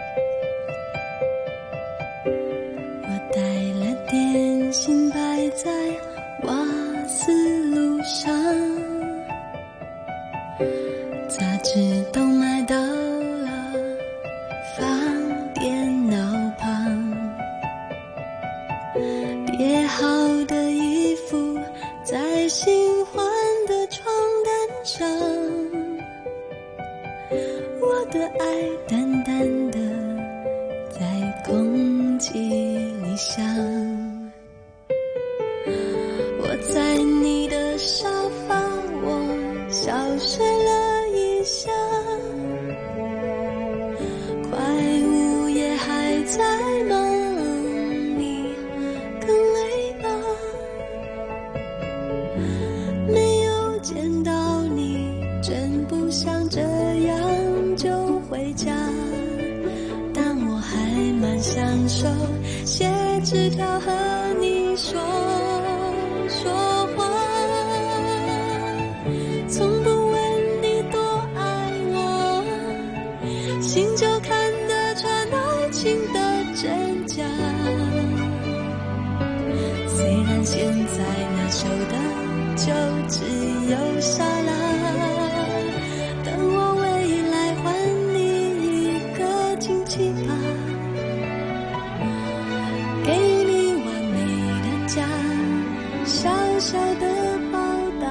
我帶了點心擺在瓦斯路上，雜誌都買到了，放電腦旁，疊好的衣服在新換的床單上，我的愛淡淡的在空氣裡響。在你的沙發，我小睡了一下，快午夜還在忙，你更累吧？沒有見到你，真不想這樣就回家，但我還蠻享受寫紙條和你說說話，從不問你多愛我，心就看得穿愛情的真假。雖然現在拿手的就只有沙拉，但我未來還你一個驚奇吧，給你完美的家，小小的報答。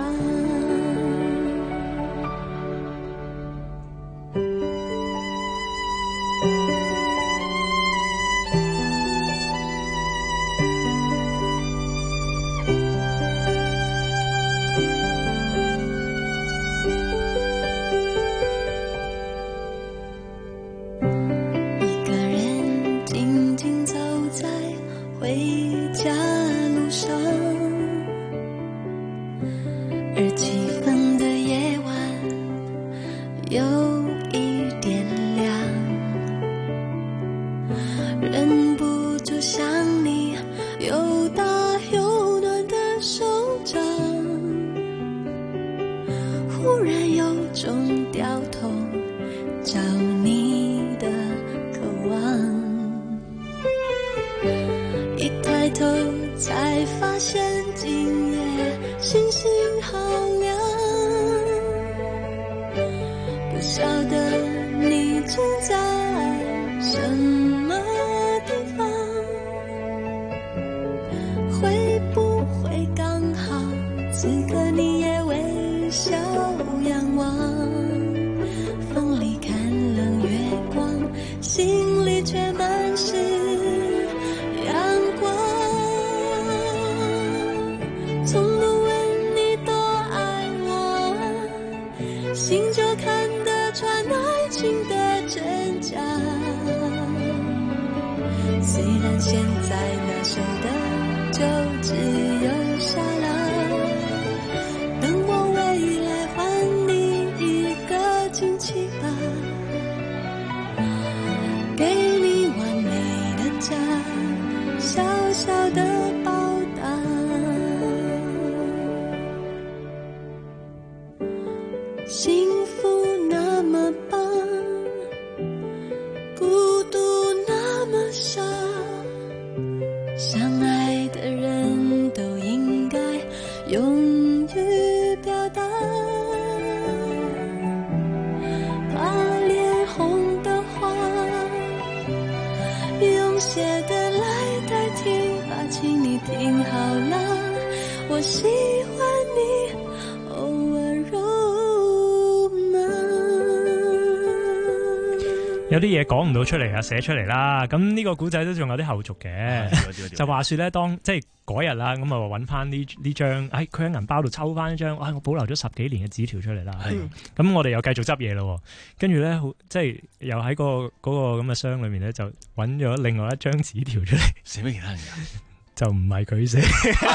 一個人靜靜走在回家路上，而氣氛的夜晚有一點亮，忍不住想你又大又暖的手掌，忽然有種掉頭找你的渴望，一抬頭才發現今夜星星好亮，不曉得你正在什麼地方，會不會剛好此刻你也微笑仰望，風裡看冷月光，心裡卻滿是陽光。從不問你多愛我，心就看得穿愛情的真假。雖然現在拿手的就只有沙拉，等我未來還你一個驚奇吧，給你完美的家，小小的報答。幸福那麼棒，孤獨那麼少， 我喜歡你偶爾肉麻。 有啲嘢講唔到出嚟啊，寫出嚟啦。咁呢個古仔都仲有啲後續嘅，就話說咧，當即係嗰日啦，咁啊揾翻呢呢張，喺佢喺銀包度抽翻一張，哇！我保留咗十幾年嘅紙條出嚟啦。咁我哋又繼續執嘢咯，跟住咧，即係又喺個嗰個咁嘅箱裏面咧，就揾咗另外一張紙條出嚟， 寫俾其他人㗎， 就唔係佢寫。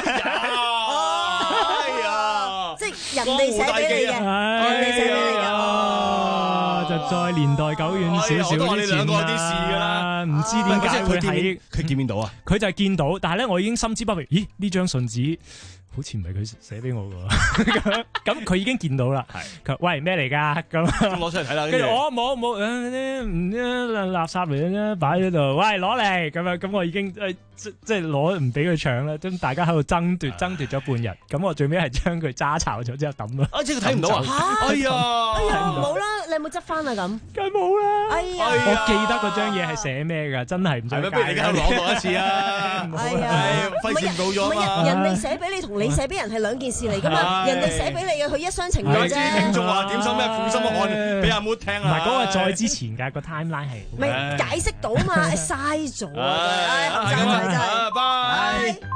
即係人哋寫俾你嘅，人哋寫俾你嘅， 就再年代久遠少少啲前啦。唔知點解會喺佢見面到啊？ 佢就係見到，但係咧我已經心知不妙。咦？呢張信紙好似唔係佢寫俾我㗎。咁佢已經見到啦。佢話：喂，咩嚟㗎？咁攞出嚟睇啦。 跟住我冇冇誒唔垃圾嚟嘅啫，擺喺度。喂，攞嚟咁樣。咁我已經誒。即即係攞唔俾佢搶啦，咁大家喺度爭奪，爭奪咗半日，咁我最尾係將佢揸巢咗之後抌咯。 啊！即係佢睇唔到啊！哎呀， 哎呀，冇啦，你有冇執翻啊？咁梗係冇啦。 哎呀， 我記得嗰張嘢係寫咩㗎？真係唔使。 係咪不如你而家攞過一次啊？ 係啊， 費事唔到咗嘛。 人哋寫俾你同你寫俾人係兩件事嚟㗎嘛。人哋寫俾你嘅，佢一廂情願啫。 聽眾話點心咩負心漢俾阿 Mo 聽啊？ 唔係嗰個再之前㗎，個 timeline 係咪解釋到嘛？嘥咗啊！真係真係。 拜。